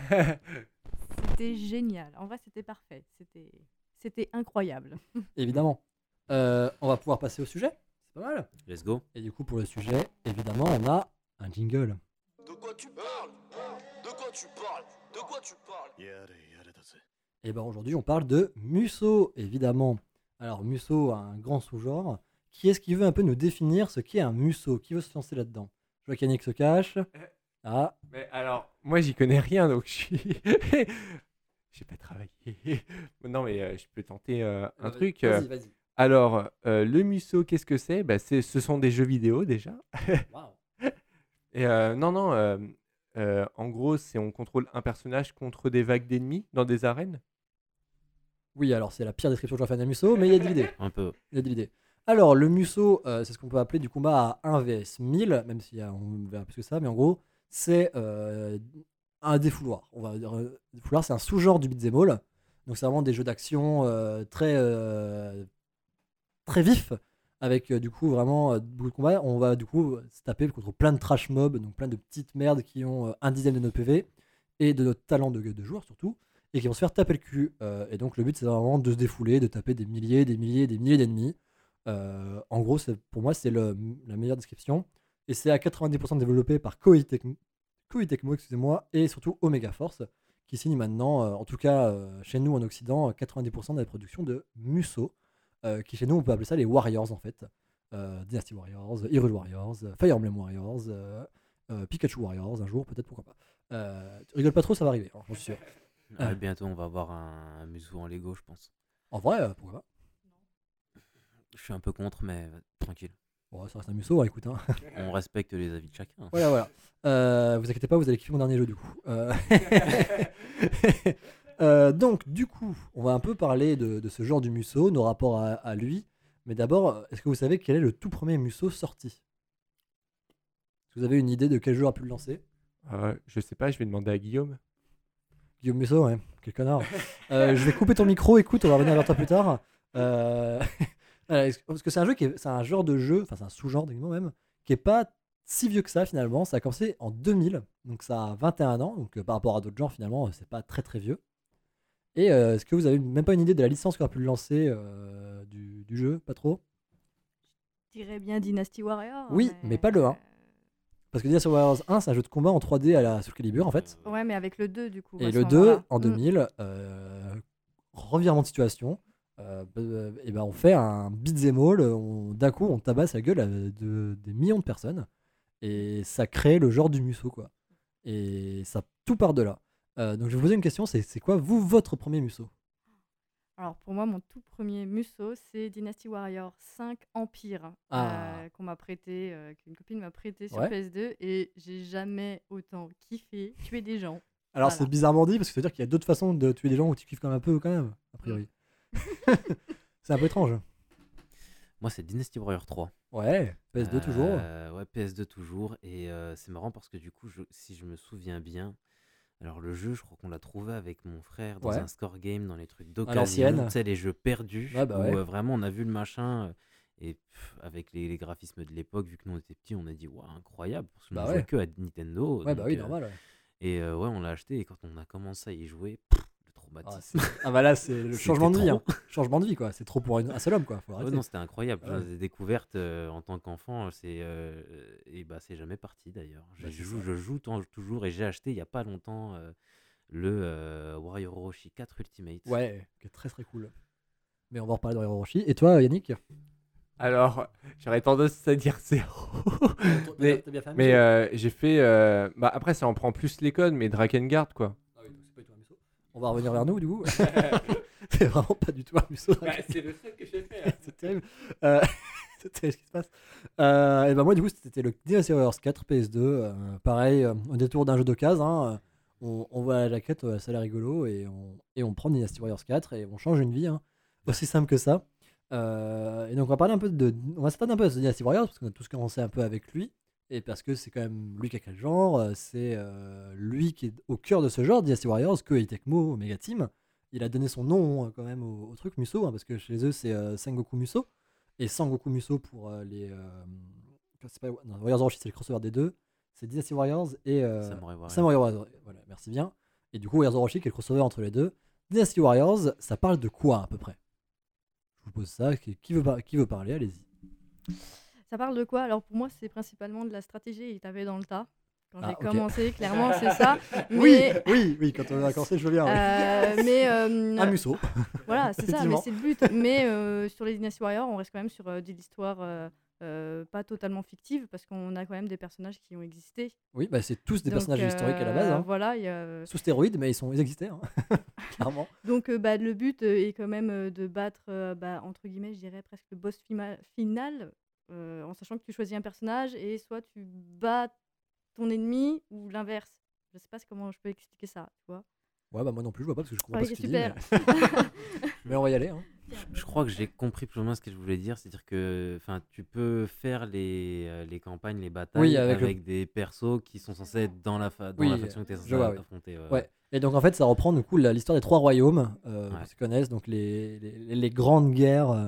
C'était génial. En vrai, c'était parfait. C'était, c'était incroyable.
Évidemment. Euh, on va pouvoir passer au sujet. C'est pas mal.
Let's go.
Et du coup, pour le sujet, évidemment, on a un jingle.
De quoi tu parles De quoi tu parles De quoi tu parles
Et ben aujourd'hui, on parle de Musso, évidemment. Alors, Musso a un grand sous-genre. Qui est-ce qui veut un peu nous définir ce qu'est un Musso Qui veut se lancer là-dedans Je vois qu'Yannick se cache. Ah,
Mais alors, moi, j'y connais rien, donc je suis. J'ai pas travaillé. Non, mais euh, je peux tenter euh, un truc. euh.
Vas-y, vas-y.
Alors, euh, le Musso, qu'est-ce que c'est bah, c'est, ce sont des jeux vidéo déjà.
Waouh.
Et euh, non, non, euh, euh, en gros, c'est on contrôle un personnage contre des vagues d'ennemis dans des arènes.
Oui, alors c'est la pire description que je vais faire d'un Musso, mais il y a de l'idée.
Un peu.
Il y a de l'idée. Alors, le Musso, euh, c'est ce qu'on peut appeler du combat à un vs mille, même si on verra plus que ça, mais en gros, c'est euh, un défouloir. On va dire, euh, défouloir, c'est un sous-genre du beat'em all. Donc, c'est vraiment des jeux d'action euh, très, euh, très vifs, avec euh, du coup vraiment euh, beaucoup de combats. On va du coup se taper contre plein de trash mobs, donc plein de petites merdes qui ont euh, un dixième de notre P V et de notre talent de, de joueur surtout, et qui vont se faire taper le cul. Euh, et donc, le but, c'est vraiment de se défouler, de taper des milliers, des milliers, des milliers d'ennemis. Euh, en gros, c'est, pour moi, c'est le- la meilleure description. Et c'est à quatre-vingt-dix pour cent développé par Koei Tecmo, Koei Tecmo, excusez-moi, et surtout Omega Force, qui signe maintenant, euh, en tout cas euh, chez nous en Occident, euh, quatre-vingt-dix pour cent de la production de Musso, euh, qui chez nous, on peut appeler ça les Warriors en fait. Euh, Dynasty Warriors, Hyrule Warriors, euh, Fire Emblem Warriors, euh, euh, Pikachu Warriors, un jour, peut-être, pourquoi pas. Euh, tu rigoles pas trop, ça va arriver, hein, j'en suis sûr.
Ouais,
Ah.
bientôt, on va avoir un, un Musso en Lego, je pense.
En vrai, euh, pourquoi pas.
Je suis un peu contre, mais euh, tranquille.
Bon, ça reste un Musso, hein, écoute. Hein.
On respecte les avis de chacun.
Voilà, voilà. Euh, vous inquiétez pas, vous allez kiffer mon dernier jeu du coup. Euh, euh, donc, du coup, on va un peu parler de, de ce genre du Musso, nos rapports à, à lui. Mais d'abord, est-ce que vous savez quel est le tout premier Musso sorti? Est-ce que vous avez une idée de quel jeu a pu le lancer?
Euh, je sais pas, je vais demander à Guillaume.
Guillaume Musso, ouais, quel connard. Euh, je vais couper ton micro, écoute, on va revenir vers toi plus tard. Euh, voilà, est-ce- parce que c'est un jeu qui est, c'est un genre de jeu, enfin c'est un sous-genre techniquement même, qui est pas si vieux que ça finalement. Ça a commencé en deux mille, donc ça a vingt et un ans, donc euh, par rapport à d'autres genres finalement, euh, c'est pas très très vieux. Et euh, est-ce que vous avez même pas une idée de la licence qui a pu le lancer euh, du, du jeu? Pas trop?
Je dirais bien Dynasty Warrior.
Oui, mais pas le un. Parce que Dynasty Warriors un, c'est un jeu de combat en trois D à la Soul Calibur en fait.
Ouais, mais avec le deux du coup. à
Et
ce
le deux,
moment-là.
en
Mm.
deux mille, euh, revirement de situation, euh, euh, et ben on fait un beat'em all, on- d'un coup on tabasse la gueule à de, des millions de personnes, et ça crée le genre du Musso, quoi. Et ça, tout part de là. Euh, donc je vais vous poser une question, c'est c'est quoi, vous, votre premier Musso?
Alors pour moi, mon tout premier Musso, c'est Dynasty Warrior cinq Empire,
Ah.
euh, qu'on m'a prêté, euh, qu'une copine m'a prêté sur
Ouais.
P S deux, et j'ai jamais autant kiffé tuer des gens.
Alors
Voilà.
c'est bizarrement dit, parce que ça veut dire qu'il y a d'autres façons de tuer des gens où tu kiffes quand même un peu, quand même, a priori. C'est un peu étrange.
Moi, c'est Dynasty Warrior trois.
Ouais, P S deux toujours.
Euh, ouais, P S deux toujours. Et euh, c'est marrant parce que du coup, je- si je me souviens bien, alors le jeu, je crois qu'on l'a trouvé avec mon frère dans
Ouais.
un score game, dans les trucs
À
d'occasion.
l'ancienne.
Tu sais, les jeux perdus,
Ouais, bah
où
ouais.
euh, vraiment on a vu le machin. euh, et pff, avec les, les graphismes de l'époque, vu que nous on était petits, on a dit, waouh, incroyable. Parce qu'on
Bah
ne
ouais.
jouait que à Nintendo.
Ouais, bah
donc,
oui,
euh,
normal. Ouais.
Et euh, ouais, on l'a acheté. Et quand on a commencé à y jouer, pff, le
Ah,
traumatisme.
c'est- ah bah là, c'est le
C'était
changement de vie.
trop.
Hein. Changement de vie, quoi. C'est trop pour une- un seul homme, quoi. Faut
Ouais,
arrêter.
non, c'était incroyable.
Ah ouais.
Des découvertes euh, en tant qu'enfant, c'est euh, et bah c'est jamais parti d'ailleurs. Je
Bah, c'est
joue,
ça.
je joue tant- toujours et j'ai acheté il y a pas longtemps euh, le euh, Warrior Orochi quatre Ultimate.
Ouais, qui est très très cool. Mais on va en reparler dans Hiroshi. Et toi, Yannick?
Alors, j'aurais tendance à dire zéro. mais
T'as bien fait un
mais
Muso
euh, j'ai fait. euh, Bah, après, ça en prend plus les codes, mais Drakengard, quoi.
Ah oui, donc c'est pas du tout un Muso. On va revenir vers nous, du coup. C'est vraiment pas du tout un Muso.
Bah, c'est le seul que j'ai fait.
C'est terrible. Euh, c'est terrible ce qui se passe. Euh, et ben moi, du coup, c'était le Dynasty Warriors quatre P S deux. Euh, pareil, euh, au détour d'un jeu d'occasion, hein, euh, on, on voit la jaquette, euh, ça a l'air rigolo, et on, et on prend Dynasty Warriors quatre et on change une vie. Hein. Aussi simple que ça. Euh, et donc, on va parler un peu de. On va s'attarder un peu à ce Dynasty Warriors, parce qu'on a tous commencé un peu avec lui. Et parce que c'est quand même lui qui a créé le genre, euh, c'est euh, lui qui est au cœur de ce genre, Dynasty Warriors, que Tecmo, Omega Team. Il a donné son nom euh, quand même au, au truc Muso, hein, parce que chez eux c'est euh, Sengoku Muso et Sangoku Muso pour euh, les. Euh, c'est pas, non, Warriors Orochi, c'est le crossover des deux. C'est Dynasty Warriors et euh,
Samurai Warriors.
Samurai Warriors. Voilà, merci bien. Et du coup, Warriors Orochi qui est le crossover entre les deux. Dynasty Warriors, ça parle de quoi à peu près? Je vous pose ça. Qui, qui veut, par- qui veut parler? Allez-y.
Ça parle de quoi? Alors pour moi, c'est principalement de la stratégie et taper dans le tas. Quand
Ah,
j'ai
ok.
commencé, clairement, c'est ça.
Oui,
Mais,
oui, oui, quand on a commencé, je veux bien. oui.
euh, mais euh,
Un Muso.
voilà, c'est ça, mais
Effectivement.
c'est le but. Mais euh, sur les Dynasty Warriors, on reste quand même sur euh, de l'histoire euh, euh, pas totalement fictive, parce qu'on a quand même des personnages qui ont existé.
Oui, bah, c'est tous des
Donc,
personnages historiques à la base.
euh,
Hein.
Voilà, il y a-
Sous stéroïdes, mais ils, sont, ils existaient, hein. Clairement.
Donc euh, bah, le but euh, est quand même euh, de battre, euh, bah, entre guillemets, je dirais presque le boss fima- final, euh, en sachant que tu choisis un personnage et soit tu bats ton ennemi ou l'inverse. Je sais pas comment je peux expliquer ça, tu vois.
Ouais, bah moi non plus, je vois pas parce que je comprends
Ouais,
pas ce que tu
super.
dis. Mais... mais on va y aller. Hein.
Je crois que j'ai compris plus ou moins ce que je voulais dire, c'est-à-dire que enfin tu peux faire les, euh, les campagnes, les batailles
Oui,
avec,
avec le-
des persos qui sont censés être dans la, fa- dans
Oui,
la faction que tu es
je
censé
vois, oui.
affronter. ouais,
Ouais. Et donc en fait, ça reprend du coup la- l'histoire des trois royaumes, euh,
Ouais.
qu'on se connaissent, donc les, les, les grandes guerres euh,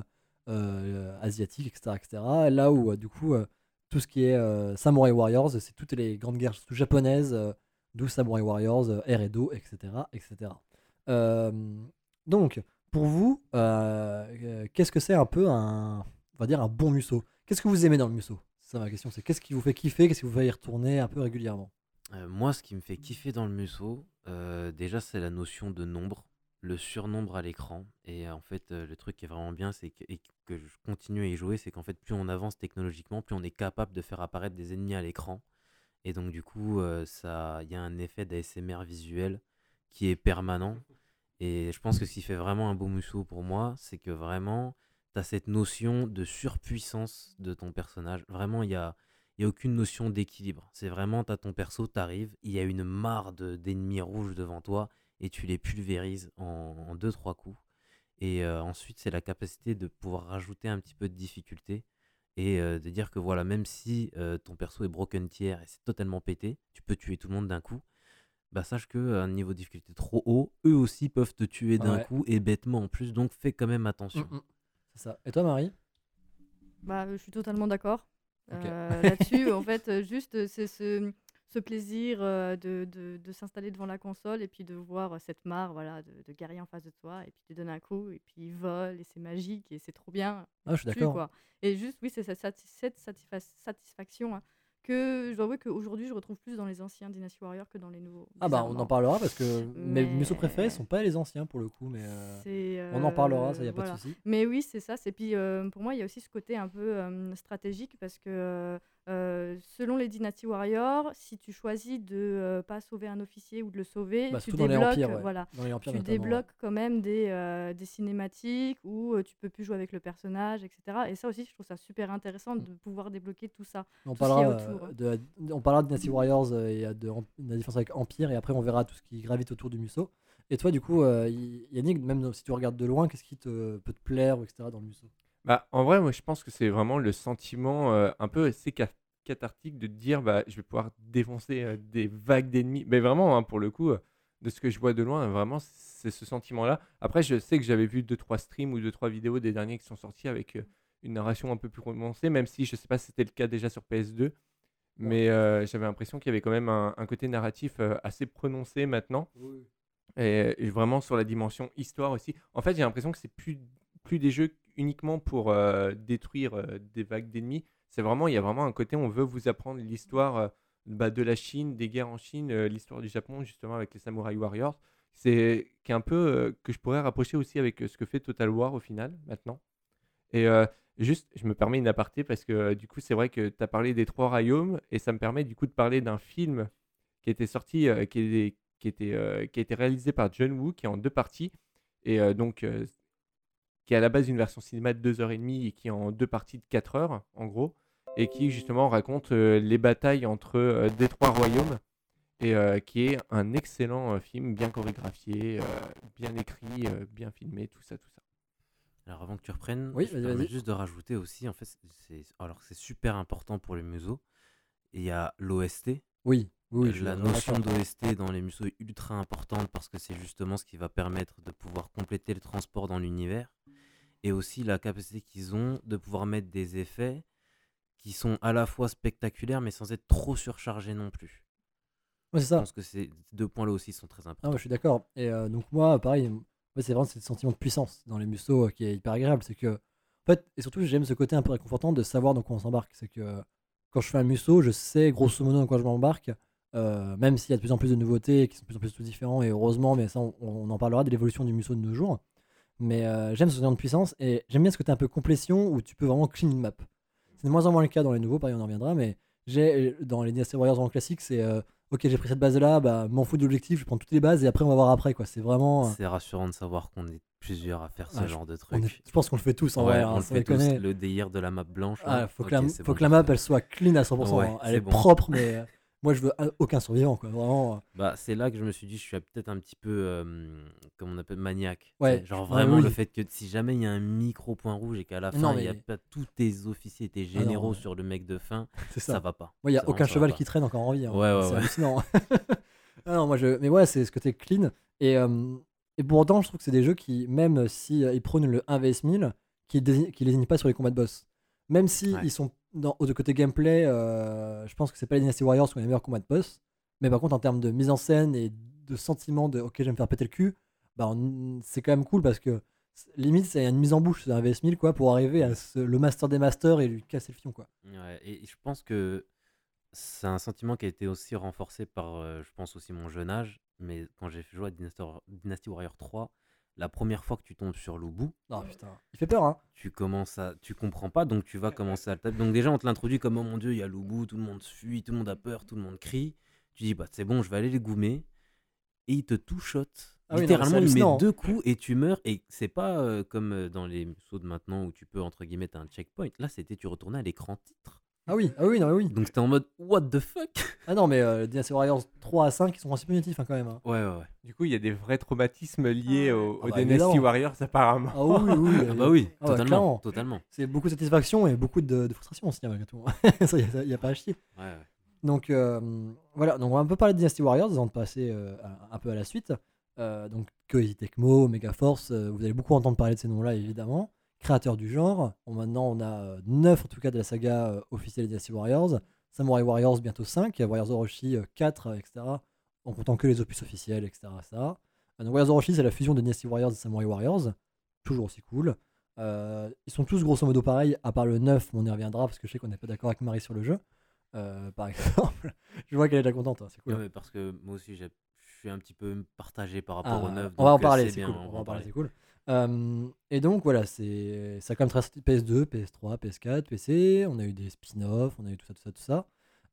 euh, asiatiques, et cetera, et cetera. Là où euh, du coup euh, tout ce qui est euh, Samurai Warriors, c'est toutes les grandes guerres surtout japonaises, euh, d'où Samurai Warriors, euh, Air Edo, et cetera, et cetera. Euh, donc pour vous, euh, euh, qu'est-ce que c'est un peu un, on va dire un bon Muso? Qu'est-ce que vous aimez dans le Muso? C'est ça ma question, c'est qu'est-ce qui vous fait kiffer, qu'est-ce qui vous fait y retourner un peu régulièrement?
Euh, moi, ce qui me fait kiffer dans le Muso, euh, déjà, c'est la notion de nombre, le surnombre à l'écran. Et euh, en fait, euh, le truc qui est vraiment bien, c'est que, et que je continue à y jouer, c'est qu'en fait, plus on avance technologiquement, plus on est capable de faire apparaître des ennemis à l'écran. Et donc, du coup, euh, ça, il y a un effet d'A S M R visuel qui est permanent. Et je pense que ce qui fait vraiment un beau Muso pour moi, c'est que vraiment, tu as cette notion de surpuissance de ton personnage. Vraiment, il y a. Il n'y a aucune notion d'équilibre. C'est vraiment, tu as ton perso, tu arrives, il y a une mare de- d'ennemis rouges devant toi et tu les pulvérises en deux trois coups. Et euh, ensuite, c'est la capacité de pouvoir rajouter un petit peu de difficulté et euh, de dire que voilà, même si euh, ton perso est broken tier et c'est totalement pété, tu peux tuer tout le monde d'un coup. Bah, sache qu'à un niveau de difficulté trop haut, eux aussi peuvent te tuer d'un
Ouais.
coup et bêtement en plus, donc fais quand même attention.
Mm, mm. C'est ça. Et toi, Marie?
Bah, euh, je suis totalement d'accord
Ok.
euh, là-dessus. En fait, euh, juste, euh, c'est ce, ce plaisir euh, de, de, de s'installer devant la console et puis de voir euh, cette mare voilà, de, de guerrier en face de toi. Et puis tu donnes un coup et puis il vole et c'est magique et c'est trop bien.
Ah, je suis
Tu,
d'accord.
quoi. Et juste, oui, c'est cette, sati- cette satisfa- satisfaction hein, que je dois avouer qu'aujourd'hui, je retrouve plus dans les anciens Dynasty Warriors que dans les nouveaux.
Ah bah on en
bizarrement.
parlera parce que mes
Mais-
Muso préférés sont pas les anciens pour le coup, mais euh,
C'est,
on en parlera, ça y a
euh,
pas
voilà.
de souci.
Mais oui, c'est ça. Et puis euh, pour moi, il y a aussi ce côté un peu euh, stratégique parce que euh, euh, selon les Dynasty Warriors, si tu choisis de euh, pas sauver un officier ou de le sauver,
Bah,
tu
surtout dans les
débloques,
empires, ouais.
voilà,
Dans les empires
tu
notamment, ouais.
débloques quand même des, euh, des cinématiques où euh, tu peux plus jouer avec le personnage, et cetera. Et ça aussi, je trouve ça super intéressant de pouvoir débloquer tout ça.
On
tout ce qu'il y a
parlera,
autour,
euh,
hein.
de, on parlera de Dynasty Warriors euh, et euh, de, Em- de la différence avec Empire, et après on verra tout ce qui gravite autour du Muso. Et toi, du coup, euh, Y- Yannick, même si tu regardes de loin, qu'est-ce qui te, peut te plaire, ou et cetera dans le Muso?
Bah, en vrai, moi, je pense que c'est vraiment le sentiment euh, un peu assez ca- cathartique de te dire bah, je vais pouvoir défoncer euh, des vagues d'ennemis. Mais vraiment, hein, pour le coup, euh, de ce que je vois de loin, vraiment, c'est ce sentiment-là. Après, je sais que j'avais vu deux trois streams ou deux trois vidéos des derniers qui sont sortis avec euh, une narration un peu plus prononcée, même si je sais pas si c'était le cas déjà sur P S deux. Mais euh, j'avais l'impression qu'il y avait quand même un, un côté narratif euh, assez prononcé maintenant.
Oui.
Et, et vraiment sur la dimension histoire aussi. En fait, j'ai l'impression que c'est plus, plus des jeux uniquement pour euh, détruire euh, des vagues d'ennemis. C'est vraiment, il y a vraiment un côté, on veut vous apprendre l'histoire euh, bah, de la Chine, des guerres en Chine, euh, l'histoire du Japon, justement avec les Samurai Warriors. C'est qui est un peu euh, que je pourrais rapprocher aussi avec euh, ce que fait Total War au final, maintenant. Et euh, juste, je me permets une aparté parce que euh, du coup, c'est vrai que tu as parlé des trois royaumes et ça me permet du coup de parler d'un film qui était sorti, euh, qui, est- qui, était, euh, qui a été réalisé par John Woo, qui est en deux parties. Et euh, donc, euh, qui est à la base une version cinéma de deux heures trente et qui est en deux parties de quatre heures, en gros. Et qui justement raconte euh, les batailles entre euh, des trois royaumes. Et euh, qui est un excellent euh, film, bien chorégraphié, euh, bien écrit, euh, bien filmé, tout ça, tout ça.
Alors avant que tu reprennes,
Oui,
je me
vas-y,
permets
vas-y.
juste de rajouter aussi, en fait, c'est, c'est- alors c'est super important pour les museaux. Et il y a l'O S T.
Oui, oui, oui, je suis
La
vraiment
notion
d'accord.
d'O S T dans les museaux est ultra importante parce que c'est justement ce qui va permettre de pouvoir compléter le transport dans l'univers. Et aussi la capacité qu'ils ont de pouvoir mettre des effets qui sont à la fois spectaculaires mais sans être trop surchargés non plus.
Ouais, c'est
Je
ça.
pense que ces deux points-là aussi sont très
Non,
importants.
moi, je suis d'accord. Et euh, donc, moi, pareil, m- moi, c'est vraiment ce sentiment de puissance dans les Musso euh, qui est hyper agréable. C'est que, en fait, et surtout, j'aime ce côté un peu réconfortant de savoir dans quoi on s'embarque. C'est que euh, quand je fais un Musso, je sais grosso modo dans quoi je m'embarque, euh, même s'il y a de plus en plus de nouveautés qui sont de plus en plus tous différents, et heureusement, mais ça, on, on en parlera de l'évolution du Musso de nos jours. Mais euh, j'aime ce sentiment de puissance et j'aime bien ce côté un peu complétion où tu peux vraiment clean une map. C'est de moins en moins le cas dans les nouveaux, pareil, on en reviendra, mais j'ai dans les Dynasty Warriors en classique, c'est euh, ok, j'ai pris cette base là, bah m'en fous de l'objectif, je prends toutes les bases et après on va voir après quoi. C'est vraiment. euh,
C'est rassurant de savoir qu'on est plusieurs à faire ce
ah, je,
genre de
on est-
truc.
je pense qu'on le fait tous en
Ouais,
vrai,
on
hein,
le
sans
fait tous,
déconner.
le délire de la map blanche.
Ah,
Là.
faut
Ok,
que la,
c'est
faut
bon,
que la
j'ai
map
fait.
elle soit clean à cent pour cent,
Ouais,
hein. Elle
c'est
est
bon.
propre, mais euh, moi je veux un- aucun survivant quoi. Vraiment. euh,
Bah, c'est là que je me suis dit, je suis peut-être un petit peu, euh, comme on appelle, maniaque. tu
Ouais,
sais. Genre
je- ouais,
vraiment le
oui.
fait que si jamais il y a un micro point rouge et qu'à la
Mais non,
fin, il n'y a
mais.
pas tous tes officiers, tes
Ah non,
généraux
ouais.
sur le mec de fin,
C'est
ça
ça.
va pas.
Moi, il n'y a
C'est vraiment,
aucun
ça va
cheval
pas.
qui traîne encore en vie, hein.
Ouais, ouais,
C'est
ouais.
hallucinant. Ah non, moi je. Mais ouais, c'est ce côté clean. Et, euh, et pourtant, je trouve que c'est des jeux qui, même si euh, ils prônent le un vs mille, qui désignent, qui désignent pas sur les combats de boss. Même si
Ouais.
ils sont dans, au côté gameplay, euh, je pense que c'est pas les Dynasty Warriors qui ont les meilleurs combats de boss. Mais par contre, en termes de mise en scène et de sentiment de ok, je vais me faire péter le cul, bah, on- c'est quand même cool parce que c'est- limite, c'est une mise en bouche, c'est un V S mille quoi, pour arriver à ce- le master des masters et lui casser le fion quoi.
Ouais, et je pense que c'est un sentiment qui a été aussi renforcé par, euh, je pense aussi mon jeune âge, mais quand j'ai joué à Dynasty, Dynasty Warrior trois, la première fois que tu tombes sur Lubu,
Non, putain, il fait peur, hein.
tu commences à, tu comprends pas, donc tu vas commencer à le taper. Donc déjà on te l'introduit comme oh mon dieu, il y a Lubu, tout le monde se fuit, tout le monde a peur, tout le monde crie. Tu dis bah c'est bon, je vais aller les goumer, et il te two-shot.
Ah oui, non, mais
Littéralement,
c'est
il met
hallucinant, hein.
deux coups et tu meurs. Et c'est pas euh, comme euh, dans les sauts de maintenant où tu peux entre guillemets t'as un checkpoint. Là, c'était tu retournais à l'écran titre.
Ah oui, ah oui, non, mais oui.
Donc c'était en mode what the fuck.
Ah non, mais euh, Dynasty Warriors trois à cinq, ils sont assez punitifs hein, quand même, hein.
Ouais, ouais, ouais.
Du coup, il y a des vrais traumatismes liés
Ah ouais.
au,
Ah
au
bah,
Dynasty
évidemment.
Warriors, apparemment.
Ah oui, oui, oui.
Ah bah oui,
Ah ouais,
totalement,
clairement.
totalement.
C'est beaucoup de satisfaction et beaucoup de, de frustration aussi, hein, malgré tout. Ça, il n'y a, pas à chier.
Ouais, ouais.
Donc, euh, voilà, donc on va un peu parler de Dynasty Warriors avant de passer euh, à- un peu à la suite. Euh, donc, Koei Tecmo, Megaforce, euh, vous allez beaucoup entendre parler de ces noms-là, évidemment. Créateurs du genre. Bon, maintenant, on a neuf en tout cas de la saga euh, officielle Dynasty Warriors. Samurai Warriors, bientôt cinq. Warriors Orochi, euh, quatre, euh, et cetera. En comptant que les opus officiels, et cetera. et cetera. Euh, donc, Warriors Orochi, c'est la fusion de Dynasty Warriors et Samurai Warriors. Toujours aussi cool. Euh, ils sont tous grosso modo pareils, à part le neuf, mais on y reviendra parce que je sais qu'on n'est pas d'accord avec Marie sur le jeu. Euh, par exemple, je vois qu'elle est déjà contente, hein, c'est cool.
Ouais, ouais, parce que moi aussi, j'ai- je suis un petit peu partagé par rapport
Ah,
au neuf.
on va en
donc, euh,
parler,
c'est
c'est
bien,
cool.
on
On va en parler, c'est cool. Euh, et donc voilà, c'est ça a quand même traversé P S deux, P S trois, P S quatre, P C. On a eu des spin-offs, on a eu tout ça, tout ça, tout ça.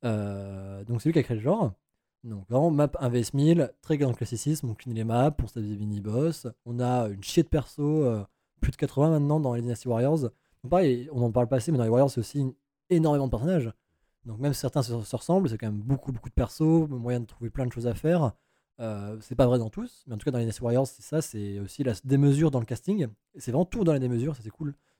Euh, donc c'est lui qui a créé le genre. Donc vraiment, map un vs mille, très grand classicisme, on clean les maps, on se tape des mini-boss. On a une chier de perso, euh, plus de quatre-vingts maintenant dans les Dynasty Warriors. Donc pareil, on en parle pas assez, mais dans les Warriors, c'est aussi une- énormément de personnages. Donc même si certains se, se ressemblent, c'est quand même beaucoup, beaucoup de persos, moyen de trouver plein de choses à faire. Euh, c'est pas vrai dans tous, mais en tout cas dans les Dynasty Warriors, c'est ça, c'est aussi la démesure dans le casting. Et c'est vraiment tout dans la démesure, ça c'est cool.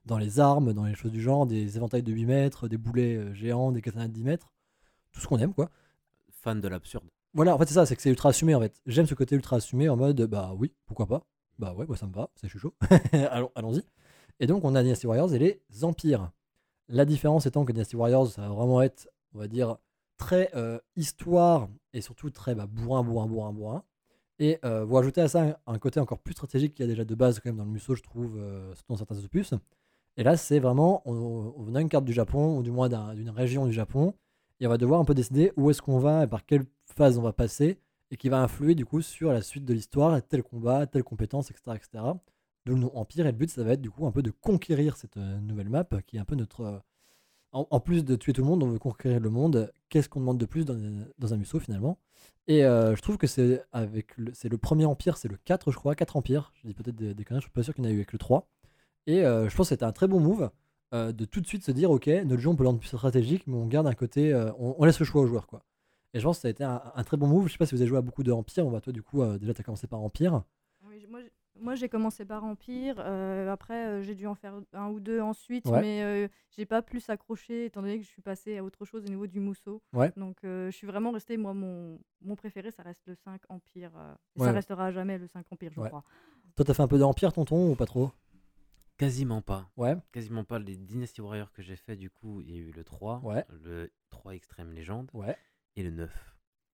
dans les armes, dans les choses du genre, des éventails de huit mètres, des boulets euh, géants, des katanas de dix mètres, tout ce qu'on aime quoi.
Fan de l'absurde.
Voilà, en fait c'est ça, c'est que c'est ultra assumé en fait. J'aime ce côté ultra assumé en mode bah oui, pourquoi pas. Bah ouais, moi ça me va, ça je suis chaud. Allons, allons-y. Et donc on a Dynasty Warriors et les empires. La différence étant que Dynasty Warriors, ça va vraiment être, on va dire, très euh, histoire et surtout très bah, bourrin, bourrin, bourrin, bourrin. Et euh, vous rajoutez à ça un, un côté encore plus stratégique qu'il y a déjà de base quand même dans le Musso, je trouve, euh, surtout dans certains opus. Et là, c'est vraiment, on, on a une carte du Japon, ou du moins d'un- d'une région du Japon, et on va devoir un peu décider où est-ce qu'on va et par quelle phase on va passer, et qui va influer du coup sur la suite de l'histoire, tel combat, telle compétence, et cetera, et cetera. D'où le nom Empire, et le but, ça va être du coup un peu de conquérir cette euh, nouvelle map, qui est un peu notre... euh, en, en plus de tuer tout le monde, on veut conquérir le monde. Qu'est-ce qu'on demande de plus dans, dans un Musso finalement? Et euh, je trouve que c'est avec le, c'est le premier empire, c'est le quatre, je crois, quatre empires. Je dis peut-être des, des conneries, je suis pas sûr qu'il y en a eu avec le trois. Et euh, je pense que c'était un très bon move euh, de tout de suite se dire ok, notre jeu on peut le rendre plus stratégique, mais on garde un côté, euh, on, on laisse le choix aux joueurs quoi. Et je pense que ça a été un, un très bon move. Je sais pas si vous avez joué à beaucoup de Empire. On va toi du coup, euh, déjà tu as commencé par Empire.
Oui, j- moi, j- moi, j'ai commencé par Empire. euh, après, euh, j'ai dû en faire un ou deux ensuite,
Ouais.
mais euh, j'ai pas plus accroché étant donné que je suis passée à autre chose au niveau du Musso.
Ouais.
Donc, euh, je suis vraiment restée. Moi, mon, mon préféré, ça reste le cinq Empire. euh, et
Ouais.
ça restera à jamais le cinq Empire, je
Ouais.
crois.
Toi t'as fait un peu d'Empire, tonton, ou pas trop?
Quasiment pas.
Ouais.
Quasiment pas. Les Dynasty Warriors que j'ai fait, du coup, il y a eu le trois,
Ouais.
le trois Extrême Légende
Ouais.
et le neuf.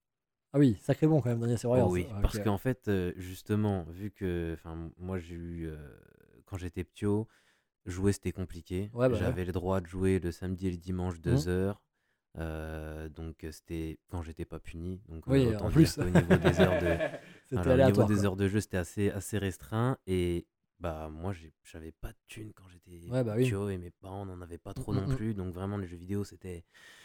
Ah oui, sacré bon quand même, Dynasty Warriors.
Oh oui,
Ok.
parce qu'en fait, euh, justement, vu que enfin, moi j'ai eu, euh, quand j'étais ptio, jouer c'était compliqué.
Ouais, bah ouais.
J'avais le droit de jouer le samedi et le dimanche
Mhm.
deux heures. euh, donc euh, c'était quand j'étais pas puni. Donc euh,
Oui,
autant
en
dire
plus.
qu'au niveau des heures de,
C'était
alors, au niveau
aléatoire.
des
quoi.
heures de jeu, c'était assez, assez restreint. Et bah moi j'ai- j'avais pas de thunes quand j'étais
Ouais, bah oui.
ptio et mes parents n'en avaient pas trop
Mm,
non
mm, mm.
plus. Donc vraiment les jeux vidéo c'était.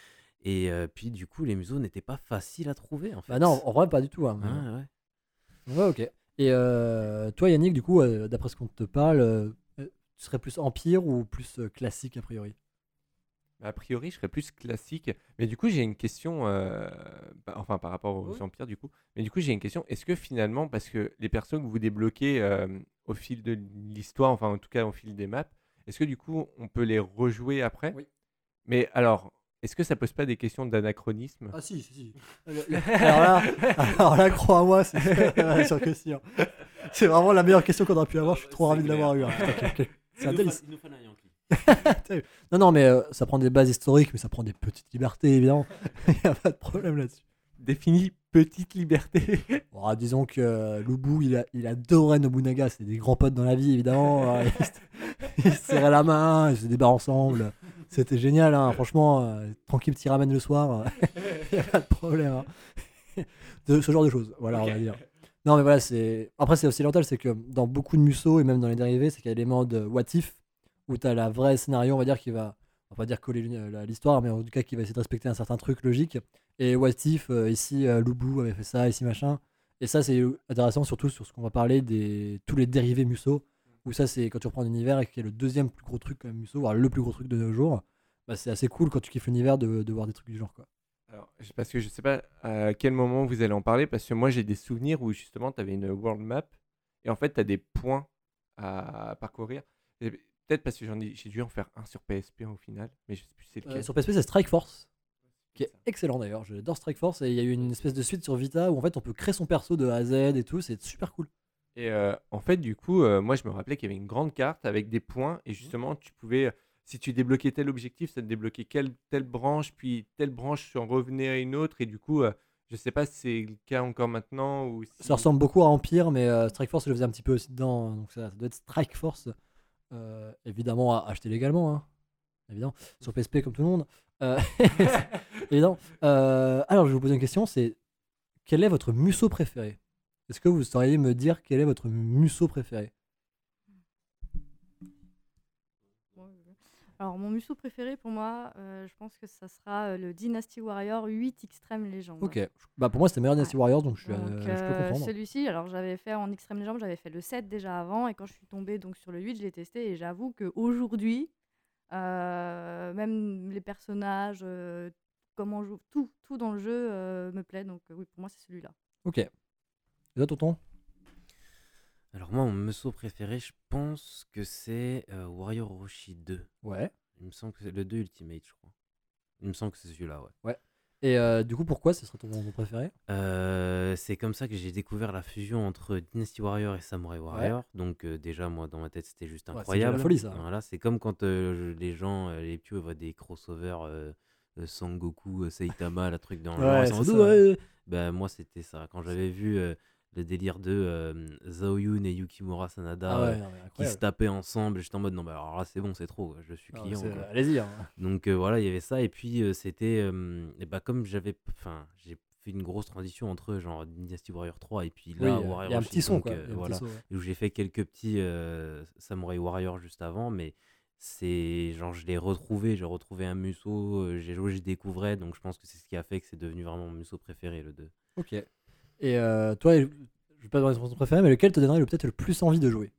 Et euh, puis du coup les musos n'étaient pas faciles à trouver en fait.
Bah non, en vrai pas du tout. Hein, mais-
Ouais, ouais.
Ouais, ok. Et euh, toi, Yannick, du coup, euh, d'après ce qu'on te parle, euh, euh, tu serais plus Empire ou plus euh, classique a priori?
A priori, je serais plus classique. Mais du coup, j'ai une question, euh, bah, enfin par rapport aux
Oui.
empires du coup. Mais du coup, j'ai une question. Est-ce que finalement, parce que les persos que vous débloquez euh, au fil de l'histoire, enfin en tout cas au fil des maps, est-ce que du coup, on peut les rejouer après?
Oui.
Mais alors, est-ce que ça pose pas des questions d'anachronisme?
Ah si, si, si. alors là, alors là crois-moi, c'est ouais, sûr que si. hein. C'est vraiment la meilleure question qu'on aurait pu avoir. Je suis trop
C'est
ravi de l'avoir eu. hein.
clair.
Putain, quel- quel- C'est un
Il nous
délice.
fa- il nous fallait un Yankee.
T'as vu. Non, non, mais euh, ça prend des bases historiques, mais ça prend des petites libertés, évidemment. Il n'y a pas de problème là-dessus.
Définis petite liberté.
Bon, ah, disons que euh, Lubu, il, a, il adorait Nobunaga. C'est des grands potes dans la vie, évidemment. Euh, ils, se, ils se serraient la main, ils se débarrent ensemble. C'était génial, hein. Franchement. euh, tranquille petit ramen le soir. Il n'y a pas de problème. hein. De, ce genre de choses, voilà, on va dire. Non, mais voilà, c'est. Après, c'est aussi l'oriental, c'est que dans beaucoup de Musso et même dans les dérivés, c'est qu'il y a l'élément de what if, où tu as la vraie scénario, on va dire, qui va. On va pas dire coller l'uni- la- l'histoire, mais en tout cas qui va essayer de respecter un certain truc logique. Et what if, euh, ici, euh, Lubu avait fait ça, ici, machin. Et ça, c'est intéressant, surtout sur ce qu'on va parler des tous les dérivés Musso, où ça, c'est quand tu reprends l'univers et qui est le deuxième plus gros truc, quand même, Musso, voire le plus gros truc de nos jours. Bah, c'est assez cool quand tu kiffes l'univers de, de voir des trucs du genre, quoi.
Alors, je- parce que je sais pas à quel moment vous allez en parler, parce que moi j'ai des souvenirs où justement tu avais une world map et en fait tu as des points à parcourir. Et peut-être parce que j'en ai, j'ai dû en faire un sur P S P au final, mais je sais plus c'est
Euh,
lequel.
sur P S P, c'est Strike Force, qui est
Ça.
excellent d'ailleurs. J'adore Strike Force. Et il y a eu une espèce de suite sur Vita où en fait on peut créer son perso de A à Z et tout. C'est super cool.
Et euh, en fait, du coup, euh, moi je me rappelais qu'il y avait une grande carte avec des points et justement tu pouvais, si tu débloquais tel objectif, ça te débloquait quelle, telle branche, puis telle branche en revenait à une autre. Et du coup, euh, je sais pas si c'est le cas encore maintenant ou si.
Ça ressemble beaucoup à Empire, mais euh, Strike Force, je le faisais un petit peu aussi dedans. hein. Donc ça, ça doit être Strike Force. Euh, évidemment, à acheter légalement. Hein. Évidemment. Sur P S P, comme tout le monde. Euh, évidemment. Euh, alors, je vais vous poser une question c'est quel est votre Musso préféré? Est-ce que vous sauriez me dire quel est votre Musso préféré?
Alors, mon Musso préféré pour moi, euh, je pense que ça sera euh, le Dynasty Warrior huit Extreme Legend.
Ok. Bah, pour moi, c'était meilleur Dynasty
Ouais.
Warriors, donc je, suis,
Donc,
euh, je peux
euh,
comprendre.
celui-ci, alors j'avais fait en Extreme Legend, j'avais fait le sept déjà avant, et quand je suis tombée donc sur le huit, je l'ai testé, et j'avoue qu'aujourd'hui, euh, même les personnages, euh, comment on joue, tout, tout dans le jeu euh, me plaît, donc euh, oui, pour moi c'est celui-là.
Ok. Et toi, tonton?
Alors moi, mon Musou préféré, je pense que c'est euh, Warrior Orochi deux.
Ouais.
Il me semble que c'est le deux Ultimate, je crois. Il me semble que c'est celui-là, ouais.
Ouais. Et euh, du coup, pourquoi ce serait ton, ton préféré?
Euh, c'est comme ça que j'ai découvert la fusion entre Dynasty Warrior et Samurai Warrior. Donc euh, déjà, moi, dans ma tête, c'était juste
Ouais, c'est déjà
incroyable.
la folie, ça.
Voilà, c'est comme quand euh, je- les gens, euh, les pieux, voient des crossovers euh, euh, Sangoku, euh, Saitama, la truc dans le genre,
Ouais,
ils sont en
c'est
mode,
ça.
ouais. Ben, moi, c'était ça. Quand j'avais vu euh, le délire de euh, Zaoyun et Yukimura Sanada
Ah ouais,
euh,
non, mais
qui se
incroyable.
tapaient ensemble, j'étais en mode non, bah alors là, c'est bon, c'est trop, je suis
Non,
client.
c'est-
quoi.
Allez-y. hein.
Donc euh, voilà, il y avait ça. Et puis euh, c'était. euh, et bah, comme j'avais. Enfin, j'ai fait une grosse transition entre genre Dynasty Warrior trois et puis
Oui,
là,
euh,
Warrior
il y a un
Orochi,
petit son,
donc,
quoi.
euh,
Il y a un petit
voilà.
son, ouais.
Où j'ai fait quelques petits euh, Samurai Warrior juste avant, mais c'est genre je l'ai retrouvé, j'ai retrouvé un Musou, euh, j'ai joué, je découvrais, donc je pense que c'est ce qui a fait que c'est devenu vraiment mon Musou préféré, le deux.
Ok. Et euh, toi, je vais pas demander ton préféré, mais lequel te donnerait le- peut-être le plus envie de jouer?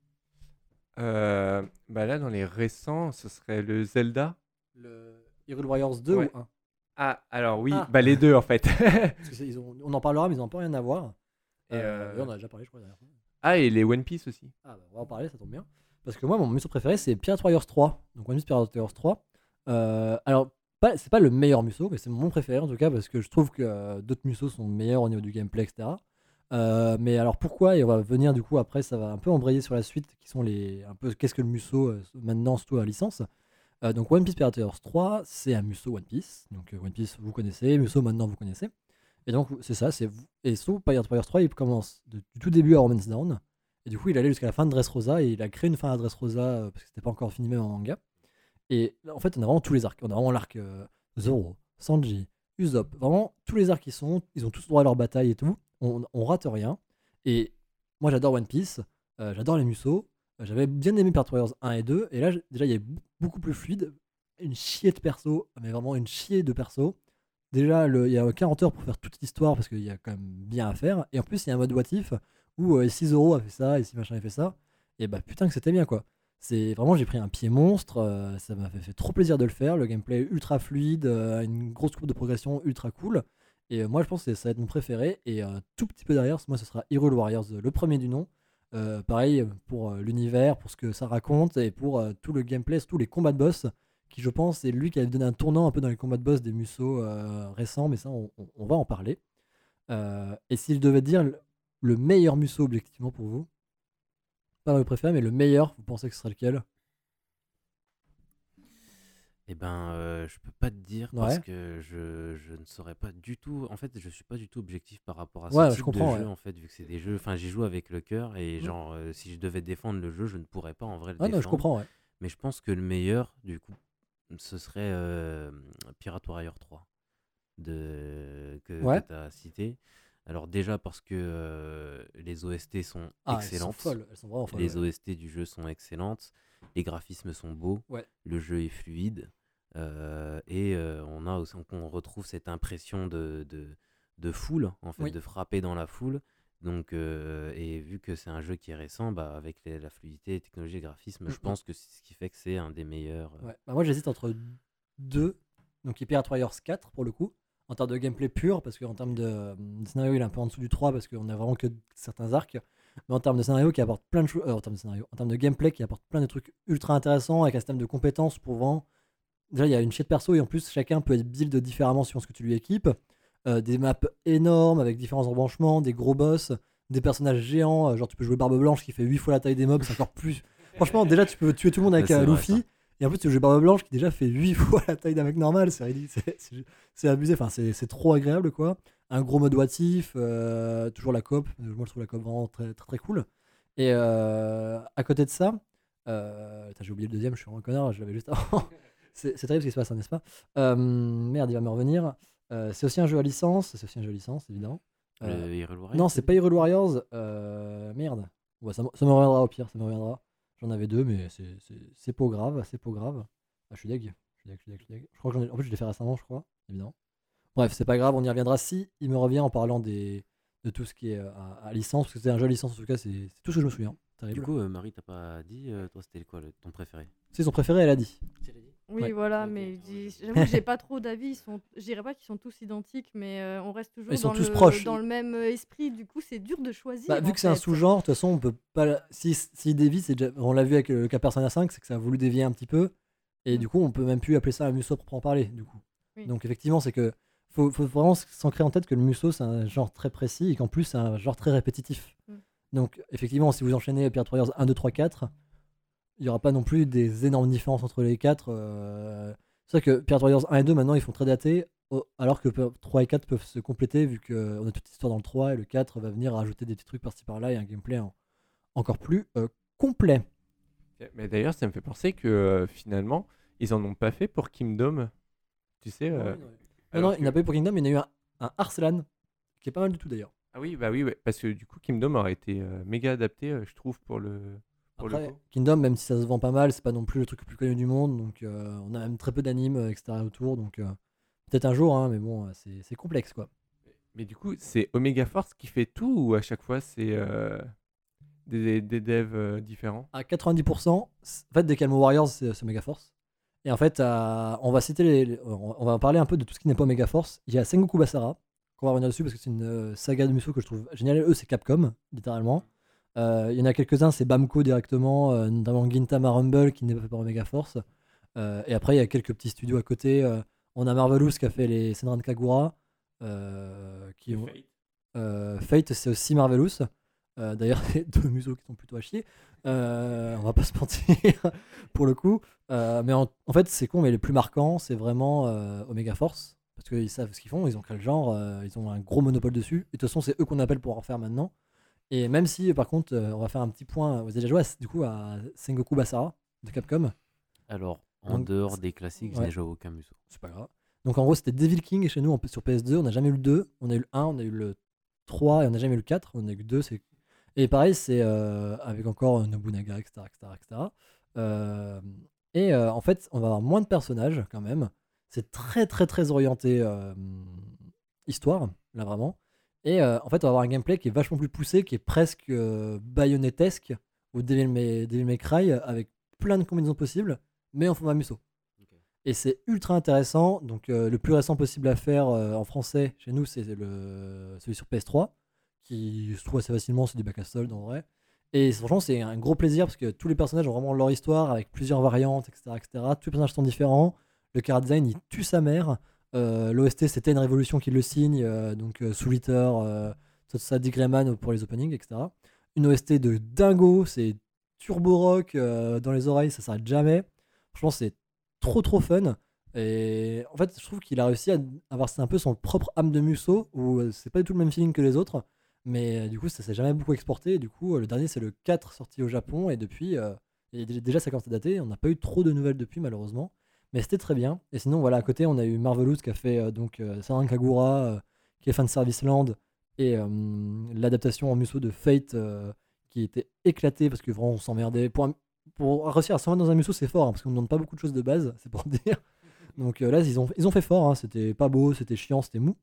Euh, bah là, dans les récents, ce serait le Zelda.
Le Hyrule Warriors deux
Ouais.
ou un?
Ah, alors oui,
Ah.
bah les deux en fait.
Parce que c'est- ils ont- on en parlera, mais ils n'ont pas rien à voir.
Et,
Euh,
euh,
et on en a déjà parlé, je crois, la dernière fois.
Ah, et les One Piece aussi.
Ah, bah, on va en parler, ça tombe bien. Parce que moi, mon Musou préféré, c'est Pirate Warriors trois. Donc, One Piece Pirate Warriors trois. Euh, alors, pas, c'est pas le meilleur Musou, mais c'est mon préféré en tout cas, parce que je trouve que euh, d'autres Musou sont meilleurs au niveau du gameplay, et cetera. Euh, mais alors, pourquoi? Et on va venir du coup après, ça va un peu embrayer sur la suite, qui sont les. Un peu qu'est-ce que le Musou euh, maintenant, surtout à licence. Euh, donc, One Piece Pirate Warriors trois, c'est un Musou One Piece. Donc, euh, One Piece, vous connaissez, Musou, maintenant, vous connaissez. Et donc, c'est ça, c'est. Et sous Pirate Warriors trois, il commence de- du tout début à Romance Down. Et du coup, il allait jusqu'à la fin de Dressrosa et il a créé une fin à Dressrosa euh, parce que c'était pas encore fini même en manga. Et là, en fait, on a vraiment tous les arcs. On a vraiment l'arc euh, Zoro, Sanji, Usopp. Vraiment, tous les arcs qui sont, ils ont tous droit à leur bataille et tout. On, on rate rien. Et moi, j'adore One Piece. euh, j'adore les Musou. euh, J'avais bien aimé Pirate Warriors un et deux. Et là, j- déjà, il y est beaucoup plus fluide. Une chier de perso, mais vraiment une chier de perso. Déjà, le- il y a quarante heures pour faire toute l'histoire parce qu'il y a quand même bien à faire. Et en plus, il y a un mode what if où euh, si Zoro a fait ça et si machin a fait ça. Et bah putain que c'était bien quoi. C'est vraiment, j'ai pris un pied monstre. euh, ça m'a fait, fait trop plaisir de le faire. Le gameplay ultra fluide, euh, une grosse courbe de progression ultra cool. Et euh, moi, je pense que ça va être mon préféré. Et un tout petit peu derrière, moi, ce sera Hyrule Warriors, euh, le premier du nom. Euh, pareil pour euh, l'univers, pour ce que ça raconte et pour euh, tout le gameplay, surtout les combats de boss qui je pense est lui qui a donné un tournant un peu dans les combats de boss des Musou euh, récents, mais ça on, on- on va en parler. Euh, et si je devais dire le, le meilleur Musou objectivement pour vous, pas le préféré, mais le meilleur, vous pensez que ce serait lequel?
Eh ben, euh, je peux pas te dire parce
Ouais.
que je, je ne saurais pas du tout. En fait, je suis pas du tout objectif par rapport à
Ouais,
ce
je
type
comprends,
de jeu,
ouais.
en fait, vu que c'est des jeux. Enfin, j'y joue avec le cœur et
Mm.
genre, euh, si je devais défendre le jeu, je ne pourrais pas en vrai le
Ah non, je
défendre.
comprends, ouais.
Mais je pense que le meilleur, du coup, ce serait euh, Pirate Warrior trois de, que,
Ouais.
tu as cité. Alors, déjà parce que euh, les O S T sont
Ah, elles sont
excellentes.
folles, elles sont vraiment folles.
Les
ouais.
O S T du jeu sont excellentes. Les graphismes sont beaux.
Ouais.
Le jeu est fluide. euh, et euh, on a aussi, on retrouve cette impression de, de, de foule, en fait,
Oui.
de frapper dans la foule. Donc, euh, et vu que c'est un jeu qui est récent, bah, avec les- la fluidité, technologie et graphisme, je
Mm, mm.
pense que c'est ce qui fait que c'est un des meilleurs. euh,
Ouais. Bah, moi j'hésite entre deux, donc qui est Pirate Warriors quatre pour le coup, en termes de gameplay pur, parce qu'en termes de, euh, de scénario il est un peu en dessous du trois parce qu'on a vraiment que certains arcs, mais en termes de scénario qui apporte plein de choses, euh, en termes de scénario, en termes de gameplay qui apporte plein de trucs ultra intéressants avec un système de compétences pour vraiment. Déjà il y a une chier de perso et en plus chacun peut être build différemment suivant ce que tu lui équipes, euh, des maps énormes avec différents embranchements, des gros boss, des personnages géants, euh, genre tu peux jouer Barbe Blanche qui fait huit fois la taille des mobs, c'est encore plus. Franchement, déjà tu peux tuer tout le monde avec
Ouais, c'est
un
vrai,
Luffy.
ça.
Et en plus, tu joues Barbe Blanche qui déjà fait huit fois la taille d'un mec normal, c'est ridicule, c'est- c'est c'est abusé, enfin, c'est c'est trop agréable quoi. Un gros mode what if, euh, toujours la coop, moi je trouve la coop vraiment très très, très cool. Et euh, à côté de ça, euh, putain, j'ai oublié le deuxième, je suis vraiment un connard, je l'avais juste avant. c'est c'est terrible ce qui se passe, hein, n'est-ce pas? Euh, Merde, il va me revenir. Euh, c'est aussi un jeu à licence, c'est aussi un jeu à licence évidemment. Euh,
Le Hyrule Warriors,
non,
t'as
c'est
dit
pas Hyrule Warriors, euh, merde. Ouais, ça, me- ça me reviendra au pire, ça me reviendra. J'en avais deux, mais c'est- c'est c'est pas grave, c'est pas grave. Ah, je suis deg. Je suis deg, je suis deg, je suis deg. Je crois que j'en ai. En plus, je l'ai fait récemment, je crois, évidemment. Bref, c'est pas grave, on y reviendra si il me revient en parlant des, de tout ce qui est euh, à, à licence, parce que c'est un jeu à licence en tout cas, c'est c'est tout ce que je me souviens.
Du
Terrible.
coup, euh, Marie, t'as pas dit, euh, toi, c'était quoi le- ton préféré?
C'est son préféré, elle a dit.
Oui,
Ouais.
voilà,
Ok,
mais
ouais,
j'ai-
je-
j'avoue que j'ai pas trop d'avis. Ils sont, je dirais pas qu'ils sont tous identiques, mais euh, on reste toujours
Ils sont
dans
tous
le,
proches.
dans le même euh, esprit. Du coup, c'est dur de choisir.
Bah, vu
en
que c'est un
fait.
sous-genre, de toute façon, on peut pas. la- Si, si dévie, c'est déjà... on l'a vu avec le cas Persona cinq, c'est que ça a voulu dévier un petit peu. Et
Mm.
du coup, on peut même plus appeler ça un musso proprement parler. Du coup.
Oui.
Donc, effectivement, c'est que. Faut, faut vraiment s'ancrer en tête que le musso, c'est un genre très précis et qu'en plus, c'est un genre très répétitif.
Mm.
Donc, effectivement, si vous enchaînez Pirate Warriors un, deux, trois, quatre, il n'y aura pas non plus des énormes différences entre les quatre. euh. C'est vrai que Pirate Warriors un et deux, maintenant, ils font très datés, au- alors que P- trois et quatre peuvent se compléter, vu qu'on a toute l'histoire dans le trois, et le quatre va venir rajouter des petits trucs par-ci par-là, et un gameplay en- encore plus euh, complet.
Mais d'ailleurs, ça me fait penser que euh, finalement, ils en ont pas fait pour Kingdom. Tu sais.
Non,
euh,
non, non,
alors
non, il n'y en a
que-
pas eu pour Kingdom, mais il y en a eu un, un Arslan, qui est pas mal du tout d'ailleurs.
Ah oui, bah oui, ouais, parce que du coup, Kingdom aurait été euh, méga adapté, euh, je trouve, pour le. Pour le
Après,
coup.
Kingdom, même si ça se vend pas mal, c'est pas non plus le truc le plus connu du monde, donc euh, on a même très peu d'animes, euh, et cetera autour, donc euh, peut-être un jour, hein, mais bon, euh, c'est c'est complexe quoi.
Mais du coup, c'est Omega Force qui fait tout ou à chaque fois c'est euh, des, des devs euh, différents?
À quatre-vingt-dix pour cent, c'est- en fait, dès qu'il y a le mot Warriors, c'est c'est Megaforce. Et en fait, à- on va citer les, les- on on va parler un peu de tout ce qui n'est pas Megaforce. Il y a Sengoku Basara, qu'on va revenir dessus parce que c'est une euh, saga de Musou que je trouve géniale. Eux, c'est Capcom, littéralement. Euh, Il y en a quelques-uns, c'est Bamco directement, euh, notamment Gintama Rumble qui n'est pas fait par Omega Force. Euh, et après, il y a quelques petits studios à côté. euh, on a Marvelous qui a fait les Senran Kagura. euh, qui ont- euh, Fate, c'est aussi Marvelous. Euh, D'ailleurs, c'est deux museaux qui sont plutôt à chier. Euh, on va pas se mentir pour le coup. Euh, mais en, en fait, c'est con, mais les plus marquants, c'est vraiment euh, Omega Force. Parce qu'ils savent ce qu'ils font, ils ont créé le genre, euh, ils ont un gros monopole dessus. Et de toute façon, c'est eux qu'on appelle pour en faire maintenant. Et même si, par contre, euh, on va faire un petit point. Vous avez déjà joué à, du coup à Sengoku Basara de Capcom.
Alors, en
Donc,
dehors des classiques, je
ouais.
n'ai joué à aucun musso.
C'est pas grave. Donc en gros, c'était Devil King chez nous en- sur P S deux. On n'a jamais eu le deux. On a eu le un, on a eu le trois et on n'a jamais eu le quatre. On a eu le deux. C'est... Et pareil, c'est euh, avec encore euh, Nobunaga, et cetera et cetera, et cetera. Euh, et euh, en fait, on va avoir moins de personnages quand même. C'est très très très orienté euh, histoire, là vraiment. Et euh, en fait, on va avoir un gameplay qui est vachement plus poussé, qui est presque euh, bayonettesque ou Devil May, Devil May Cry, avec plein de combinaisons possibles, mais en format musso. Et c'est ultra intéressant. Donc, euh, le plus récent possible à faire euh, en français chez nous, c'est le, celui sur P S trois, qui se trouve assez facilement, c'est du back à solde en vrai. Et franchement, c'est un gros plaisir parce que tous les personnages ont vraiment leur histoire avec plusieurs variantes, et cetera, et cetera. Tous les personnages sont différents. Le chara design, il tue sa mère. Euh, L'O S T, c'était une révolution qui le signe. euh, donc, euh, Souliter, euh, tout ça, Dick Grayman pour les openings, et cetera. Une O S T de dingo, c'est turbo rock euh, dans les oreilles, ça s'arrête jamais. Franchement, c'est trop trop fun. Et en fait, je trouve qu'il a réussi à avoir un peu son propre âme de Musso, où euh, c'est pas du tout le même feeling que les autres, mais euh, du coup, ça s'est jamais beaucoup exporté. Et du coup, euh, le dernier, c'est le quatre sorti au Japon, et depuis, euh, et dé- déjà ça commence à dater. On n'a pas eu trop de nouvelles depuis, malheureusement, mais c'était très bien. Et sinon, voilà, à côté, on a eu Marvelous qui a fait euh, donc euh, Senran Kagura, euh, qui est fan service Land, et euh, l'adaptation en Musso de Fate, euh, qui était éclatée parce que vraiment on s'emmerdait. Pour, un- pour réussir à s'en mettre dans un Musso, c'est fort, hein, parce qu'on ne demande pas beaucoup de choses de base, c'est pour dire. Donc euh, là, ils ont, ils ont fait fort, hein, c'était pas beau, c'était chiant, c'était mou.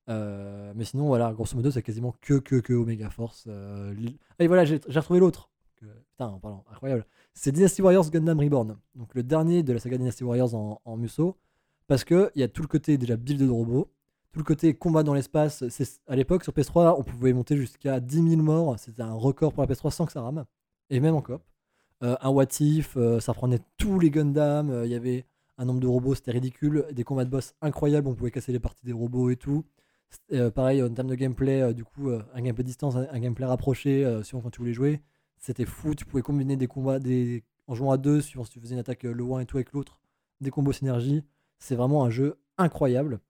Euh, mais sinon, voilà, grosso modo, c'est quasiment que, que, que Omega Force. euh, li- Ah, et voilà, j'ai j'ai retrouvé l'autre. Que- Putain, pardon, incroyable. C'est Dynasty Warriors Gundam Reborn. Donc le dernier de la saga Dynasty Warriors en, en Musso. Parce qu'il y a tout le côté déjà build de robot, tout le côté combat dans l'espace. C'est- À l'époque, sur P S trois, on pouvait monter jusqu'à dix mille morts. C'était un record pour la P S trois sans que ça rame. Et même en coop. Euh, un What If, euh, ça prenait tous les Gundam. euh, Il y avait un nombre de robots, c'était ridicule. Des combats de boss incroyables, on pouvait casser les parties des robots et tout. C'était, euh, pareil, en termes de gameplay, euh, du coup, euh, un gameplay distance, un, un gameplay rapproché, euh, suivant quand tu voulais jouer. C'était fou, tu pouvais combiner des combats des... en jouant à deux, suivant si tu faisais une attaque euh, loin et tout avec l'autre. Des combos synergie. C'est vraiment un jeu incroyable.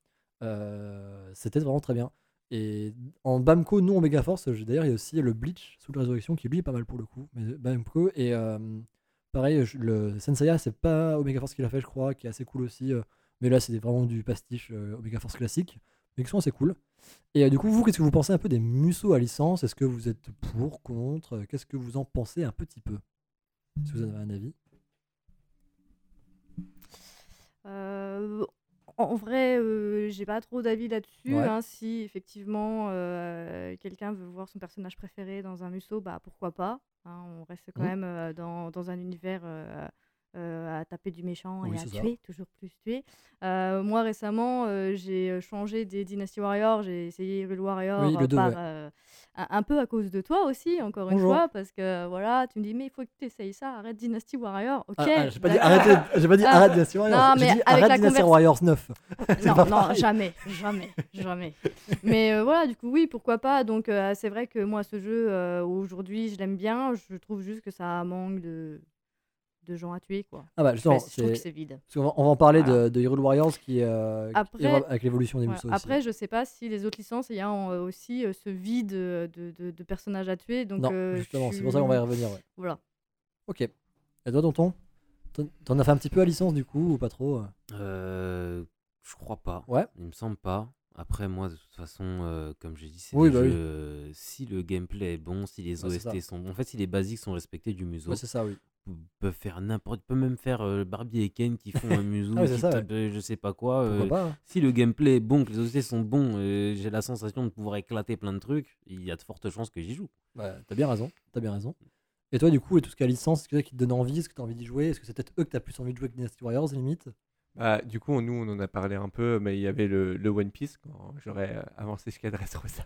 Euh, C'était vraiment très bien. Et en Bamco, non Omega Force, j'ai- d'ailleurs, il y a aussi le Bleach sous la résurrection qui lui est pas mal pour le coup. Mais Bamco et euh, pareil, je- le Senseiya, c'est pas Omega Force qui l'a fait, je crois, qui est assez cool aussi. euh, mais là, c'est vraiment du pastiche euh, Omega Force classique, mais qui sont assez cool. Et euh, du coup, vous, qu'est-ce que vous pensez un peu des Musso à licence? Est-ce que vous êtes pour, contre? Qu'est-ce que vous en pensez un petit peu? Si vous avez un avis.
Euh, en en vrai, euh, j'ai pas trop d'avis là-dessus.
Ouais.
hein. Si effectivement euh, quelqu'un veut voir son personnage préféré dans un Musso, bah pourquoi pas. hein. On reste quand
Mhm.
même euh, dans, dans un univers euh, euh, à taper du méchant
Oui,
et à
c'est ça.
tuer, toujours plus tuer. Euh, moi récemment, euh, j'ai euh, changé des Dynasty Warriors, j'ai essayé Hyrule Warrior
Oui,
euh,
le deux,
par
ouais.
euh, un, un peu à cause de toi aussi, encore une
Bonjour.
fois, parce que voilà, tu me dis mais il faut que tu essayes ça, arrête Dynasty Warrior, ok,
Ah, ah, j'ai pas dit
d'accord.
arrêtez, j'ai pas dit
Ah,
arrête Dynasty Warriors.
non,
J'ai
mais
dit
avec la
arrête Dynasty
conversion.
Warriors neuf. C'est
Non,
pas
non,
pareil.
jamais, jamais, jamais. Mais euh, voilà, du coup, oui, pourquoi pas. Donc, euh, c'est vrai que moi, ce jeu, euh, aujourd'hui, je l'aime bien. Je trouve juste que ça manque de, de gens à tuer, quoi.
Ah bah
Je,
justement,
fais- je trouve que
c'est
c'est vide.
parce qu'on va, on va en parler
Voilà.
de, de Hyrule Warriors qui, euh, qui
Après,
évolue avec l'évolution des
voilà.
Musos aussi.
Après, je sais pas si les autres licences, il y a euh, aussi euh, ce vide euh, de, de- de personnages à tuer. Donc,
Non,
euh, je
justement, c'est pour ça qu'on va y
suis-
revenir. Ouais.
Voilà.
Ok. Et toi, Tonton, T'en- t'en as fait un petit peu à licence du coup ou pas trop euh
Euh, je crois pas.
Ouais.
Il me semble pas. Après, moi, de toute façon, euh, comme j'ai dit, c'est
Oui,
des
bah
jeux.
oui.
euh, si le gameplay est bon, si les
Ouais, c'est ça.
O S T sont bons, en fait, si les basiques sont respectés du muso,
Ouais, c'est ça, oui.
ils peuvent faire n'importe. Ils peuvent même faire euh, Barbie et Ken qui font un muso,
Ah oui, c'est
qui
ça,
tapent, euh, je sais pas quoi.
Pourquoi
euh,
pas hein.
si le gameplay est bon, que les O S T sont bons, euh, j'ai la sensation de pouvoir éclater plein de trucs, il y a de fortes chances que j'y joue.
Ouais, t'as bien raison, t'as bien raison. Et toi, du coup, et tout ce qui est licence, est-ce que c'est ça qui te donne envie? Est-ce que t'as envie d'y jouer? Est-ce que c'est peut-être eux que t'as plus envie de jouer que Dynasty Warriors, limite?
Bah, du coup, nous, on en a parlé un peu, mais il y avait le, le One Piece, quand j'aurais euh, avancé jusqu'à Dressrosa.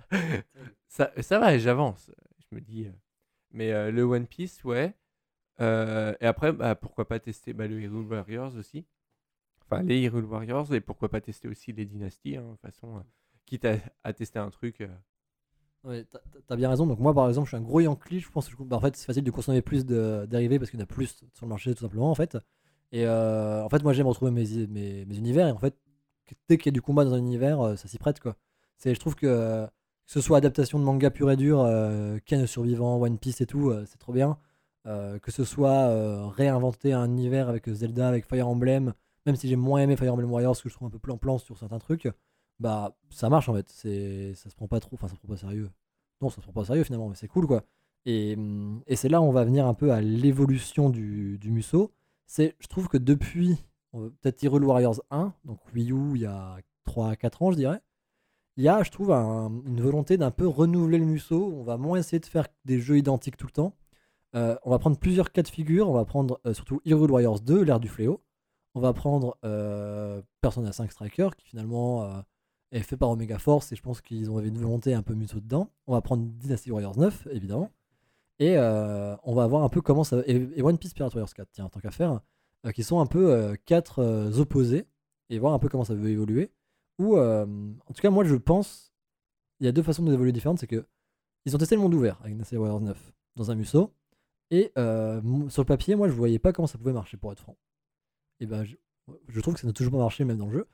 ça, ça va, j'avance, je me dis. euh. Mais euh, le One Piece, ouais. Euh, et après, bah, pourquoi pas tester bah, le Hyrule Warriors aussi. Enfin, les Hyrule Warriors, et pourquoi pas tester aussi les Dynasties, hein, de toute façon. euh, quitte à, à tester un truc. euh.
Ouais, t'as- t'as t'as bien raison. Donc, moi, par exemple, je suis un gros Yankee. Je pense que bah, en fait, c'est facile de consommer plus de dérivés parce qu'il y en a plus sur le marché, tout simplement, en fait. Et euh, en fait, moi, j'aime retrouver mes, mes, mes univers. Et en fait, que- dès qu'il y a du combat dans un univers, euh, ça s'y prête, quoi. C'est, je trouve que, euh, que ce soit adaptation de manga pur et dur, euh, Ken le survivant, One Piece et tout, euh, c'est trop bien. Euh, que ce soit euh, réinventer un univers avec Zelda, avec Fire Emblem, même si j'ai moins aimé Fire Emblem Warriors, que je trouve un peu plan-plan sur certains trucs, bah ça marche en fait. C'est, ça se prend pas trop, enfin ça se prend pas sérieux. Non, ça se prend pas au sérieux finalement, mais c'est cool quoi. Et, hum, et c'est là où on va venir un peu à l'évolution du, du Muso. C'est, je trouve que depuis euh, peut-être Hyrule Warriors un, donc Wii U il y a trois à quatre ans je dirais, il y a je trouve un- une volonté d'un peu renouveler le Muso. On va moins essayer de faire des jeux identiques tout le temps. Euh, on va prendre plusieurs cas de figure. On va prendre euh, surtout Hyrule Warriors deux, l'ère du fléau. On va prendre euh, Persona cinq Striker, qui finalement euh, est fait par Omega Force, et je pense qu'ils ont une volonté un peu Muso dedans. On va prendre Dynasty Warriors neuf, évidemment. Et euh, on va voir un peu comment ça va. Et, et One Piece Pirate Warriors quatre, tiens, tant qu'à faire, euh, qui sont un peu euh, quatre euh, opposés, et voir un peu comment ça veut évoluer. Ou, euh, en tout cas, moi je pense, il y a deux façons d'évoluer différentes. C'est que ils ont testé le monde ouvert avec Dynasty Warriors neuf dans un Muso. Et euh, mon- sur le papier, moi, je voyais pas comment ça pouvait marcher, pour être franc. Et ben, je, je trouve que ça n'a toujours pas marché, même dans le jeu.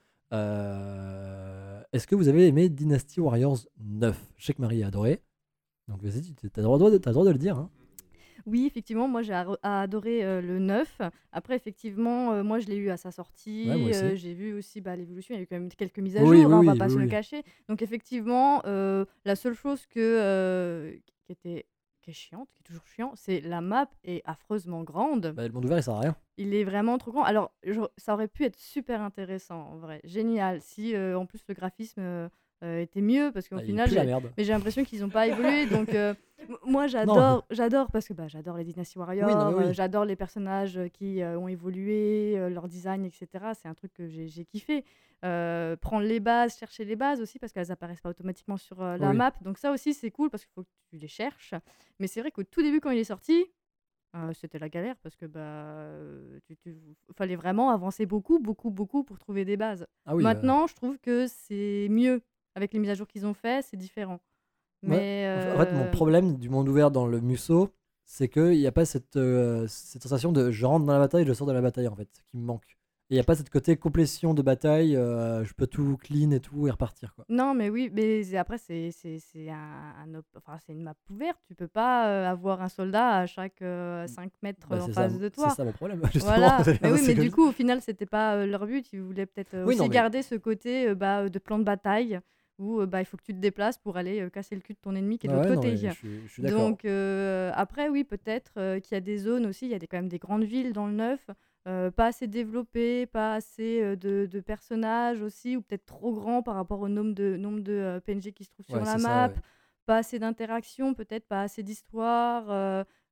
Euh, Est-ce que vous avez aimé Dynasty Warriors neuf? Je sais que Marie a adoré. Donc, vas-y, t'as le droit de, t'as le droit de le dire. Hein.
Oui, effectivement, moi j'ai aro- adoré euh, le neuf. Après, effectivement, euh, moi je l'ai eu à sa sortie.
Ouais, moi aussi.
euh, j'ai vu aussi bah, l'évolution. Il y a eu quand même quelques mises à
Oui,
jour,
oui,
hein, on va
oui,
pas
oui,
se le
oui.
cacher. Donc, effectivement, euh, la seule chose que, euh, qui, était, qui est chiante, qui est toujours chiant, c'est la map est affreusement grande.
Bah, le monde ouvert, il sert à rien.
Il est vraiment trop grand. Alors, je- ça aurait pu être super intéressant, en vrai. Génial. Si, euh, en plus, le graphisme euh, euh, était mieux, parce qu'au
Ah, il
final,
pue la
j'ai-
merde.
mais j'ai l'impression qu'ils n'ont pas évolué. Donc, euh, m- moi, j'adore, j'adore parce que bah, j'adore les Dynasty Warriors,
Oui, non, mais oui.
euh, j'adore les personnages euh, qui euh, ont évolué, euh, leur design, et cetera. C'est un truc que j'ai, j'ai kiffé. Euh, prendre les bases, chercher les bases aussi, parce qu'elles apparaissent pas automatiquement sur euh, la
Oui.
map. Donc, ça aussi, c'est cool, parce qu'il faut que tu les cherches. Mais c'est vrai qu'au tout début, quand il est sorti, euh, c'était la galère parce que bah, euh, tu, tu- fallait vraiment avancer beaucoup, beaucoup, beaucoup pour trouver des bases.
Ah oui, euh,
Maintenant, je trouve que c'est mieux avec les mises à jour qu'ils ont fait, c'est différent.
Ouais.
Mais
En fait, mon
euh,
problème du monde ouvert dans le Muso, c'est qu'il n'y a pas cette, euh, cette sensation de je rentre dans la bataille, je sors de la bataille, en fait, qui me manque. Et il n'y a pas cette côté complétion de bataille, euh, je peux tout clean et tout et repartir, quoi.
non, mais oui, mais c'est- après c'est c'est c'est un, un op- enfin c'est une map ouverte. Tu peux pas euh, avoir un soldat à chaque euh, cinq mètres
Bah,
en
c'est ça,
face de toi.
c'est ça mon problème, justement.
Voilà.
C'est
Mais oui,
ce
mais
que
du
je-
coup, au final, c'était pas euh, leur but. Ils voulaient peut-être euh,
Oui,
aussi
non, mais-
garder ce côté euh, bah, de plan de bataille où euh, bah, il faut que tu te déplaces pour aller euh, casser le cul de ton ennemi qui est de
Ouais,
l'autre
non,
côté.
mais je suis- je suis d'accord.
Donc euh, après, oui, peut-être euh, qu'il y a des zones aussi. Il y a des, quand même des grandes villes dans le neuf, euh, pas assez développées, pas assez euh, de, de personnages aussi, ou peut-être trop grands par rapport au nombre de, nombre de euh, P N G qui se trouvent sur
Ouais,
la
c'est ça,
map.
ouais.
Pas assez d'interactions, peut-être pas assez d'histoire. euh,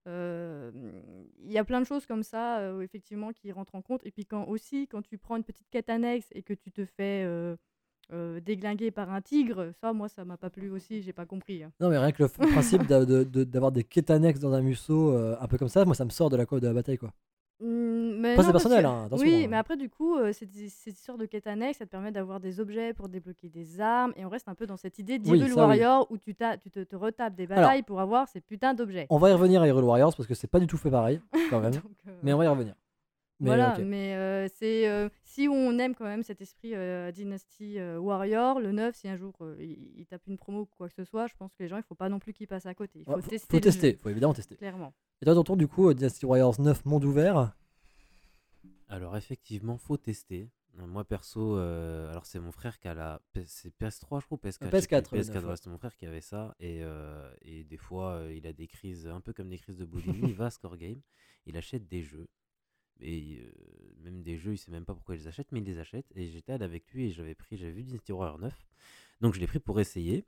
Euh, Il y a plein de choses comme ça, euh, effectivement, qui rentrent en compte. Et puis quand aussi, quand tu prends une petite quête annexe et que tu te fais euh, euh, déglinguer par un tigre, ça, moi, ça m'a pas plu aussi, j'ai pas compris. hein.
Non, mais rien que le f- principe d'a- de- de- d'avoir des quêtes annexes dans un Musso, euh, un peu comme ça, moi ça me sort de la co- de la bataille quoi.
Mm, mais
Après,
non,
c'est
parce
personnel,
que-
hein, attention,
Oui,
hein.
mais après, du coup, euh, cette, cette histoire de quête annexe, ça te permet d'avoir des objets pour débloquer des armes. Et on reste un peu dans cette idée
Oui,
d'Hyrule
ça, oui.
Warrior où tu, t'as- tu te, te retapes des batailles pour avoir ces putains d'objets.
On va y revenir à Hyrule Warriors parce que c'est pas du tout fait pareil quand même.
Donc, euh,
Mais on va y revenir. Mais
voilà,
ok.
mais euh, c'est euh, si on aime quand même cet esprit euh, Dynasty euh, Warrior, le neuf, si un jour euh, il, il tape une promo ou quoi que ce soit, je pense que les gens, il faut pas non plus qu'ils passent à côté. Il faut
Ouais, faut,
tester.
faut
le
tester,
jeu,
faut évidemment tester.
clairement.
Et toi, ton tour, du coup, euh, Dynasty Warriors neuf, monde ouvert.
Alors effectivement, faut tester. Euh, Moi perso, euh, alors c'est mon frère qui a la P- c'est P S trois je crois, ou P S quatre.
P S quatre,
je sais plus.
le
P S quatre,
neuf,
ouais, c'est mon frère qui avait ça et, euh, et des fois euh, il a des crises un peu comme des crises de boulimie. Il va à Score Game, il achète des jeux et euh, même des jeux, il sait même pas pourquoi il les achète, mais il les achète. Et j'étais allé avec lui et j'avais pris, j'avais vu Dynasty Warrior neuf, donc je l'ai pris pour essayer.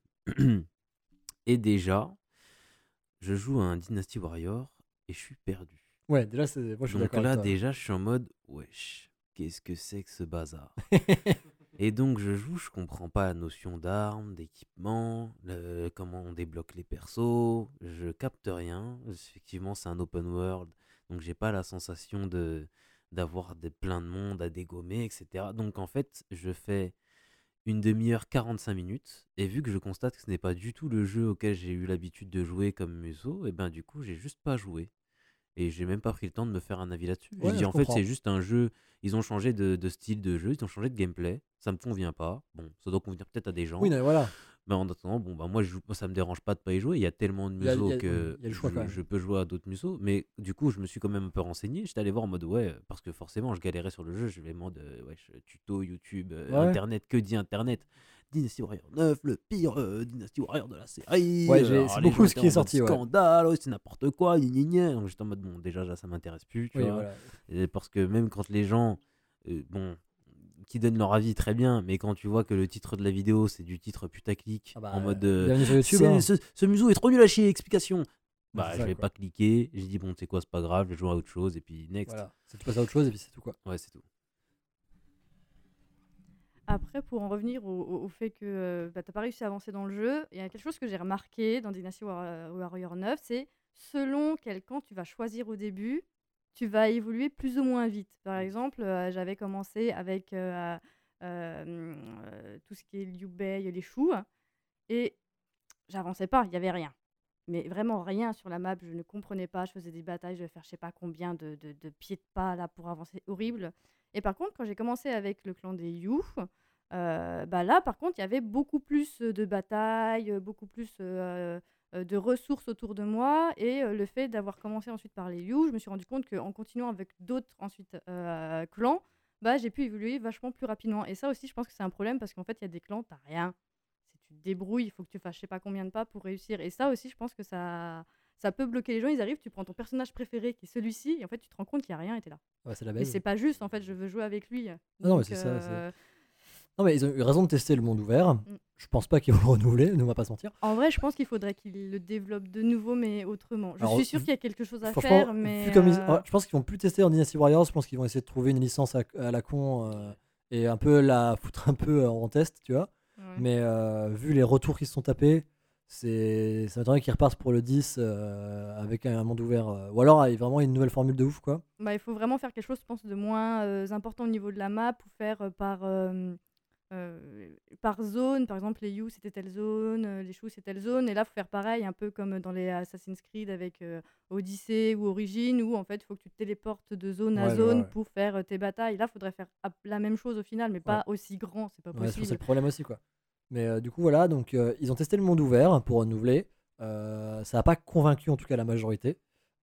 Et déjà, je joue à un Dynasty Warrior et je suis perdu.
Ouais, déjà, c'est... moi je suis
Donc
d'accord
là,
avec toi.
déjà, je suis en mode, wesh, qu'est-ce que c'est que ce bazar? Et donc, je joue, je comprends pas la notion d'armes, d'équipement, le- comment on débloque les persos, je capte rien. Effectivement, c'est un open world, donc j'ai pas la sensation de d'avoir des, plein de monde à dégommer, et cetera. Donc, en fait, je fais une demi-heure, quarante-cinq minutes, et vu que je constate que ce n'est pas du tout le jeu auquel j'ai eu l'habitude de jouer comme Muso, et ben du coup, j'ai juste pas joué. Et j'ai même pas pris le temps de me faire un avis là-dessus.
Ouais,
J'ai dit
je
en fait
comprends.
c'est juste un jeu, ils ont changé de, de style de jeu, ils ont changé de gameplay, ça me convient pas. Bon, ça doit convenir peut-être à des gens.
Oui, non, voilà.
Mais en attendant, bon bah moi, je joue, moi, ça me dérange pas de pas y jouer, il y a tellement de
Il y a-
musos
il y a-
que
il y a le choix,
je,
quand même.
je peux jouer à d'autres musos. Mais du coup, je me suis quand même un peu renseigné, j'étais allé voir en mode ouais, parce que forcément je galérais sur le jeu, je vais en mode euh, wesh, tuto, YouTube, euh,
Ouais.
internet, que dit internet. Dynasty Warrior neuf, le pire euh, Dynasty Warrior de la série.
Ouais, j'ai-
Alors,
c'est
les
beaucoup
gens
ce
étaient
qui est
en mode
sorti, ouais.
Scandale, ouais, c'est n'importe quoi, gna gna gna. Donc j'étais en mode bon, déjà là, ça m'intéresse plus, tu
Oui,
vois.
voilà.
Et parce que même quand les gens, euh, bon, qui donnent leur avis très bien, mais quand tu vois que le titre de la vidéo c'est du titre putaclic
Ah bah,
en mode euh,
bienvenue sur YouTube,
c'est-
hein.
ce, ce museau est trop nul à chier, explication. Bah,
c'est
je
ça,
vais
quoi.
pas cliquer. J'ai dit bon, tu sais quoi, c'est pas grave, je vais jouer à autre chose et puis next.
Voilà. C'est tu passes à autre chose et puis c'est tout quoi.
Ouais, c'est tout.
Après, pour en revenir au, au- au fait que euh, bah, tu n'as pas réussi à avancer dans le jeu, il y a quelque chose que j'ai remarqué dans Dynasty War- Warrior neuf, c'est selon quel camp tu vas choisir au début, tu vas évoluer plus ou moins vite. Par exemple, euh, j'avais commencé avec euh, euh, euh, tout ce qui est Liu Bei, les choux, et j'avançais pas, il y avait rien. Mais vraiment rien sur la map, je ne comprenais pas, je faisais des batailles, je devais faire je sais pas combien de, de, de pieds de pas là pour avancer, horrible. Et par contre, quand j'ai commencé avec le clan des You, euh, bah là, par contre, il y avait beaucoup plus de batailles, beaucoup plus euh, euh, de ressources autour de moi. Et euh, le fait d'avoir commencé ensuite par les You, je me suis rendu compte qu'en continuant avec d'autres ensuite euh, clans, bah, j'ai pu évoluer vachement plus rapidement. Et ça aussi, je pense que c'est un problème parce qu'en fait, il y a des clans, t'as rien. Si tu te débrouilles, il faut que tu fasses je sais pas combien de pas pour réussir. Et ça aussi, je pense que ça, ça peut bloquer les gens. Ils arrivent, tu prends ton personnage préféré qui est celui-ci, et en fait, tu te rends compte qu'il n'y a rien et t'es là.
Ouais, c'est la
Mais
base.
c'est pas juste, en fait, je veux jouer avec lui.
Ah non, mais
Donc,
c'est ça, c'est-
euh,
Non, mais ils ont eu raison de tester le monde ouvert.
Mm.
Je pense pas qu'ils vont le renouveler, ne va pas se mentir.
En vrai, je pense qu'il faudrait qu'il le développe de nouveau, mais autrement. Je
Alors,
suis sûre qu'il y a quelque chose à
Franchement,
faire, mais.
vu comme ils-
euh,
ouais, je pense qu'ils vont plus tester en Dynasty Warriors. Je pense qu'ils vont essayer de trouver une licence à, à la con euh, et un peu la foutre un peu en test, tu vois.
ouais.
Mais euh, vu les retours qui se sont tapés, c'est ça m'étonnerait qu'ils repartent pour le dix euh, avec un monde ouvert. euh, ou alors avec vraiment une nouvelle formule de ouf, quoi.
Bah, il faut vraiment faire quelque chose, je pense, de moins euh, important au niveau de la map, ou faire euh, par, euh, euh, par zone. Par exemple, les You, c'était telle zone, euh, les Choux, c'est telle zone. Et là, il faut faire pareil, un peu comme dans les Assassin's Creed avec euh, Odyssey ou Origin, où en fait, il faut que tu te téléportes de zone à
Ouais, je
zone
vois, ouais.
pour faire euh, tes batailles. Là, il faudrait faire ap- la même chose au final, mais pas aussi grand, c'est pas
Ouais, je pense que c'est
possible.
le problème aussi, quoi. Mais euh, du coup, voilà, donc euh, ils ont testé le monde ouvert pour renouveler. Euh, ça n'a pas convaincu en tout cas la majorité,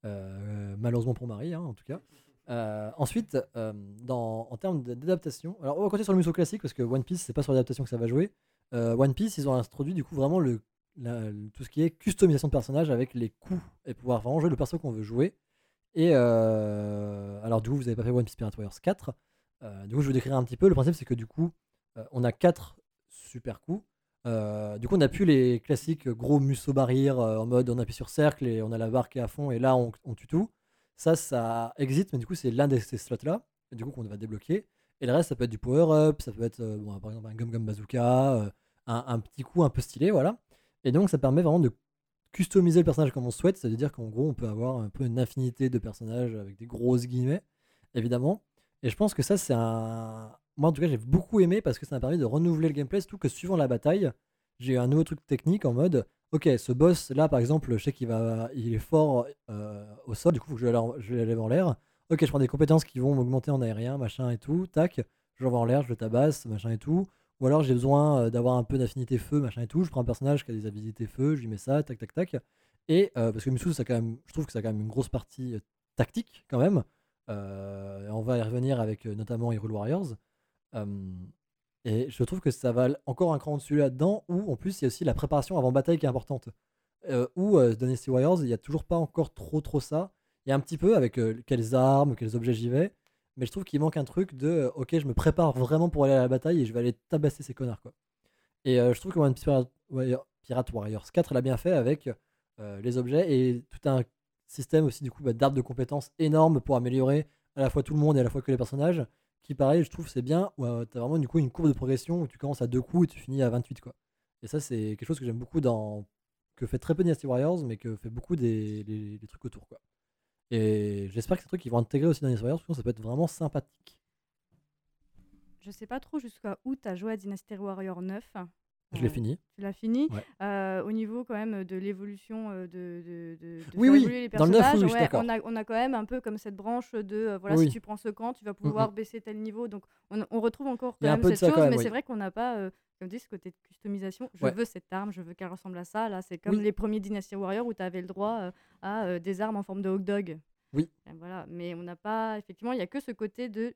Euh, malheureusement pour Marie, hein, en tout cas. Euh, ensuite, euh, dans, en termes d'adaptation, alors on va continuer sur le Muso classique parce que One Piece, c'est pas sur l'adaptation que ça va jouer. Euh, One Piece, ils ont introduit du coup vraiment le, la- le- tout ce qui est customisation de personnage avec les coups et pouvoir vraiment jouer le perso qu'on veut jouer. Et euh, alors, du coup, vous n'avez pas fait One Piece Pirate Warriors quatre. Euh, du coup, je vais vous décrire un petit peu. Le principe, c'est que du coup, euh, on a quatre super coups. Euh, du coup, on n'a plus les classiques gros musso barrières euh, en mode on appuie sur cercle et on a la barre qui est à fond et là on, on tue tout. Ça, ça existe, mais du coup, c'est l'un de ces slots-là, et du coup, qu'on va débloquer. Et le reste, ça peut être du power-up, ça peut être euh, bon, par exemple un Gum Gum Bazooka, euh, un, un petit coup un peu stylé, voilà. Et donc, ça permet vraiment de customiser le personnage comme on souhaite, c'est-à-dire qu'en gros, on peut avoir un peu une infinité de personnages avec des grosses guillemets, évidemment. Et je pense que ça, c'est un. Moi, en tout cas, j'ai beaucoup aimé parce que ça m'a permis de renouveler le gameplay, surtout que suivant la bataille, j'ai eu un nouveau truc technique en mode ok, ce boss là, par exemple, je sais qu'il va, il est fort euh, au sol, du coup, faut que je l'élève je l'élève en l'air. Ok, je prends des compétences qui vont m'augmenter en aérien, machin et tout, tac, je l'envoie en l'air, je le tabasse, machin et tout. Ou alors j'ai besoin euh, d'avoir un peu d'affinité feu, machin et tout. Je prends un personnage qui a des habilités feu, je lui mets ça, tac, tac, tac. Et euh, parce que Musou, ça quand même, je trouve que ça a quand même une grosse partie euh, tactique quand même. Euh, on va y revenir avec euh, notamment Hyrule Warriors. Euh, et je trouve que ça va encore un cran au-dessus là-dedans, où en plus il y a aussi la préparation avant bataille qui est importante. Euh, où euh, dans Dynasty Warriors, il n'y a toujours pas encore trop trop ça. Il y a un petit peu avec euh, quelles armes, quels objets j'y vais. Mais je trouve qu'il manque un truc de euh, ok, je me prépare vraiment pour aller à la bataille et je vais aller tabasser ces connards, quoi. Et euh, je trouve que One Pirate, Warrior- Pirate Warriors quatre l'a bien fait avec euh, les objets et tout un système aussi du coup bah, d'arbres de compétences énorme pour améliorer à la fois tout le monde et à la fois que les personnages. Qui pareil, je trouve c'est bien où euh, t'as vraiment du coup une courbe de progression où tu commences à deux coups et tu finis à vingt-huit, quoi. Et ça c'est quelque chose que j'aime beaucoup dans que fait très peu Dynasty Warriors mais que fait beaucoup des les, les trucs autour, quoi. Et j'espère que c'est un truc qu'ils vont intégrer aussi dans Dynasty Warriors parce que ça peut être vraiment sympathique.
Je sais pas trop jusqu'à où tu as joué à Dynasty Warrior neuf.
Je l'ai
Euh,
fini.
Tu l'as fini.
Ouais.
Euh, au niveau quand même de l'évolution euh, de, de, de, de
Oui,
faire
oui,
évoluer les
dans le neuf,
personnages,
oui, oui, je suis
ouais,
d'accord.
on, a, on a quand même un peu comme cette branche de euh, voilà,
Oui,
si
oui.
tu prends ce camp, tu vas
Mm,
pouvoir
mm.
baisser tel niveau. Donc on, on retrouve encore
Il y
quand
a un
même
peu de
cette
ça
chose,
quand même,
mais
oui.
c'est vrai qu'on n'a pas, euh, comme dit, ce côté de customisation. Je
Ouais.
veux cette arme, je veux qu'elle ressemble à ça. Là, c'est comme
Oui.
les premiers Dynasty Warrior où tu avais le droit euh, à euh, des armes en forme de hot dog.
Oui.
Et voilà. Mais on n'a pas, effectivement, il n'y a que ce côté de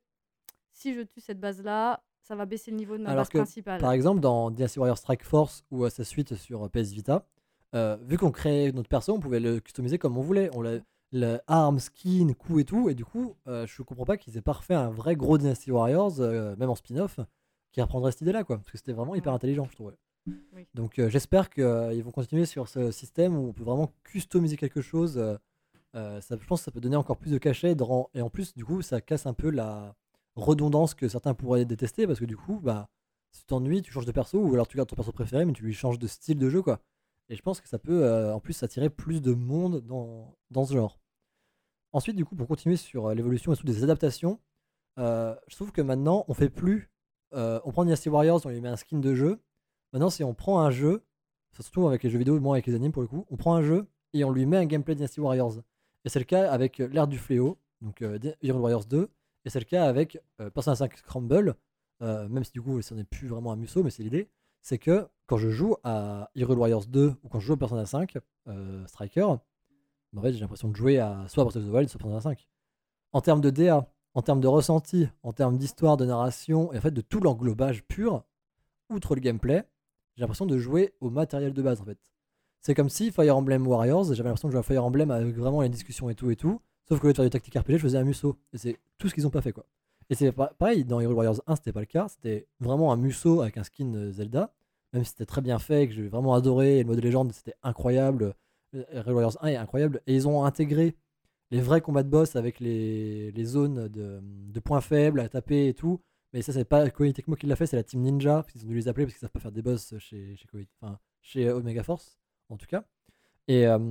si je tue cette base-là, ça va baisser le niveau de ma
Alors
base
que,
principale.
par exemple, dans Dynasty Warriors Strike Force ou à sa suite sur P S Vita, euh, vu qu'on créait notre perso, on pouvait le customiser comme on voulait. On l'a, le arme, skin, coup et tout. Et du coup, euh, je comprends pas qu'ils aient pas refait un vrai gros Dynasty Warriors, euh, même en spin-off, qui reprendrait cette idée-là, quoi. Parce que c'était vraiment hyper
Ouais.
intelligent, je trouvais.
Oui.
Donc euh, j'espère qu'ils vont continuer sur ce système où on peut vraiment customiser quelque chose. euh, euh, ça, je pense que ça peut donner encore plus de cachet. dans- Et en plus, du coup, ça casse un peu la redondance que certains pourraient détester parce que du coup, bah, si tu t'ennuies, tu changes de perso ou alors tu gardes ton perso préféré mais tu lui changes de style de jeu, quoi. Et je pense que ça peut euh, en plus attirer plus de monde dans, dans ce genre. Ensuite, du coup, pour continuer sur euh, l'évolution et tout des adaptations, euh, je trouve que maintenant on fait plus. euh, on prend Dynasty Warriors, on lui met un skin de jeu. Maintenant, si on prend un jeu, enfin, surtout avec les jeux vidéo, moins avec les animes pour le coup, on prend un jeu et on lui met un gameplay Dynasty Warriors. Et c'est le cas avec euh, l'ère du fléau, donc euh, Dy- Hyrule Warriors deux, et c'est le cas avec euh, Persona cinq Scramble, euh, même si du coup ce n'est plus vraiment un musso, mais c'est l'idée. C'est que quand je joue à Hyrule Warriors deux ou quand je joue à Persona cinq euh, Striker, bah, en fait, j'ai l'impression de jouer à soit Breath of the Wild, soit Persona cinq. En termes de D A, en termes de ressenti, en termes d'histoire, de narration, et en fait de tout l'englobage pur, outre le gameplay, j'ai l'impression de jouer au matériel de base en fait. C'est comme si Fire Emblem Warriors, j'avais l'impression de jouer à Fire Emblem avec vraiment les discussions et tout et tout, sauf que au lieu de faire du tactique R P G, je faisais un musso. Et c'est tout ce qu'ils ont pas fait, quoi. Et c'est pa- pareil, dans Hyrule Warriors un, c'était pas le cas, c'était vraiment un musso avec un skin euh, Zelda, même si c'était très bien fait, que j'ai vraiment adoré, et le mode légende c'était incroyable. Euh, Hyrule Warriors un est incroyable, et ils ont intégré les vrais combats de boss avec les, les zones de, de points faibles à taper et tout. Mais ça, c'est pas Koei Tecmo qui l'a fait, c'est la team Ninja, parce qu'ils ont dû les appeler parce qu'ils savent pas faire des boss chez, chez, Koei- enfin, chez euh, Omega Force, en tout cas. Et euh,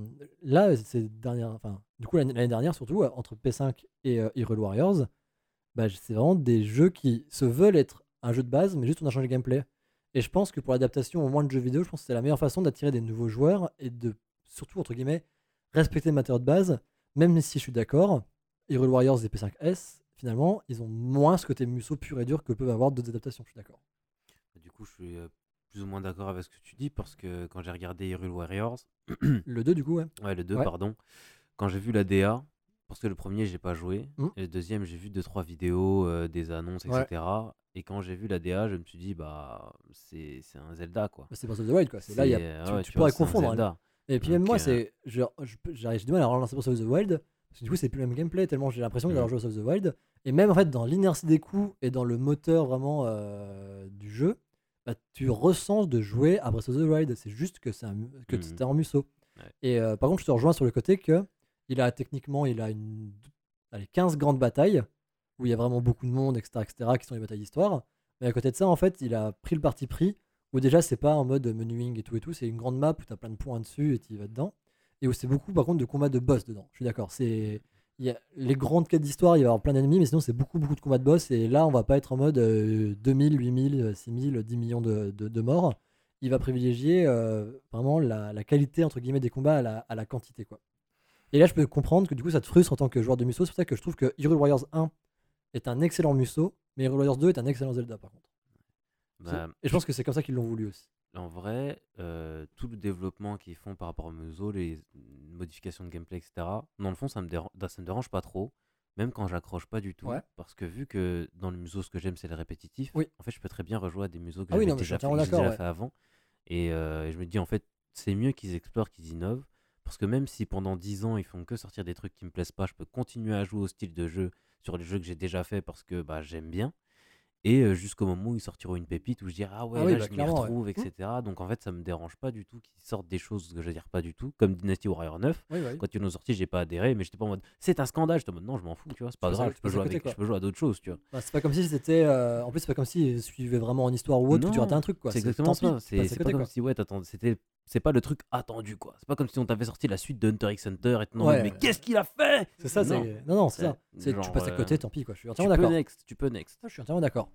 là, ces dernières, enfin, du coup, l'année l'année dernière, surtout, euh, entre P cinq et euh, Hyrule Warriors, bah, c'est vraiment des jeux qui se veulent être un jeu de base, mais juste on a changé le gameplay. Et je pense que pour l'adaptation au moins de jeux vidéo, je pense que c'est la meilleure façon d'attirer des nouveaux joueurs et de, surtout, entre guillemets, respecter le matériau de base, même si je suis d'accord, Hyrule Warriors et P cinq S, finalement, ils ont moins ce côté musso pur et dur que peuvent avoir d'autres adaptations, je suis d'accord.
Du coup, je suis euh, plus ou moins d'accord avec ce que tu dis parce que quand j'ai regardé Hyrule Warriors,
Le deux, du coup, ouais.
ouais, le deux,
Ouais.
pardon, quand j'ai vu la D A, parce que le premier, j'ai pas joué,
Mm.
et le deuxième, j'ai vu deux trois vidéos, euh, des annonces,
Ouais.
et cetera. Et quand j'ai vu la D A, je me suis dit, bah, c'est c'est un Zelda, quoi.
Bah, c'est Breath of the Wild, quoi. C'est là, il y a,
C'est-
tu,
ouais,
tu
tu vois,
pourrais
c'est un
confondre. hein.
Zelda.
Et puis même
Donc,
moi,
euh,
c'est, je- je peux- j'arrive j'ai du mal à relancer Breath of the Wild, parce que du coup, c'est plus le même gameplay, tellement j'ai l'impression
Mm.
d'avoir joué à Breath of the Wild. Et même en fait, dans l'inertie des coups et dans le moteur vraiment euh, du jeu, bah, tu ressens de jouer à Breath of the Wild. C'est juste que c'est un mu- que
Mhm.
c'était en Musso.
Ouais.
Et euh, par contre, je te rejoins sur le côté que il a techniquement, il a une, allez, quinze grandes batailles où il y a vraiment beaucoup de monde, et cetera, et cetera, qui sont les batailles d'histoire. Mais à côté de ça, en fait, il a pris le parti pris où déjà, c'est pas en mode menuing et tout et tout, c'est une grande map où tu as plein de points dessus et tu y vas dedans. Et où c'est beaucoup, par contre, de combats de boss dedans. Je suis d'accord. C'est il y a les grandes quêtes d'histoire, il va y avoir plein d'ennemis, mais sinon, c'est beaucoup, beaucoup de combats de boss. Et là, on va pas être en mode euh, deux mille, huit mille, six mille, dix millions de, de, de morts. Il va privilégier euh, vraiment la, la qualité, entre guillemets, des combats à la, à la quantité, quoi. Et là, je peux comprendre que du coup, ça te frustre en tant que joueur de Musso. C'est pour ça que je trouve que Hyrule Warriors un est un excellent Musso, mais Hyrule Warriors deux est un excellent Zelda, par contre. C'est-
Bah,
Et je pense que c'est comme ça qu'ils l'ont voulu aussi.
en vrai, euh, tout le développement qu'ils font par rapport au Muso, les modifications de gameplay, et cetera, dans le fond, ça me, déran- ça me dérange pas trop, même quand j'accroche pas du tout.
Ouais.
Parce que vu que dans le Muso, ce que j'aime, c'est le répétitif,
Oui.
en fait, je peux très bien rejouer à des Musos que
Ah oui,
j'avais
non, mais je suis
déjà, fait,
entièrement
que j'ai
d'accord,
déjà
ouais.
fait avant. Et, euh, et je me dis, en fait, c'est mieux qu'ils explorent, qu'ils innovent. Parce que même si pendant dix ans, ils font que sortir des trucs qui me plaisent pas, je peux continuer à jouer au style de jeu sur les jeux que j'ai déjà fait parce que bah, j'aime bien. Et euh, jusqu'au moment où ils sortiront une pépite où je dirai ah ouais,
Ah oui,
là
bah,
je m'y
clairement, ouais.
retrouve,
Mm.
et cetera. Donc en fait, ça me dérange pas du tout qu'ils sortent des choses que je dire pas du tout, comme Dynasty Warrior neuf.
Oui, oui.
Quand ils l'ont sorti, j'ai pas adhéré, mais j'étais pas en mode c'est un scandale. J'étais en mode non, je m'en fous, tu vois, c'est pas
Tu passes à-
grave,
tu
je peux
passes à
jouer
côté,
avec,
quoi.
je peux jouer à d'autres choses, tu vois.
Bah, c'est pas comme si c'était. euh, En plus, c'est pas comme s'ils suivaient vraiment en histoire ou autre que tu ratais un truc, quoi.
c'est exactement
tant pis,
ça.
tu passes
C'est
à
c'est pas
côté,
comme
quoi.
si ouais, t'attends- c'était c'est pas le truc attendu quoi. C'est pas comme si on t'avait sorti la suite de Hunter x Hunter et t'es en mode
Ouais.
mais qu'est-ce qu'il a fait?
C'est ça,
Non.
c'est. Non, non, c'est
C'est
ça. C'est tu
genre,
passes à côté,
euh,
tant pis, quoi. Je suis
Tu
entièrement
peux
d'accord.
next, tu peux next.
Ah, je suis entièrement d'accord.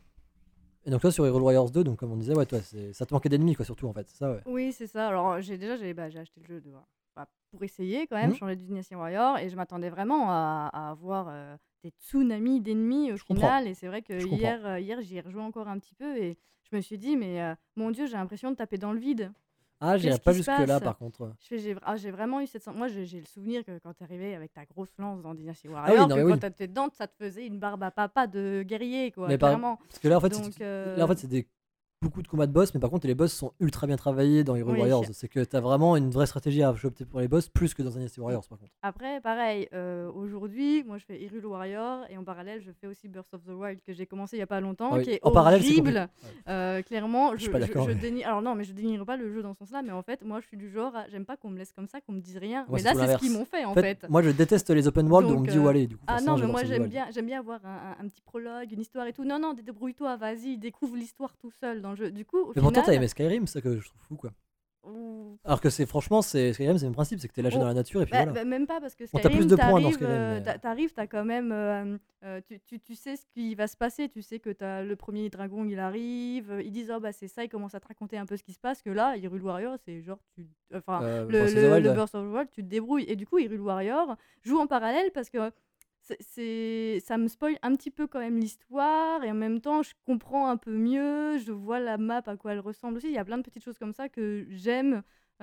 Et donc, toi, sur Hyrule Warriors deux, donc, comme on disait, ouais, toi, c'est- ça te manquait d'ennemis, quoi, surtout, en fait. C'est ça, ouais.
Oui, c'est ça. Alors, j'ai déjà j'ai bah, j'ai acheté le jeu de, bah, pour essayer quand même,
Mhm.
changer du Dynasty Warrior, et je m'attendais vraiment à, à avoir euh, des tsunamis d'ennemis au
Je comprends.
final. Et c'est vrai que
Je comprends.
hier, euh, hier j'y ai rejoué encore un petit peu et je me suis dit, mais euh, mon Dieu, j'ai l'impression de taper dans le vide.
Ah, j'irais
Qu'est-ce
pas
qui se
jusque-là,
passe
par contre.
Je fais, j'ai, ah, j'ai vraiment eu cette. sen- Moi, j'ai, j'ai le souvenir que quand t'es arrivé avec ta grosse lance dans Dynasty
Ah oui,
Warrior,
non,
que
mais
quand
oui.
t'étais dedans, ça te faisait une barbe à papa de guerrier, quoi,
Mais par-
clairement.
Parce que là, en fait, c'est-
Donc,
là, en
euh,
fait, c'est des beaucoup de combats de boss, mais par contre, les boss sont ultra bien travaillés dans Hyrule
Oui.
Warriors. C'est que t'as vraiment une vraie stratégie à opter pour les boss, plus que dans Dynasty Warriors, par contre.
Après, pareil, euh, aujourd'hui, moi je fais Hyrule Warrior et en parallèle, je fais aussi Burst of the Wild que j'ai commencé il y a pas longtemps,
Ah oui.
qui est
En parallèle, c'est
horrible.
compliqué.
Euh, clairement,
Je
je,
suis pas
je,
d'accord,
je
mais-
dénigre. Alors non, mais je dénigre pas le jeu dans ce sens-là, mais en fait, moi je suis du genre, à- j'aime pas qu'on me laisse comme ça, qu'on me dise rien.
Moi,
mais
c'est
là,
tout
c'est ce
l'inverse.
qu'ils m'ont fait en
En
fait.
fait, moi, je déteste les open world où on
Donc,
me dit où
euh,
aller. Du coup,
Ah
forcément,
non, mais
j'adore
moi
Breath of the
j'aime
Wild.
bien, j'aime bien avoir un, un- un petit prologue, une histoire et tout. Non, non, débrouille-toi, vas-y, découvre l'histoire tout seul dans le jeu. Du coup, au
Mais pourtant, t'as
final,
aimé Skyrim, c'est ça que je trouve fou, quoi.
ou-
Alors que c'est franchement, c'est Skyrim, c'est le même principe, c'est que t'es lâché
Oh,
dans la nature et puis
Bah,
voilà.
bah, même pas parce que
Bon, t'as
Skyrim,
plus de points dans
t'arrives,
Skyrim,
euh,
mais-
t'a- t'arrives, t'as quand même, euh, euh, tu, tu, tu sais ce qui va se passer, tu sais que t'as le premier dragon, il arrive, euh, ils disent oh bah c'est ça, ils commencent à te raconter un peu ce qui se passe, que là, Hyrule Warrior, c'est genre, tu, enfin,
Euh,
le,
Breath of the
le,
Wild,
le
ouais.
Burst of the Wild, tu te débrouilles, et du coup, Hyrule Warrior joue en parallèle parce que c'est, c'est- ça me spoil un petit peu quand même l'histoire, et en même temps, je comprends un peu mieux, je vois la map à quoi elle ressemble aussi, il y a plein de petites choses comme ça que j'aime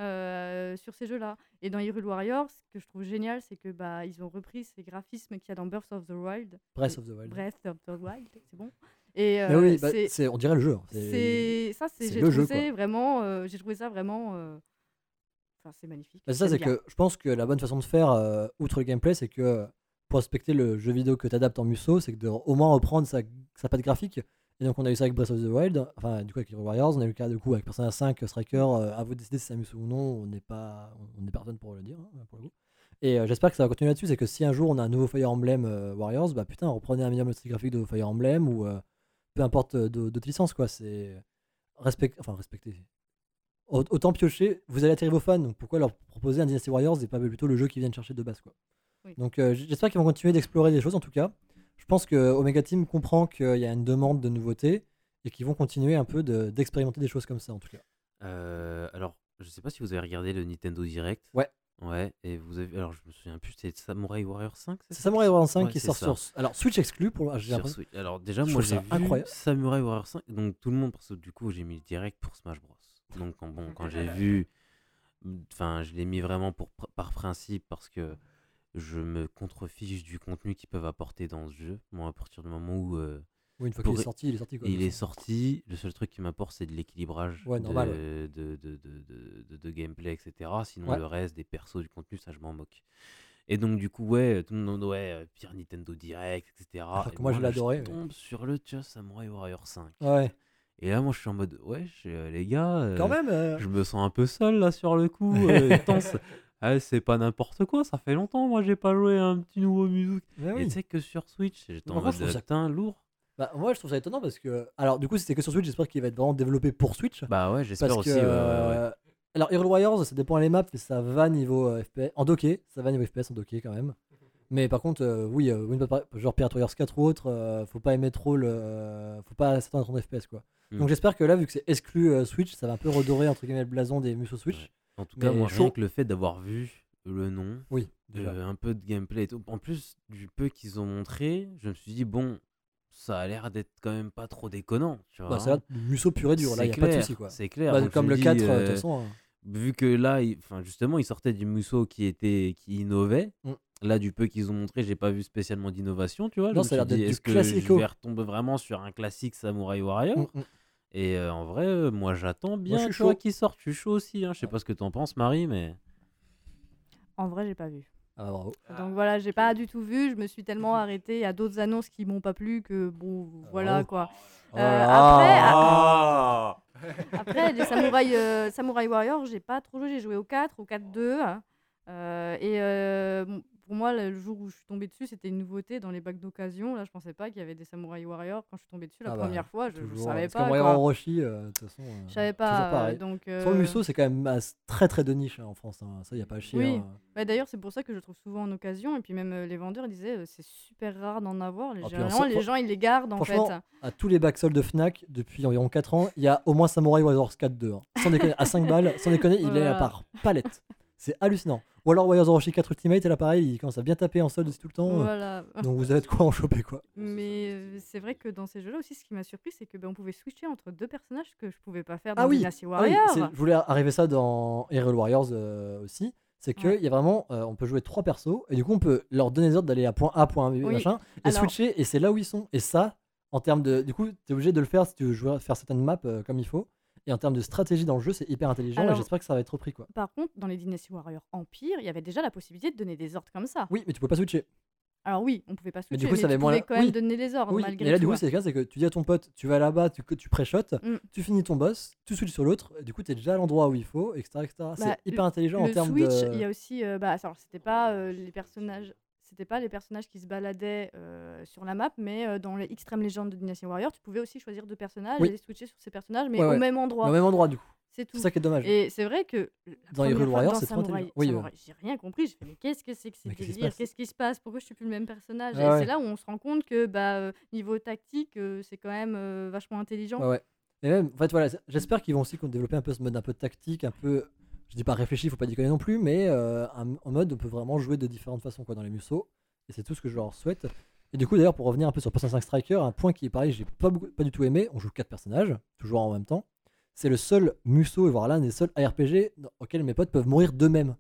euh, sur ces jeux-là. Et dans Hyrule Warrior, ce que je trouve génial, c'est que bah ils ont repris ces graphismes qu'il y a dans Breath of the Wild.
Breath
Et-
of the Wild.
Breath of the Wild, c'est bon. Et
Mais
euh,
oui, bah,
c'est,
c'est- on dirait le jeu. hein.
c'est ça, c'est
c'est
j'ai
le
trouvé
jeu, quoi.
ça vraiment, euh, j'ai trouvé ça vraiment, euh, enfin c'est magnifique.
Bah, c'est ça,
J'aime
c'est
bien.
que je pense que la bonne façon de faire, euh, outre le gameplay, c'est que euh, pour respecter le jeu vidéo que tu adaptes en Musso, c'est que de au moins reprendre sa, sa patte graphique. Et donc on a eu ça avec Breath of the Wild, enfin du coup avec Hyrule Warriors, on a eu le cas du coup avec Persona cinq, Striker, euh, à vous de décider si c'est un Musso ou non, on n'est pas, on n'est personne pour le dire, hein, pour le coup. Et euh, j'espère que ça va continuer là-dessus, c'est que si un jour on a un nouveau Fire Emblem euh, Warriors, bah putain, reprenez un minimum le style graphique de Fire Emblem ou euh, peu importe euh, de- d'autres licences quoi, c'est respect, enfin respecter. Au- Autant piocher, vous allez attirer vos fans, donc pourquoi leur proposer un Dynasty Warriors et pas plutôt le jeu qu'ils viennent chercher de base quoi.
Oui.
Donc euh, j- j'espère qu'ils vont continuer d'explorer des choses en tout cas. Je pense que Omega Team comprend qu'il y a une demande de nouveautés et qu'ils vont continuer un peu de- d'expérimenter des choses comme ça en tout cas.
Euh, alors, je sais pas si vous avez regardé le Nintendo Direct.
Ouais.
Ouais, et vous avez. Alors, je me souviens plus, c'est Samurai Warrior cinq,
C'est
ça
Samurai Warriors cinq
Ouais,
qui
c'est
sort
ça.
sur alors Switch exclu pour j'ai
Sur
l'impression-
Switch. Alors, déjà,
Je
moi,
trouve
j'ai
ça
vu
incroyable.
Samurai Warrior cinq, donc tout le monde, parce que du coup, j'ai mis le direct pour Smash Bros. Donc, quand, bon, quand j'ai vu. Enfin, je l'ai mis vraiment pour, par principe parce que je me contrefiche du contenu qu'ils peuvent apporter dans ce jeu. Moi, à partir du moment où. euh,
Oui, une fois
pour-
qu'il est sorti, il est sorti quoi.
il
de
est
toute façon.
sorti, le seul truc qui m'apporte, c'est de l'équilibrage
Ouais,
de,
normal,
de, de, de, de- de- de gameplay, et cetera. Sinon,
Ouais.
le reste, des persos, du contenu, ça, je m'en moque. Et donc, du coup, ouais, tout le monde, ouais, euh, pire Nintendo Direct, et cetera.
Alors
Et
que moi, je
là,
l'adorais,
Je
mais-
tombe sur le tu vois, Samurai Warrior cinq.
Ouais.
Et là, moi, je suis en mode, ouais, les gars, euh,
Quand même euh,
je me sens un peu seul là sur le coup. euh, attends, c'est ah, c'est pas n'importe quoi, ça fait longtemps, moi, j'ai pas joué à un petit nouveau musique.
mais
Et
oui.
tu sais que sur Switch, j'étais
Par
en
contre, je
mode,
trouve ça-
putain, lourd.
Bah, moi, je trouve ça étonnant parce que. Alors, du coup, si c'était que sur Switch, j'espère qu'il va être vraiment développé pour Switch.
Bah ouais, j'espère
Parce
aussi.
que.
ouais, ouais, ouais.
euh, Alors, Hero Warriors, ça dépend les maps, mais ça va niveau euh, F P S. En docké, ça va niveau F P S en docké quand même. Mais par contre, euh, oui, euh, oui, pas- genre Pirate Warriors quatre ou autre, euh, faut pas aimer trop le. euh, faut pas s'attendre à trente F P S quoi.
Mm.
Donc j'espère que là, vu que c'est exclu euh, Switch, ça va un peu redorer entre guillemets le blason des Muso Switch.
Ouais. En tout cas,
Mais
moi,
chaud.
rien que le fait d'avoir vu le nom,
Oui, déjà.
euh, un peu de gameplay et tout, en plus du peu qu'ils ont montré, je me suis dit, bon, ça a l'air d'être quand même pas trop déconnant. Tu vois,
Bah, ça a l'air du Muso pur et dur, là,
C'est
il y a pas de
clair,
souci quoi.
C'est clair.
Bah,
donc je
comme
me
le
dis,
quatre, euh, de
euh,
toute façon. hein.
vu que là, il- enfin, justement, ils sortaient du Musso qui était qui innovait.
Mm.
Là, du peu qu'ils ont montré, j'ai pas vu spécialement d'innovation, tu vois. Je
Non,
me
ça a l'air
suis dit,
d'être du
est-ce que
classico.
je vais retomber vraiment sur un classique Samurai Warrior
Mm, mm.
Et euh, en vrai, euh, moi, j'attends bien,
je suis
tu vois,
chaud.
qu'il sorte. Je suis chaud aussi. Hein. Je sais
Ouais.
pas ce que t'en penses, Marie, mais
En vrai, j'ai pas vu.
Ah, bah, bravo.
Donc voilà, j'ai pas du tout vu. Je me suis tellement arrêtée à d'autres annonces qui m'ont pas plu que bon, voilà
bravo.
quoi.
Oh
Euh,
là
après,
là.
Après, les Samurai, euh, Samurai Warrior, j'ai pas trop joué. J'ai joué au quatre, au quatre deux. Euh, et euh, bon, pour moi, le jour où je suis tombée dessus, c'était une nouveauté dans les bacs d'occasion. Là, je pensais pas qu'il y avait des Samurai Warrior. Quand je suis tombée dessus la
Ah bah,
première fois, je, je
Toujours,
savais
parce
pas.
que Warrior
quoi.
Orochi, euh, de toute façon. euh,
Je savais
toujours
pas. euh,
pareil.
donc,
Sur le
euh,
Muso, c'est quand même euh, très très de niche hein, en France. hein. Ça, y a pas à chier.
Oui.
hein.
Bah, d'ailleurs, c'est pour ça que je trouve souvent en occasion. Et puis même euh, les vendeurs ils disaient euh, c'est super rare d'en avoir. Les,
Ah, puis
généralement,
en so-
les gens ils les gardent en fait.
Franchement, à tous les backsols de Fnac, depuis environ quatre ans, il y a au moins Samurai Warriors quatre deux. hein. Sans déconner, à cinq balles, sans déconner, il est
Voilà.
à part palette. C'est hallucinant. Ou alors Warriors Orochi quatre Ultimate, et là pareil, il commence à bien taper en solde aussi tout le temps. euh,
Voilà.
Donc vous avez de quoi en choper quoi.
Mais euh, c'est vrai que dans ces jeux-là aussi, ce qui m'a surpris, c'est que ben, on pouvait switcher entre deux personnages que je pouvais pas faire dans
Ah oui,
Dynasty
ah oui,
Warrior.
c'est- je voulais arriver ça dans Hero Warriors euh, aussi. C'est qu'il
Ouais.
y a vraiment, euh, on peut jouer trois persos et du coup on peut leur donner des ordres d'aller à point A, point B,
Oui.
machin, et
Alors-
switcher et c'est là où ils sont. Et ça, en termes de, du coup, t'es obligé de le faire si tu veux jouer, faire certaines maps euh, comme il faut. Et en termes de stratégie dans le jeu, c'est hyper intelligent
Alors-
et j'espère que ça va être repris quoi.
Par contre, dans les Dynasty Warrior Empire, il y avait déjà la possibilité de donner des ordres comme ça.
Oui, mais tu peux pas switcher.
Alors oui, on pouvait pas switcher,
Mais
mais,
du coup, ça avait
tu
moins
pouvais
la-
quand même
oui.
donner les ordres
Oui,
malgré
mais là
tout.
du coup
hein.
c'est le cas, c'est que tu dis à ton pote, tu vas là-bas, tu, tu pré-shot,
Mm.
tu finis ton boss, tu switches sur l'autre, et du coup t'es déjà à l'endroit où il faut, et cetera et cetera.
Bah,
c'est hyper intelligent en
Le
termes
Switch,
de.
il y a aussi, euh, bah, alors c'était pas euh, les personnages, c'était pas les personnages qui se baladaient euh, sur la map, mais euh, dans les Extreme Legends de Dynasty Warrior, tu pouvais aussi choisir deux personnages
Oui.
et les switcher sur ces personnages, mais
Ouais,
au
ouais.
même endroit.
Au même endroit du coup.
C'est tout.
C'est ça qui est dommage.
Et c'est vrai que la
Dans
première
Hero
fois
Warrior,
dans
c'est trop
Samurai-
intelligent. Oui, euh.
Samurai, j'ai rien compris. J'ai fait mais qu'est-ce que c'est que ces
Mais qu'est-ce qui se
délires
passe
Qu'est-ce qui se passe Pourquoi je suis plus le même personnage
Ah
Et
ouais.
c'est là où on se rend compte que bah euh, niveau tactique, euh, c'est quand même euh, vachement intelligent.
Ouais, ouais. Et même, en fait, voilà, c'est- j'espère qu'ils vont aussi développer un peu ce mode un peu tactique, un peu, je dis pas réfléchi, faut pas déconner non plus, mais euh, un- en mode on peut vraiment jouer de différentes façons quoi dans les Musos. Et c'est tout ce que je leur souhaite. Et du coup, d'ailleurs, pour revenir un peu sur Persona cinq Striker, un point qui est pareil, j'ai pas, beaucoup- pas du tout aimé, on joue quatre personnages, toujours en même temps. C'est le seul Muso, et voire l'un des seuls A R P G dans- auxquels mes potes peuvent mourir d'eux-mêmes.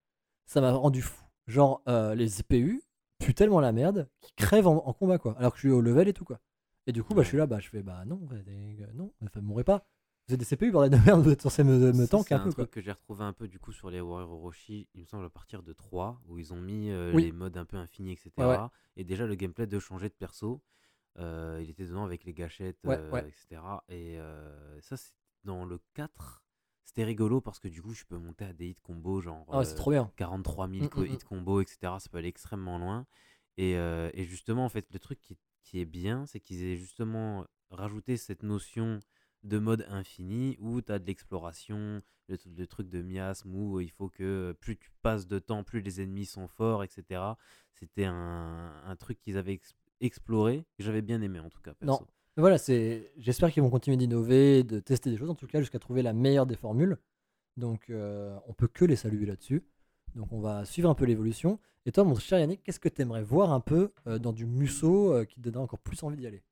Ça m'a rendu fou. Genre, euh, les C P U puent tellement la merde qu'ils crèvent en, en combat, quoi. Alors que je suis au level et tout, quoi. Et du coup, bah, je suis là, bah, je fais, bah non, bah, des- non, enfin, mourrez pas. Vous êtes des C P U, bordel de merde, vous êtes censés me, me
Ça,
tanker
c'est
un
un
peu, quoi.
truc que j'ai retrouvé un peu du coup sur les Warrior Orochi, il me semble à partir de trois, où ils ont mis euh,
Oui.
les modes un peu infinis, et cetera.
Ouais, ouais.
Et déjà le gameplay de changer de perso, euh, il était dedans avec les gâchettes,
Ouais,
euh,
ouais.
et cetera. Et euh, ça, c'est dans le quatre, c'était rigolo parce que du coup, je peux monter à des hits combos, genre
Ah ouais, c'est
euh,
trop bien.
quarante-trois mille
Mm,
co-
mm, mm.
hits combos, et cetera. Ça peut aller extrêmement loin. Et, euh, et justement, en fait, le truc qui, qui est bien, c'est qu'ils aient justement rajouté cette notion de mode infini où tu as de l'exploration, le, tr- le truc de miasme où il faut que plus tu passes de temps, plus les ennemis sont forts, et cetera. C'était un, un truc qu'ils avaient ex- exploré, que j'avais bien aimé en tout cas. Perso.
Non. Mais voilà, c'est. J'espère qu'ils vont continuer d'innover, de tester des choses, en tout cas, jusqu'à trouver la meilleure des formules. Donc, euh, on peut que les saluer là-dessus. Donc, on va suivre un peu l'évolution. Et toi, mon cher Yannick, qu'est-ce que tu aimerais voir un peu euh, dans du Muso euh, qui te donnerait encore plus envie d'y aller?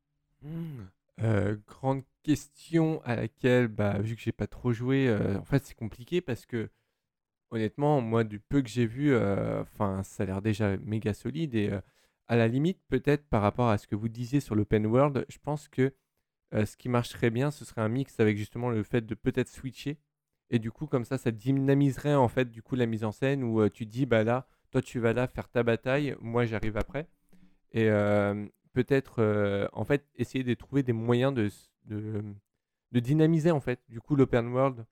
Euh, grande question à laquelle, bah, vu que j'ai pas trop joué, euh, en fait c'est compliqué parce que honnêtement, moi du peu que j'ai vu, euh, enfin ça a l'air déjà méga solide et euh, à la limite peut-être par rapport à ce que vous disiez sur l'open world, je pense que euh, ce qui marcherait bien, ce serait un mix avec justement le fait de peut-être switcher et du coup comme ça, ça dynamiserait en fait du coup la mise en scène où euh, tu dis bah là, toi tu vas là faire ta bataille, moi j'arrive après et euh, peut-être euh, en fait essayer de trouver des moyens de, s- de, de dynamiser en fait. Du coup, l'open world,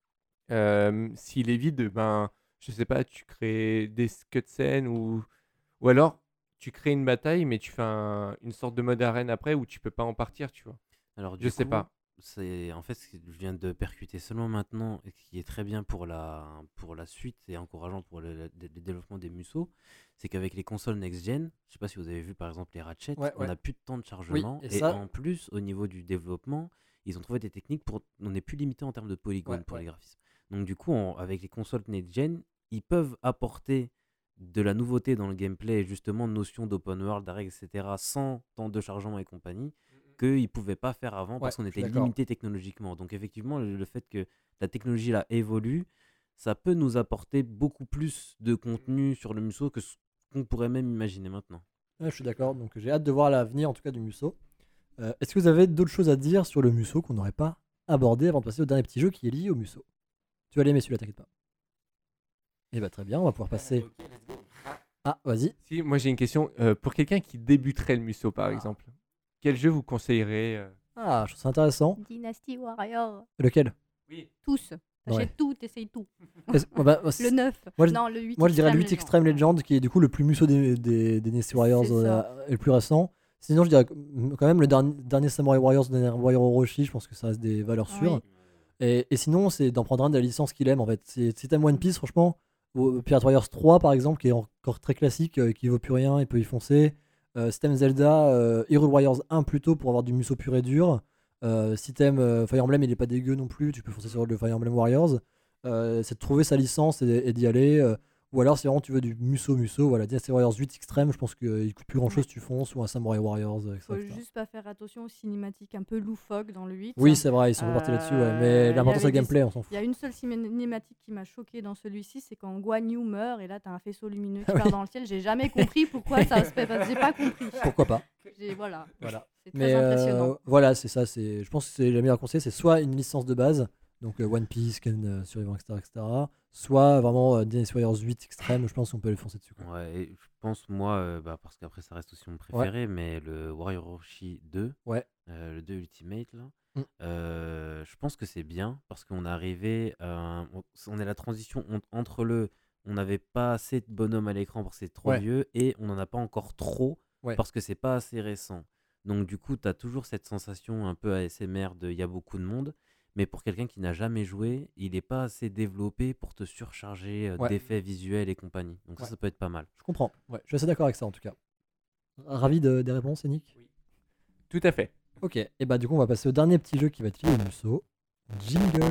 euh, s'il est vide, ben, je sais pas, tu crées des cutscenes ou, ou alors tu crées une bataille, mais tu fais un- une sorte de mode arène après où tu peux pas en partir, tu vois.
Alors
Je
du
sais
coup,
pas.
c'est en fait ce que je viens de percuter seulement maintenant et qui est très bien pour la pour la suite et encourageant pour le, le- le développement des musos, c'est qu'avec les consoles next-gen, je sais pas si vous avez vu par exemple les Ratchet,
Ouais,
on
ouais.
n'a plus de temps de
Oui,
chargement
et
et
ça,
en plus au niveau du développement, ils ont trouvé des techniques pour on n'est plus limité en termes de
ouais,
polygones pour
ouais.
les graphismes. Donc du coup, on- avec les consoles next-gen, ils peuvent apporter de la nouveauté dans le gameplay et justement notion d'open world, d'arrêt, et cetera sans temps de chargement et compagnie qu'ils ne pouvaient pas faire avant
Ouais,
parce qu'on
je suis
était
d'accord.
limité technologiquement. Donc effectivement, le, le fait que la technologie là évolue, ça peut nous apporter beaucoup plus de contenu sur le musso que ce qu'on pourrait même imaginer maintenant.
Ouais, je suis d'accord. Donc j'ai hâte de voir l'avenir en tout cas du Musso. Euh, Est-ce que vous avez d'autres choses à dire sur le Musso qu'on n'aurait pas abordé avant de passer au dernier petit jeu qui est lié au Musso? Tu vas l'aimer celui-là, t'inquiète pas. Et bah très bien, on va pouvoir passer. Ah, vas-y.
Si, moi j'ai une question. Euh, pour quelqu'un qui débuterait le musso par
Ah.
exemple, quel jeu vous conseillerez euh
Ah, je trouve ça intéressant.
Dynasty Warrior.
Lequel?
Oui.
Tous. T'achètes
Ouais.
tout, t'essayes tout.
Est-ce- bah, bah,
Le
c'est-
neuf.
moi, je-
Non, le huit
Moi je dirais le
Extreme
huit Extreme Legend qui est du coup le plus Musso des, des, des Dynasty Warriors
C'est
euh,
ça.
et le plus récent. Sinon je dirais quand même le dernier, dernier Samurai Warriors, le dernier Warrior Orochi, je pense que ça reste des valeurs sûres.
Oui.
Et, et sinon, c'est d'en prendre un de la licence qu'il aime en fait. C'est- Si t'aimes One Piece, franchement, ou- Pirate Warriors trois par exemple, qui est encore très classique, euh, qui vaut plus rien, il peut y foncer. Euh, si t'aimes Zelda, euh, Hyrule Warriors un plutôt pour avoir du musso pur et dur. Euh, si t'aimes euh, Fire Emblem, il est pas dégueu non plus, tu peux foncer sur le Fire Emblem Warriors. Euh, c'est de trouver sa licence et, et d'y aller. euh, ou alors, si vraiment tu veux du musso musso, voilà, Dynasty Warriors huit Extreme, je pense qu'il coûte plus grand chose,
Ouais.
tu fonces, ou un Samurai Warriors, euh, et cetera
Faut
et cetera.
juste pas faire attention aux cinématiques un peu loufoques dans le huit.
Oui, c'est vrai, ils sont repartis là-dessus, ouais. Mais
Euh, il y
l'important c'est le
avait des-
gameplay, on s'en fout.
Il y a une seule cinématique qui m'a choquée dans celui-ci, c'est quand Guan Yu meurt et là t'as un faisceau lumineux qui
Ah oui.
part dans le ciel. J'ai jamais compris pourquoi ça se fait. Parce que j'ai pas compris.
Pourquoi pas?
J'ai- Voilà.
Voilà.
C'est très
Mais euh,
impressionnant.
voilà, c'est ça. C'est, je pense que c'est le meilleur conseil, c'est soit une licence de base, donc euh, One Piece, Ken euh, Survivant, et cetera, et cetera, soit vraiment euh, Dynasty Warriors huit Extreme. Je pense qu'on peut les foncer dessus, quoi.
Ouais, et je pense moi, euh, bah, parce qu'après ça reste aussi mon préféré, mais le Warrior Orochi deux,
Ouais.
euh, le deux Ultimate là,
Mm.
euh, je pense que c'est bien parce qu'on est arrivé, à un- on, on est la transition on- entre le, on n'avait pas assez de bonhommes à l'écran parce que c'est trop
Ouais.
vieux et on n'en a pas encore trop
Ouais.
parce que c'est pas assez récent. Donc du coup, tu as toujours cette sensation un peu A S M R de il y a beaucoup de monde. Mais pour quelqu'un qui n'a jamais joué, il n'est pas assez développé pour te surcharger euh,
Ouais.
d'effets visuels et compagnie. Donc ça,
Ouais.
ça peut être pas mal.
Je comprends. Ouais, je suis assez d'accord avec ça en tout cas. Ravi de- des réponses, Yannick.
Tout à fait.
Ok, et bah du coup on va passer au dernier petit jeu qui va être lié au Musso. Jingle.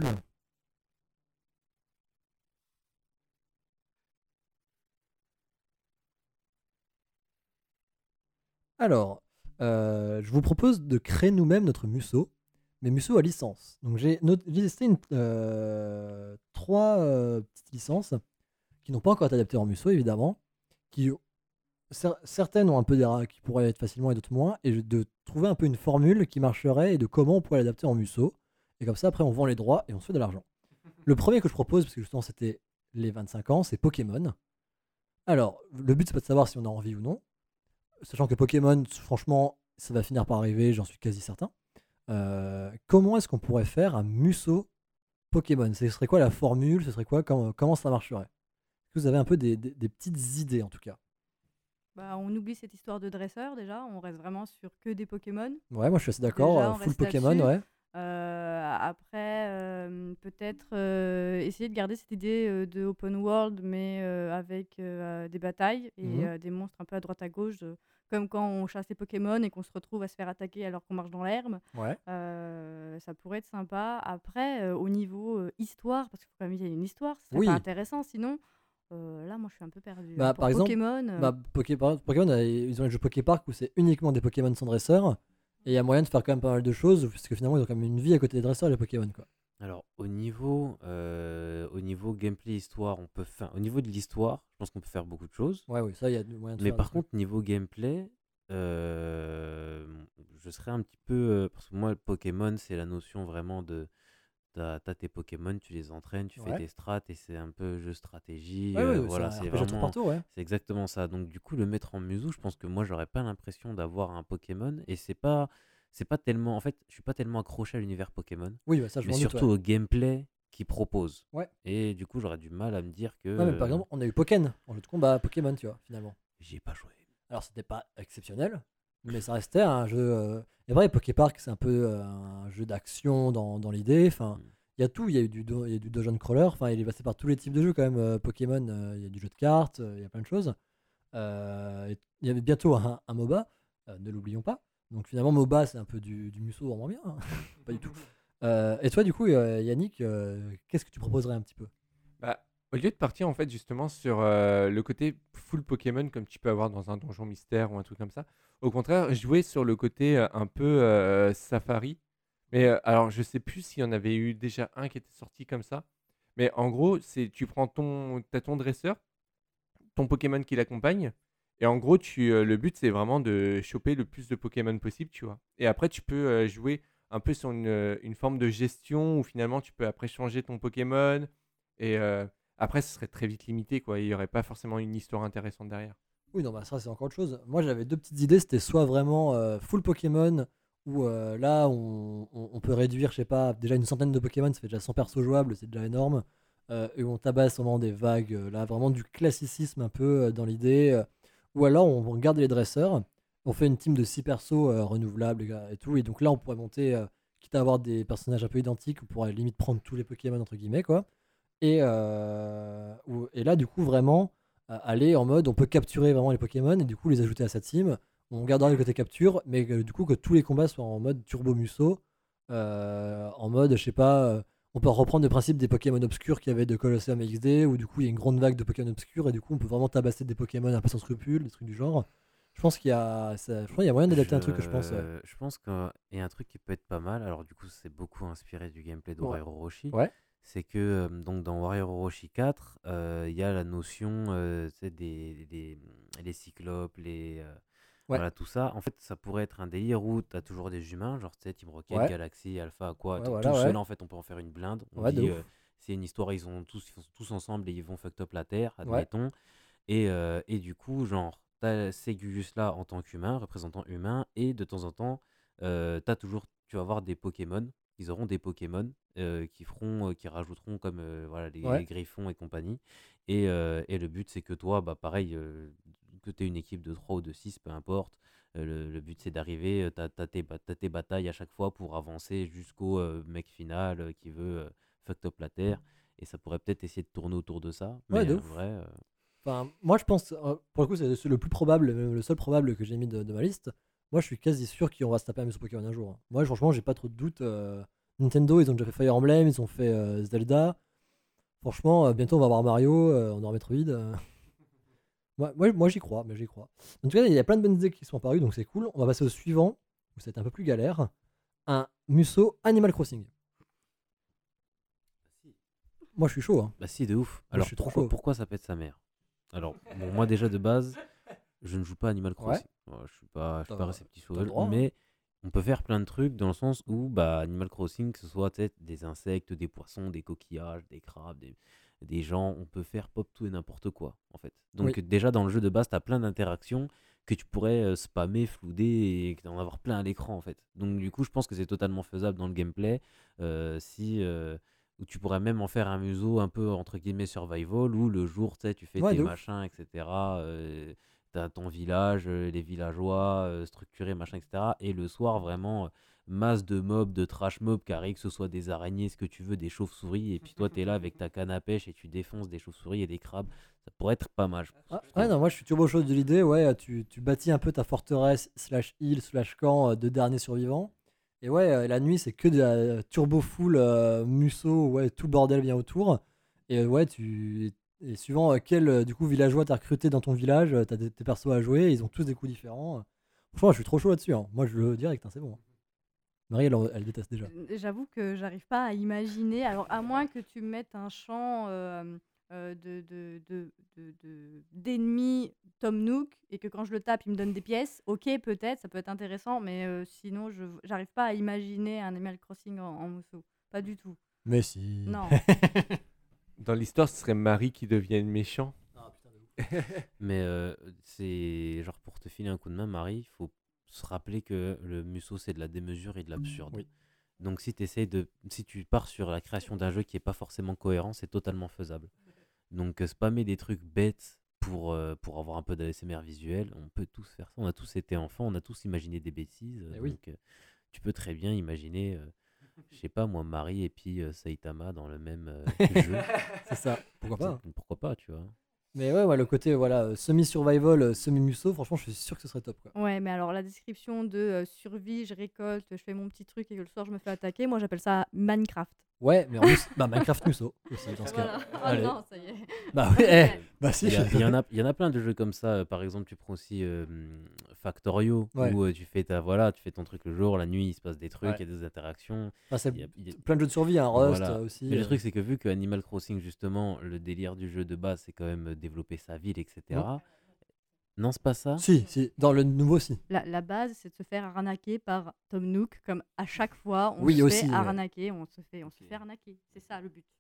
Alors, euh, je vous propose de créer nous-mêmes notre Musso, mais Musso à licence. Donc j'ai not- j'ai listé une, euh, trois euh, petites licences qui n'ont pas encore été adaptées en Musso évidemment, qui cer- certaines ont un peu des ra- qui pourraient être facilement et d'autres moins, et de trouver un peu une formule qui marcherait et de comment on pourrait l'adapter en Musso. Et comme ça après on vend les droits et on se fait de l'argent. Le premier que je propose, parce que justement c'était les vingt-cinq ans, c'est Pokémon. Alors, le but c'est pas de savoir si on a envie ou non, sachant que Pokémon, franchement, ça va finir par arriver, j'en suis quasi certain. Euh, comment est-ce qu'on pourrait faire un Musso Pokémon? Ce serait quoi la formule? Ce serait quoi? Comment, comment ça marcherait? Est-ce que vous avez un peu des, des- des petites idées en tout cas?
Bah, on oublie cette histoire de dresseur déjà. On reste vraiment sur que des Pokémon.
Ouais, moi je suis assez d'accord.
Déjà,
euh,
on
full
reste
Pokémon,
là-dessus.
ouais.
Euh, après, euh, peut-être euh, essayer de garder cette idée euh, de open world, mais euh, avec euh, des batailles et
Mhm.
euh, des monstres un peu à droite à gauche, euh, comme quand on chasse les Pokémon et qu'on se retrouve à se faire attaquer alors qu'on marche dans l'herbe.
Ouais.
Euh, ça pourrait être sympa. Après, euh, au niveau euh, histoire, parce qu'il faut quand même qu'il y ait une histoire, ce serait
Oui.
pas intéressant sinon. euh, là, moi, je suis un peu perdue.
Bah,
hein. Pour
par exemple,
Pokémon, euh,
Bah, Poké- par exemple, Pokémon, euh, ils ont le jeu Poképark où c'est uniquement des Pokémon sans dresseur. Et il y a moyen de faire quand même pas mal de choses, parce que finalement ils ont quand même une vie à côté des dresseurs, les Pokémon, quoi.
Alors, au niveau, euh, au niveau gameplay histoire, on peut faire, au niveau de l'histoire, je pense qu'on peut faire beaucoup de choses.
Ouais, oui, ça, il y a de- moyen de
Mais
faire
par
des trucs.
contre, niveau gameplay, euh, je serais un petit peu. euh, Parce que moi, le Pokémon, c'est la notion vraiment de. T'as t'as tes Pokémon, tu les entraînes, tu fais
Ouais.
tes strats et c'est un peu jeu stratégie.
Ouais,
euh,
ouais, ouais,
voilà,
c'est un
c'est
R P G à tour
vraiment.
par tour, ouais.
C'est exactement ça. Donc, du coup, le mettre en museau, je pense que moi, j'aurais pas l'impression d'avoir un Pokémon. Et c'est pas. c'est pas tellement. En fait, je suis pas tellement accroché à l'univers Pokémon,
Oui, bah, ça, je
mais
m'en doute.
surtout
Ouais.
au gameplay qu'ils proposent.
Ouais.
Et du coup, j'aurais du mal à me dire que.
Ouais, mais par
euh,
exemple, on a eu Pokken en jeu de combat Pokémon, tu vois, finalement.
J'y ai pas joué.
Alors, c'était pas exceptionnel, mais ça restait un jeu. euh, Et vrai, Poképark, c'est un peu euh, un jeu d'action dans, dans l'idée. Enfin,
Mm.
il y a tout. Il y a eu du, do- il y a du dungeon crawler. Enfin, il est passé par tous les types de jeux quand même. euh, Pokémon, euh, il y a du jeu de cartes, euh, il y a plein de choses. Euh, et il y avait bientôt un, un MOBA, euh, ne l'oublions pas. Donc finalement, MOBA, c'est un peu du, du musso en moins bien. hein. Pas du tout. Euh, et toi, du coup, euh, Yannick, euh, qu'est-ce que tu proposerais un petit peu?
Bah, au lieu de partir en fait justement sur euh, le côté full Pokémon comme tu peux avoir dans un donjon mystère ou un truc comme ça, au contraire, jouer sur le côté euh, un peu euh, safari. Mais euh, alors, je sais plus s'il y en avait eu déjà un qui était sorti comme ça. Mais en gros, c'est tu prends ton, t'as ton dresseur, ton Pokémon qui l'accompagne. Et en gros, tu, euh, le but, c'est vraiment de choper le plus de Pokémon possible, tu vois. Et après, tu peux euh, jouer un peu sur une, euh, une forme de gestion où finalement, tu peux après changer ton Pokémon. Et euh, après, ce serait très vite limité, quoi. Il n'y aurait pas forcément une histoire intéressante derrière.
Oui, non, bah ça, c'est encore autre chose. Moi, j'avais deux petites idées. C'était soit vraiment euh, full Pokémon, où euh, là, on, on- on peut réduire, je sais pas, déjà une centaine de Pokémon, ça fait déjà cent persos jouables, c'est déjà énorme. Euh, et où on tabasse vraiment des vagues, euh, là, vraiment du classicisme un peu euh, dans l'idée. euh. Ou alors, on, on garde les dresseurs, on fait une team de six persos euh, renouvelables et, et tout. Et donc là, on pourrait monter, euh, quitte à avoir des personnages un peu identiques, on pourrait limite prendre tous les Pokémon, entre guillemets, quoi. Et, euh, ou- et là, du coup, vraiment euh, aller en mode on peut capturer vraiment les Pokémon et du coup les ajouter à sa team. On gardera le côté capture, mais que, du coup que tous les combats soient en mode turbo musso. euh, en mode, je sais pas, euh, on peut reprendre le principe des Pokémon obscurs qu'il y avait de Colosseum et X D, où du coup il y a une grande vague de Pokémon obscurs et du coup on peut vraiment tabasser des Pokémon un peu sans scrupule, des trucs du genre. Je pense qu'il y a, ça- je pense qu'il y a moyen d'adapter un truc, je pense. Ouais.
Je, je pense qu'il y a un truc qui peut être pas mal. Alors, du coup, c'est beaucoup inspiré du gameplay de
Ouais.
Warrior Orochi.
Ouais.
C'est que euh, donc dans Warrior Orochi quatre, euh, il y a la notion euh, tu sais, des, des, les cyclopes, les, euh,
Ouais.
voilà, tout ça. En fait, ça pourrait être un délire où tu as toujours des humains, genre tu sais, Team Rocket,
Ouais.
Galaxy, Alpha, quoi.
Ouais,
Tout
voilà,
seul,
ouais.
en fait, on peut en faire une blinde. On
Ouais, de
dit,
ouf.
euh, c'est une histoire, ils sont tous, ils sont tous ensemble et ils vont fuck up la Terre,
Ouais.
admettons. Et, euh, et du coup, genre, t'as ces Gugus-là en tant qu'humain, représentant humain, et de temps en temps, euh, t'as toujours, tu vas avoir des Pokémon. Ils auront des Pokémon euh, qui feront, euh, qui rajouteront comme euh, voilà, les,
Ouais.
les Griffons et compagnie. Et, euh, et le but, c'est que toi, bah, pareil, euh, que tu aies une équipe de trois ou de six, peu importe. euh, le, le but, c'est d'arriver, tu as, tes, ba- t'as tes batailles à chaque fois pour avancer jusqu'au euh, mec final euh, qui veut euh, fuck up la Terre. Et ça pourrait peut-être essayer de tourner autour de ça.
Ouais,
Mais
de
en
ouf.
vrai, euh,
Enfin, moi je pense, euh, pour le coup, c'est c'est le plus probable, même le seul probable que j'ai mis de, de ma liste. Moi je suis quasi sûr qu'on va se taper un sur Pokémon un jour. hein. Moi franchement, j'ai pas trop de doutes. euh, Nintendo, ils ont déjà fait Fire Emblem, ils ont fait euh, Zelda. Franchement, euh, bientôt on va avoir Mario, euh, on aura Metroid. euh. Moi, moi, moi, j'y crois, mais j'y crois. En tout cas, il y a plein de bonnes idées qui sont apparues, donc c'est cool. On va passer au suivant, où c'est un peu plus galère. Un Musso Animal Crossing. Moi je suis chaud. hein.
bah si, de ouf.
Moi, je
Alors
suis trop
pourquoi,
chaud.
pourquoi ça pète sa mère? Alors, bon, moi déjà de base, je ne joue pas à Animal Crossing. Ouais, je suis pas, je suis
T'as-
pas réceptif au
t'as le
jeu,
droit, hein.
mais on peut faire plein de trucs dans le sens où bah, Animal Crossing, que ce soit peut-être des insectes, des poissons, des coquillages, des crabes, des, des gens, on peut faire pop tout et n'importe quoi en fait. Donc
Oui.
déjà dans le jeu de base, tu as plein d'interactions que tu pourrais euh, spammer, flouder et que d'en avoir plein à l'écran en fait. Donc du coup, je pense que c'est totalement faisable dans le gameplay. euh, si euh, Ou tu pourrais même en faire un museau un peu entre guillemets survival où le jour tu sais, tu fais
Ouais,
tes
de ouf.
machins, et cetera. euh, T'as ton village, euh, les villageois euh, structurés, machin, et cetera. Et le soir, vraiment, euh, masse de mobs, de trash mobs qui arrivent, que ce soit des araignées, ce que tu veux, des chauves-souris. Et puis toi, t'es là avec ta canne à pêche et tu défonces des chauves-souris et des crabes. Ça pourrait être pas mal, je pense.
Ah,
je
ouais,
trouve.
non, moi je suis turbo chaud de l'idée. Ouais, tu, tu bâtis un peu ta forteresse slash île slash camp euh, de dernier survivant. Et ouais, euh, la nuit c'est que de la euh, turbo full euh, musso, ouais, tout le bordel vient autour. Et euh, ouais, tu. Et suivant euh, quel euh, du coup villageois t'as recruté dans ton village, euh, t'as des, tes persos à jouer, ils ont tous des coups différents. Franchement, je suis trop chaud là-dessus. hein. Moi je le direct, hein, c'est bon. hein. Marie, elle, en- elle déteste déjà.
Euh, J'avoue que j'arrive pas à imaginer. Alors, à moins que tu mettes un champ euh, euh, de, de, de, de- de- d'ennemis Tom Nook et que quand je le tape, il me donne des pièces, ok, peut-être, ça peut être intéressant, mais euh, sinon, je j'arrive pas à imaginer un Animal Crossing en, en Musso. Pas du tout.
Mais si.
Non.
Dans l'histoire, ce serait Marie qui devienne méchant.
Mais euh, c'est genre pour te filer un coup de main, Marie, faut se rappeler que le Musso, c'est de la démesure et de l'absurde.
Oui.
Donc si, t'essayes de, si tu pars sur la création d'un jeu qui n'est pas forcément cohérent, c'est totalement faisable. Donc euh, spammer des trucs bêtes pour, euh, pour avoir un peu d'A S M R visuel, on peut tous faire ça. On a tous été enfants, on a tous imaginé des bêtises.
Eh oui.
Donc euh, tu peux très bien imaginer, euh, je sais pas moi, Marie et puis euh, Saitama dans le même euh, jeu.
C'est ça, pourquoi pas.
C'est- Pourquoi pas, tu vois.
Mais ouais, ouais, le côté voilà, euh, semi-survival, euh, semi-musso, franchement, je suis sûr que ce serait top. Quoi.
Ouais, mais alors la description de euh, survie, je récolte, je fais mon petit truc et que le soir je me fais attaquer, moi j'appelle ça Minecraft.
Ouais, mais en plus, bah, Minecraft Musso aussi dans ce
Voilà.
cas.
Oh
Allez.
non, ça y est.
Bah oui, eh, bah si.
Il y, a-
je-
il y en a, il y en a plein de jeux comme ça. Euh, Par exemple, tu prends aussi euh, hum, Factorio,
Ouais.
où euh, tu fais ta, voilà, tu fais ton truc le jour, la nuit, il se passe des trucs, il
Ouais.
y a des interactions.
Enfin, c'est
il y a- il y a-
plein de jeux de survie, hein, Rust
Voilà.
euh, aussi.
Mais le
euh.
truc, c'est que vu que Animal Crossing, justement, le délire du jeu de base, c'est quand même euh, développer sa ville, et cetera. Non, c'est pas ça.
Si, si, dans le nouveau, si.
La, la base, c'est de se faire arnaquer par Tom Nook, comme à chaque fois on
Oui,
se
aussi,
fait
ouais.
arnaquer, on se fait, on se fait arnaquer. C'est ça le but.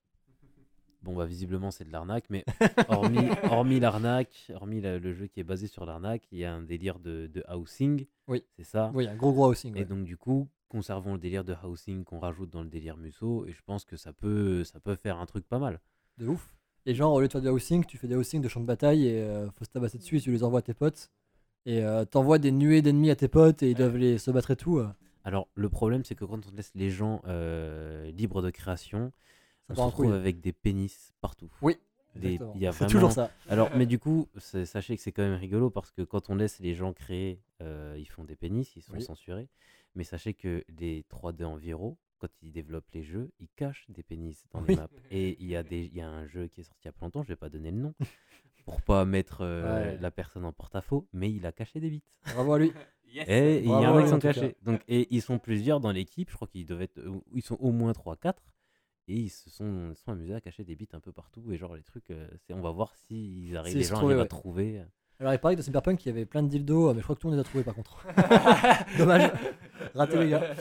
Bon, bah, visiblement, c'est de l'arnaque, mais hormis, hormis l'arnaque, hormis la- le jeu qui est basé sur l'arnaque, il y a un délire de, de housing.
Oui.
C'est ça.
Oui, un gros gros housing.
Et
Ouais.
donc, du coup, conservons le délire de housing qu'on rajoute dans le délire Musso, et je pense que ça peut, ça peut faire un truc pas mal.
De ouf. Et genre, au lieu de faire du housing, tu fais des housing de champ de bataille et euh, faut se tabasser dessus et tu les envoies à tes potes. Et euh, t'envoies des nuées d'ennemis à tes potes et ils doivent les, se battre et tout. euh,
Alors, le problème, c'est que quand on laisse les gens euh, libres de création,
Ça
on se
part en
retrouve
couille.
avec des pénis partout.
Oui,
Des-
exactement.
il y a
C'est
vraiment-
toujours ça.
Alors, mais du coup, c'est- sachez que c'est quand même rigolo parce que quand on laisse les gens créer, euh, ils font des pénis, ils sont
Oui.
censurés. Mais sachez que les trois D Enviro, quand ils développent les jeux, ils cachent des pénis dans
Oui.
les maps. Et il y, a des- il y a un jeu qui est sorti il y a pas longtemps, je vais pas donner le nom, pour pas mettre euh,
Ouais.
la personne en porte-à-faux, mais il a caché des bits.
Bravo à lui.
Et il y a
Bravo
un
à
mec
lui,
qui
en
sont
tout cas.
cachés. Donc, et ils sont plusieurs dans l'équipe, je crois qu'ils devaient être, euh, ils sont au moins trois quatre. Et ils se sont, ils sont amusés à cacher des bits un peu partout. Et genre, les trucs, euh, c'est, on va voir si arrivent,
S'ils
les
se
gens
trouvaient,
arrivent à
ouais.
trouver.
Alors il paraît que dans Cyberpunk il y avait plein de dildos, euh, mais je crois que tout le monde les a trouvés par contre. Dommage. Raté les gars.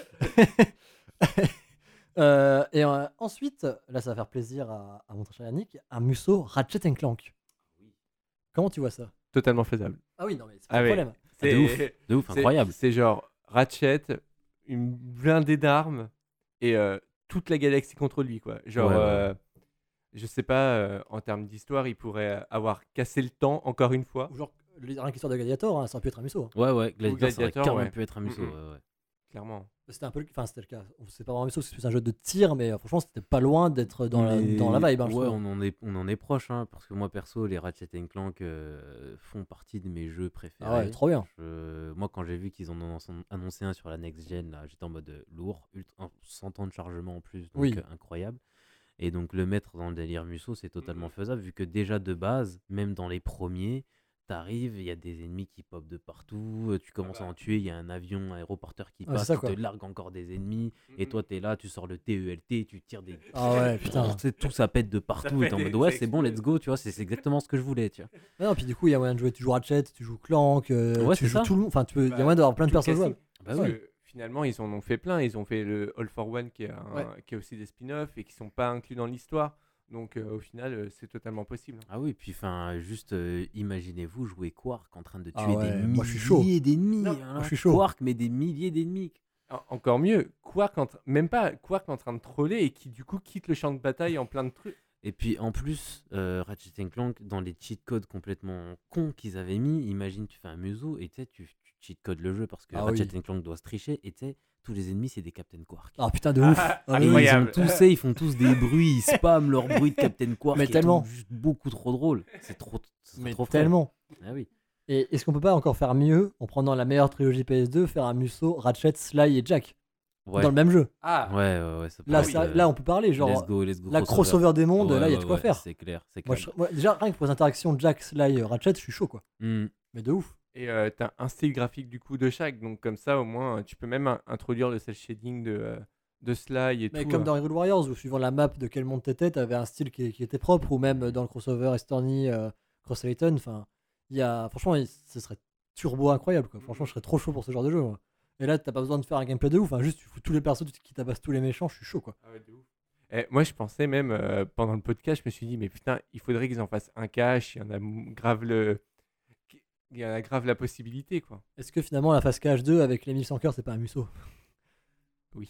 Euh, et euh, ensuite, là ça va faire plaisir à, à mon très cher Yannick, un Musso Ratchet and Clank. Comment tu vois ça?
Totalement faisable.
Ah oui, non mais c'est pas
Ah
le
oui.
problème.
Ah, de ouf, de ouf,
c'est-
incroyable.
C'est genre Ratchet, une blindée d'armes et euh, toute la galaxie contre lui, quoi. Genre,
Ouais, ouais,
euh, je sais pas, euh, en termes d'histoire, il pourrait avoir cassé le temps encore une fois,
Ou genre, le- rien que l'histoire de Gladiator, hein, ça aurait pu être un Musso. hein.
Ouais, ouais, Gladiator, ça aurait
Gladiator,
carrément
ouais.
pu être un Musso.
Mm, mm.
ouais, ouais.
clairement.
C'était un peu, le- enfin c'était le cas. C'est pas vraiment un Musso, c'est plus un jeu de tir, mais euh, franchement c'était pas loin d'être dans, la,
Mais
dans la vibe. hein, je
ouais,
trouve.
on en, est, on en est proche, hein, parce que moi perso, les Ratchet and Clank euh, font partie de mes jeux préférés.
Ah ouais, trop bien.
Je- moi, quand j'ai vu qu'ils en ont annoncé- annoncé un sur la next gen, là, j'étais en mode euh, lourd, ultra- cent ans de chargement en plus, donc
Oui.
euh, incroyable. Et donc le mettre dans le délire Musso, c'est totalement faisable, vu que déjà de base, même dans les premiers, t'arrives, il y a des ennemis qui popent de partout, euh, tu commences à en tuer, il y a un avion aéroporteur qui
Ah, c'est
passe,
ça,
qui
quoi.
te largue encore des ennemis, et toi t'es là, tu sors le T E L T, tu tires des...
Ah ouais, putain.
Tu sais, tout ça pète de partout, et t'es en
pète
mode
et
ouais,
ça
c'est bon,
explose.
let's go, tu vois, c'est c'est exactement ce que je voulais, tu vois.
Ah non, puis du coup il y a moyen de jouer, tu joues Ratchet, tu joues Clank, euh,
Ouais,
tu
c'est
joues
ça.
tout le monde. Enfin, tu peux, il y a
Bah,
moyen d'avoir plein de
tout le
personnes jouables.
casting.
Bah
Parce
oui.
que finalement, ils en ont fait plein. Ils ont fait le All for One qui est, un-
Ouais.
qui est aussi des spin-offs et qui sont pas inclus dans l'histoire. Donc euh, au final, euh, c'est totalement possible.
Ah oui, puis enfin, juste euh, imaginez-vous jouer Quark en train de tuer
Ah ouais,
des
moi, je suis chaud.
milliers d'ennemis.
Non,
hein,
moi, je suis chaud.
Quark, mais des milliers d'ennemis.
En- Encore mieux, Quark, en tra- même pas Quark en train de troller et qui du coup quitte le champ de bataille en plein de trucs.
Et puis en plus, euh, Ratchet and Clank, dans les cheat codes complètement cons qu'ils avaient mis, imagine tu fais un museau et tu sais, tu tu cheat codes le jeu parce que
Ah
Ratchet
oui.
and Clank doit se tricher et tu sais, tous les ennemis c'est des Captain Quark.
Ah putain de ouf.
Ah,
Ah
Et
oui,
ils,
incroyable.
ont tous, ça, ils font tous des bruits, ils spamment leur bruit de Captain Quark.
Mais
et tout,
tellement.
juste beaucoup trop drôle. C'est trop, c'est
mais
trop frais.
tellement.
Ah oui.
Et est-ce qu'on peut pas encore faire mieux en prenant la meilleure trilogie P S deux, faire un Musso, Ratchet, Sly et Jack
Ouais.
dans le même jeu?
Ah,
Ouais, ouais, ouais. ça peut
Là,
être,
ça-
euh,
là on peut parler, genre
let's go, let's go,
la crossover des mondes,
Ouais,
là il y a
ouais,
de quoi
ouais,
faire.
C'est clair, c'est
Moi,
clair.
je- moi, déjà, rien que pour les interactions Jack, Sly, Ratchet, je suis chaud quoi.
Hmm.
Mais de ouf.
et euh, t'as un style graphique du coup de chaque. Donc comme ça, au moins, euh, tu peux même in- introduire le cel shading de, euh, de Sly et
Mais
tout.
comme
euh.
dans Hyrule Warriors, où suivant la map de quel monde t'étais, t'avais un style qui, qui était propre, ou même dans le crossover Esterny, euh, Cross Layton, enfin, il y a, franchement, il- ce serait turbo incroyable quoi. Franchement, je serais trop chaud pour ce genre de jeu. moi. Et là, t'as pas besoin de faire un gameplay de ouf, hein, juste tu fous tous les persos tu- qui tabassent tous les méchants, je suis chaud quoi.
Ah ouais, de ouf. Et moi, je pensais même euh, pendant le podcast, je me suis dit, mais putain, il faudrait qu'ils en fassent un cache. Il y en a m- grave le. il y a grave la possibilité, quoi.
Est-ce que finalement la phase K H deux avec les mille cent cœurs, c'est pas un Musso?
Oui.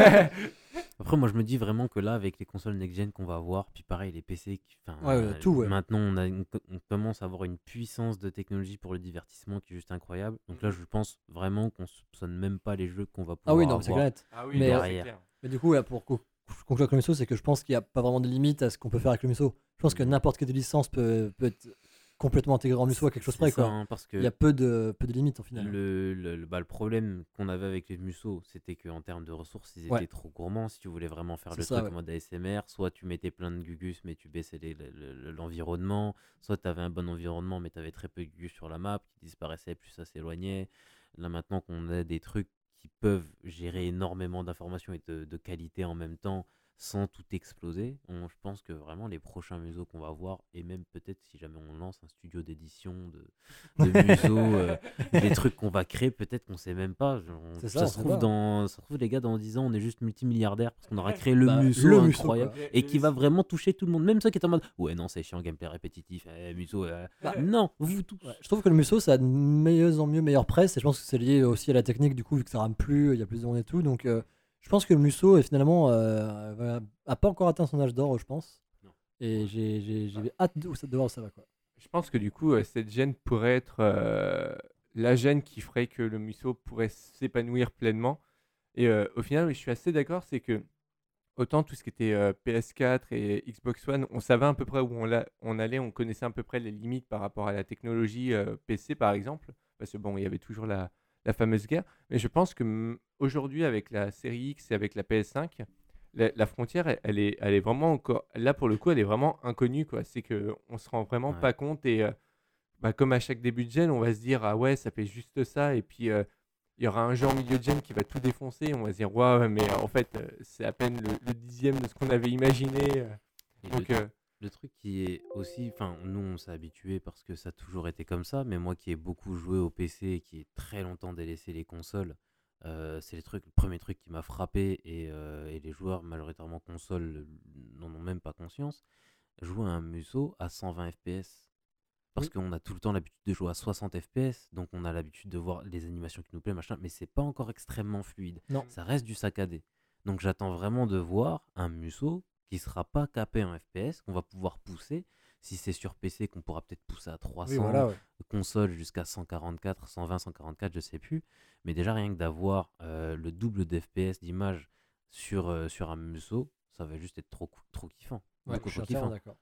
Après, moi, je me dis vraiment que là, avec les consoles next-gen qu'on va avoir, puis pareil, les P C, qui- enfin,
Ouais, ouais,
euh,
tout, ouais.
maintenant, on, a une co- on commence à avoir une puissance de technologie pour le divertissement qui est juste incroyable. Donc là, je pense vraiment qu'on soupçonne même pas les jeux qu'on va pouvoir
Ah oui, non, c'est
avoir
net.
Ah oui,
Mais,
non,
euh,
c'est
derrière.
clair.
Mais du coup, là, pour co- conclure avec le Musso, c'est que je pense qu'il n'y a pas vraiment de limite à ce qu'on peut faire avec le Musso. Je pense que
Mhm.
n'importe quelle licence peut, peut être complètement intégrée en Musso à quelque chose
C'est
près,
ça,
quoi.
hein, parce que
Il y a peu de, peu de limites, au final.
Le, le, le- bah, le problème qu'on avait avec les Musso, c'était qu'en termes de ressources, ils étaient
Ouais.
trop gourmands. Si tu voulais vraiment faire
C'est
le
ça,
truc
ouais.
en mode A S M R, soit tu mettais plein de Gugus, mais tu baissais les- le- le- l'environnement, soit tu avais un bon environnement, mais tu avais très peu de Gugus sur la map, qui disparaissaient plus ça s'éloignait. Là, maintenant qu'on a des trucs qui peuvent gérer énormément d'informations et de, de qualité en même temps, sans tout exploser, on- je pense que vraiment les prochains museaux qu'on va voir, et même peut-être si jamais on lance un studio d'édition de, de museaux, euh, des trucs qu'on va créer, peut-être qu'on sait même pas. Genre, on-
C'est
ça,
ça, on
se
sait
trouve
pas.
dans, ça se trouve les gars dans dix ans on est juste multimilliardaires parce qu'on aura créé le
Bah,
museau
le museau,
incroyable
quoi.
et qui va vraiment toucher tout le monde, même ceux qui étaient en mode ouais non c'est chiant gameplay répétitif, eh, museau, euh.
Bah,
non vous tous.
Ouais, je trouve que le Musso, ça a de mieux en mieux meilleure presse, et je pense que c'est lié aussi à la technique, du coup, vu que ça rame plus, il y a plus de monde et tout. Donc, euh, je pense que le Musso, est finalement, euh, va- a pas encore atteint son âge d'or, je pense.
Non.
Et j'ai j'ai- j'ai hâte de, de voir où ça va, quoi.
Je pense que du coup, euh, cette gêne pourrait être euh, la gêne qui ferait que le Musso pourrait s'épanouir pleinement. Et euh, au final, oui, je suis assez d'accord, c'est que autant tout ce qui était euh, P S quatre et Xbox One, on savait à peu près où on, l'a- on allait, on connaissait à peu près les limites par rapport à la technologie euh, P C par exemple, parce que bon, il y avait toujours la, la fameuse guerre. Mais je pense que mm, aujourd'hui, avec la série X et avec la P S cinq, la, la frontière, elle, elle est, elle est vraiment encore, là pour le coup, elle est vraiment inconnue, quoi. C'est que on se rend vraiment
Ouais.
pas compte et euh, bah, comme à chaque début de gen, on va se dire ah ouais, ça fait juste ça et puis euh, il y aura un jeu en milieu de gen qui va tout défoncer. On va se dire ouais, ouais, mais euh, en fait, euh, c'est à peine le, le dixième de ce qu'on avait imaginé. euh.
Et
Donc
le,
euh,
le truc qui est aussi, enfin nous on s'est habitué parce que ça a toujours été comme ça, mais moi qui ai beaucoup joué au P C et qui ai très longtemps délaissé les consoles, euh, c'est les trucs, le premier truc qui m'a frappé et, euh, et les joueurs majoritairement consoles euh, n'en ont même pas conscience, jouer à un Musso à cent vingt F P S. Parce
Oui.
qu'on a tout le temps l'habitude de jouer à soixante F P S, donc on a l'habitude de voir les animations qui nous plaisent, machin, mais c'est pas encore extrêmement fluide.
Non.
Ça reste du saccadé. Donc j'attends vraiment de voir un Musso qui sera pas capé en F P S, qu'on va pouvoir pousser. Si c'est sur P C, qu'on pourra peut-être pousser à trois cents,
Oui, voilà, ouais.
console jusqu'à cent quarante-quatre, cent vingt, cent quarante-quatre, je sais plus. Mais déjà rien que d'avoir euh, le double de F P S d'image sur, euh, sur un Musso, ça va juste être trop, cou- trop kiffant.
Ouais,
Beaucoup
je suis
trop
entièrement
kiffant.
d'accord.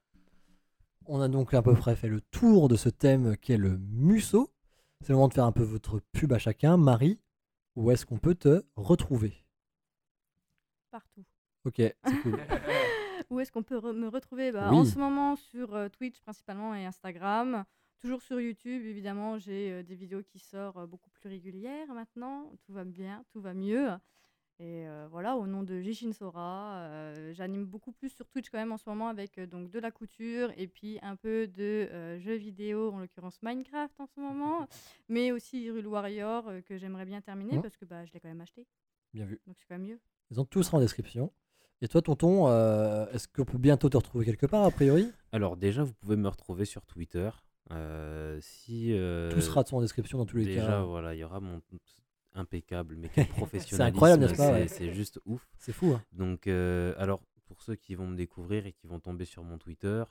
On a donc à peu près fait le tour de ce thème qui est le Musso. C'est le moment de faire un peu votre pub à chacun. Marie, où est-ce qu'on peut te retrouver?
Partout.
Ok, c'est cool.
Où est-ce qu'on peut re- me retrouver bah,
Oui.
En ce moment sur euh, Twitch principalement et Instagram. Toujours sur YouTube, évidemment, j'ai euh, des vidéos qui sortent euh, beaucoup plus régulières maintenant. Tout va bien, tout va mieux. Et euh, voilà, au nom de Jishin Sora, euh, j'anime beaucoup plus sur Twitch quand même en ce moment avec euh, donc de la couture et puis un peu de euh, jeux vidéo, en l'occurrence Minecraft en ce moment, mais aussi Hyrule Warrior euh, que j'aimerais bien terminer
Mhm.
parce que bah, je l'ai quand même acheté,
Bien vu.
donc c'est quand même mieux.
Ils ont tous en description. Et toi, tonton, euh, est-ce qu'on peut bientôt te retrouver quelque part, a priori?
Alors déjà, vous pouvez me retrouver sur Twitter. Euh, si, euh,
Tout sera en description dans tous les
déjà,
cas.
voilà, il y aura mon impeccable, mais quel professionnalisme,
incroyable, n'est-ce pas,
c'est-
ouais.
c'est juste ouf.
C'est fou, hein.
Donc, euh, alors, pour ceux qui vont me découvrir et qui vont tomber sur mon Twitter,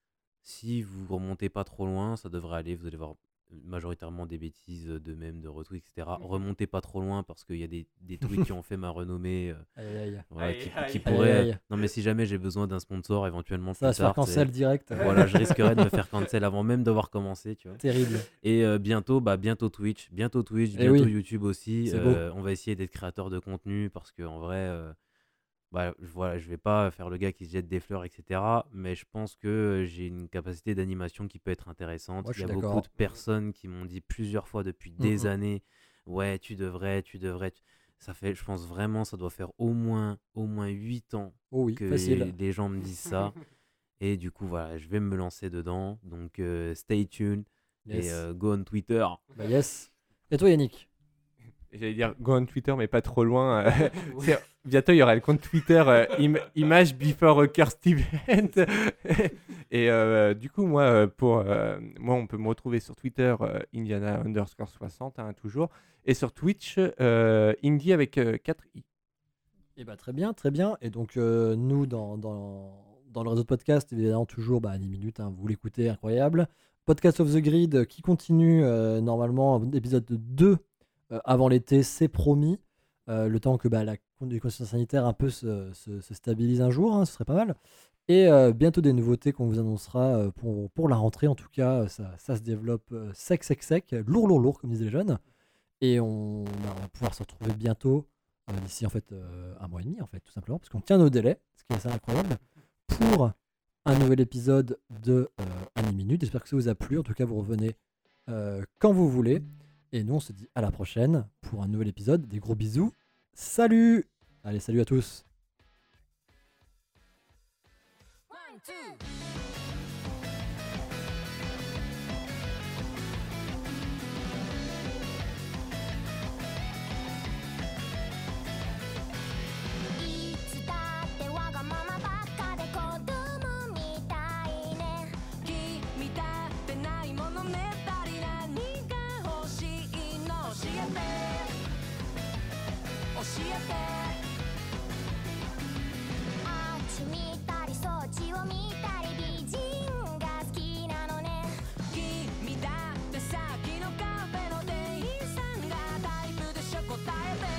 si vous remontez pas trop loin, ça devrait aller. Vous allez voir majoritairement des bêtises de même, de retweets, et cetera. Remontez pas trop loin parce qu'il y a des, des tweets qui ont fait ma renommée. euh,
Aïe, aïe, aïe.
voilà,
Aïe,
qui,
aïe,
qui
aïe.
pourraient.
Aïe, aïe.
Non, mais si jamais j'ai besoin d'un sponsor éventuellement
Ça va
plus
se faire
tard, c'est-
cancel direct.
voilà, je risquerais de me faire cancel avant même d'avoir commencé, tu vois.
Terrible.
Et euh, bientôt, bah, bientôt Twitch, bientôt Twitch,
Eh
bientôt
oui.
YouTube aussi.
C'est beau.
Euh, on va essayer d'être créateur de contenu parce qu'en vrai, euh, bah, voilà, je vais pas faire le gars qui se jette des fleurs, et cetera. Mais je pense que euh, j'ai une capacité d'animation qui peut être intéressante.
Moi, je
Il y a
suis
beaucoup
d'accord.
de personnes qui m'ont dit plusieurs fois depuis des
Mhm.
années, ouais, tu devrais, tu devrais. tu- Ça fait, je pense vraiment, ça doit faire au moins, au moins huit ans
Oh oui,
que
facile.
les gens me disent ça. Et du coup, voilà, je vais me lancer dedans. Donc, euh, stay tuned.
Yes.
Et euh, go on Twitter.
Bah yes. Et toi, Yannick?
J'allais dire go on Twitter, mais pas trop loin. euh, c'est- bientôt, il y aura le compte Twitter euh, im- Image Before a Cursed Event. Et euh, du coup, moi, euh, pour, euh, moi, on peut me retrouver sur Twitter, euh, Indiana underscore soixante, hein, toujours. Et sur Twitch, euh, Indie avec euh, quatre i.
Et bah très bien, très bien. Et donc euh, nous, dans, dans, dans le réseau de podcast, évidemment, toujours bah, dix minutes, hein, vous l'écoutez, incroyable. Podcast of the Grid euh, qui continue euh, normalement, épisode deux euh, avant l'été, c'est promis. Euh, le temps que bah, la, les conditions sanitaires un peu se, se, se stabilisent un jour, hein, ce serait pas mal. Et euh, bientôt des nouveautés qu'on vous annoncera euh, pour, pour la rentrée. En tout cas, ça, ça se développe euh, sec, sec, sec, lourd, lourd, lourd, comme disaient les jeunes. Et on, bah, on va pouvoir se retrouver bientôt, euh, d'ici en fait euh, un mois et demi, en fait, tout simplement, parce qu'on tient nos délais, ce qui est assez incroyable, pour un nouvel épisode de euh, Anime Minute. J'espère que ça vous a plu. En tout cas, vous revenez euh, quand vous voulez. Et nous, on se dit à la prochaine pour un nouvel épisode. Des gros bisous. Salut! Allez, salut à tous!
One, two. いつだってわがままばっかで子供みたいね君だってないものねだり何が欲しいの教えて教えてあっち見たりそっちを見たり美人が好きなのね君だってさっきのカフェの店員さんがタイプでしょ答えて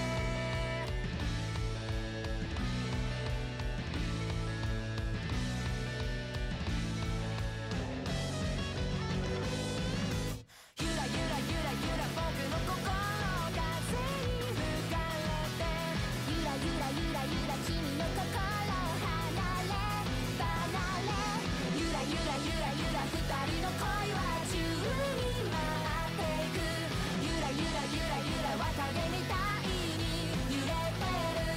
ゆらゆらゆらゆら僕の心風に吹かれてゆらゆらゆらゆら君の心離れ離れゆらゆらゆらゆら二人の恋は宙に舞っていくゆらゆらゆらゆら綿毛みたいに揺れてる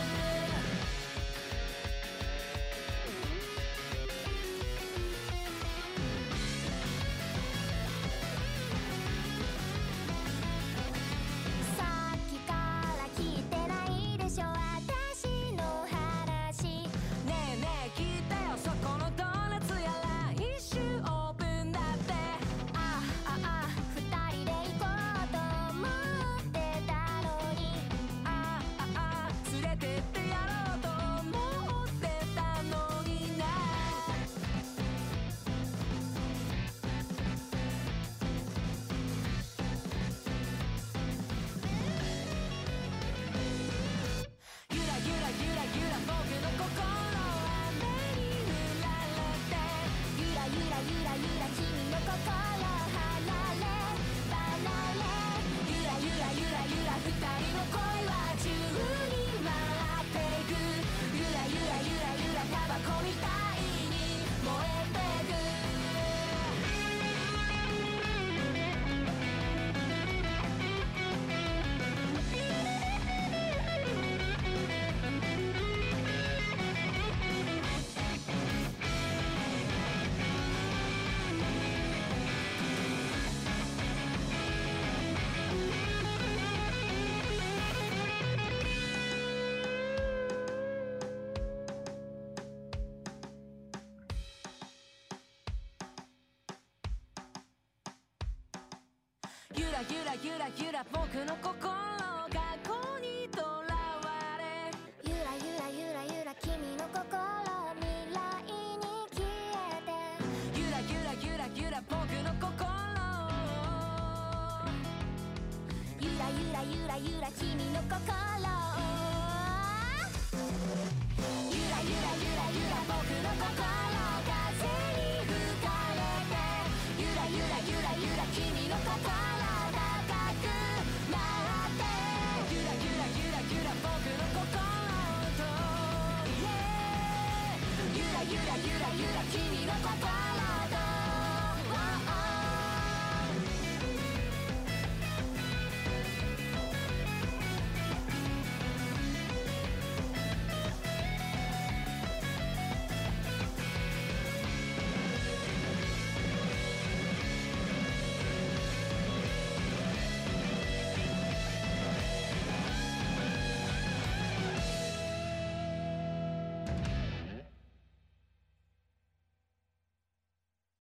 さっきから聞いてないでしょ私の話ねえねえ聞いてよそこのドーナツやら一周オープンだってあああ二人で行こうと思ってたのにあああ連れてってやろうと思ってたのになゆらゆらゆらゆら僕の心雨に濡られてゆらゆらゆらゆら君の心離れ離れゆらゆらゆらゆら二人の恋は宙に舞っていくゆらゆらゆらゆらタバコみたいに燃えてくゆらゆらゆらゆら僕の心がこにとらわれゆらゆらゆらゆら君の心未来に消えてゆらゆらゆらゆら僕の心ゆらゆらゆらゆら君の心ゆらゆらゆらゆら僕の心風に吹かれてゆらゆらゆらゆら君の心高く舞ってゆらゆらゆらゆら僕の心と、yeah、ゆらゆらゆらゆら君の心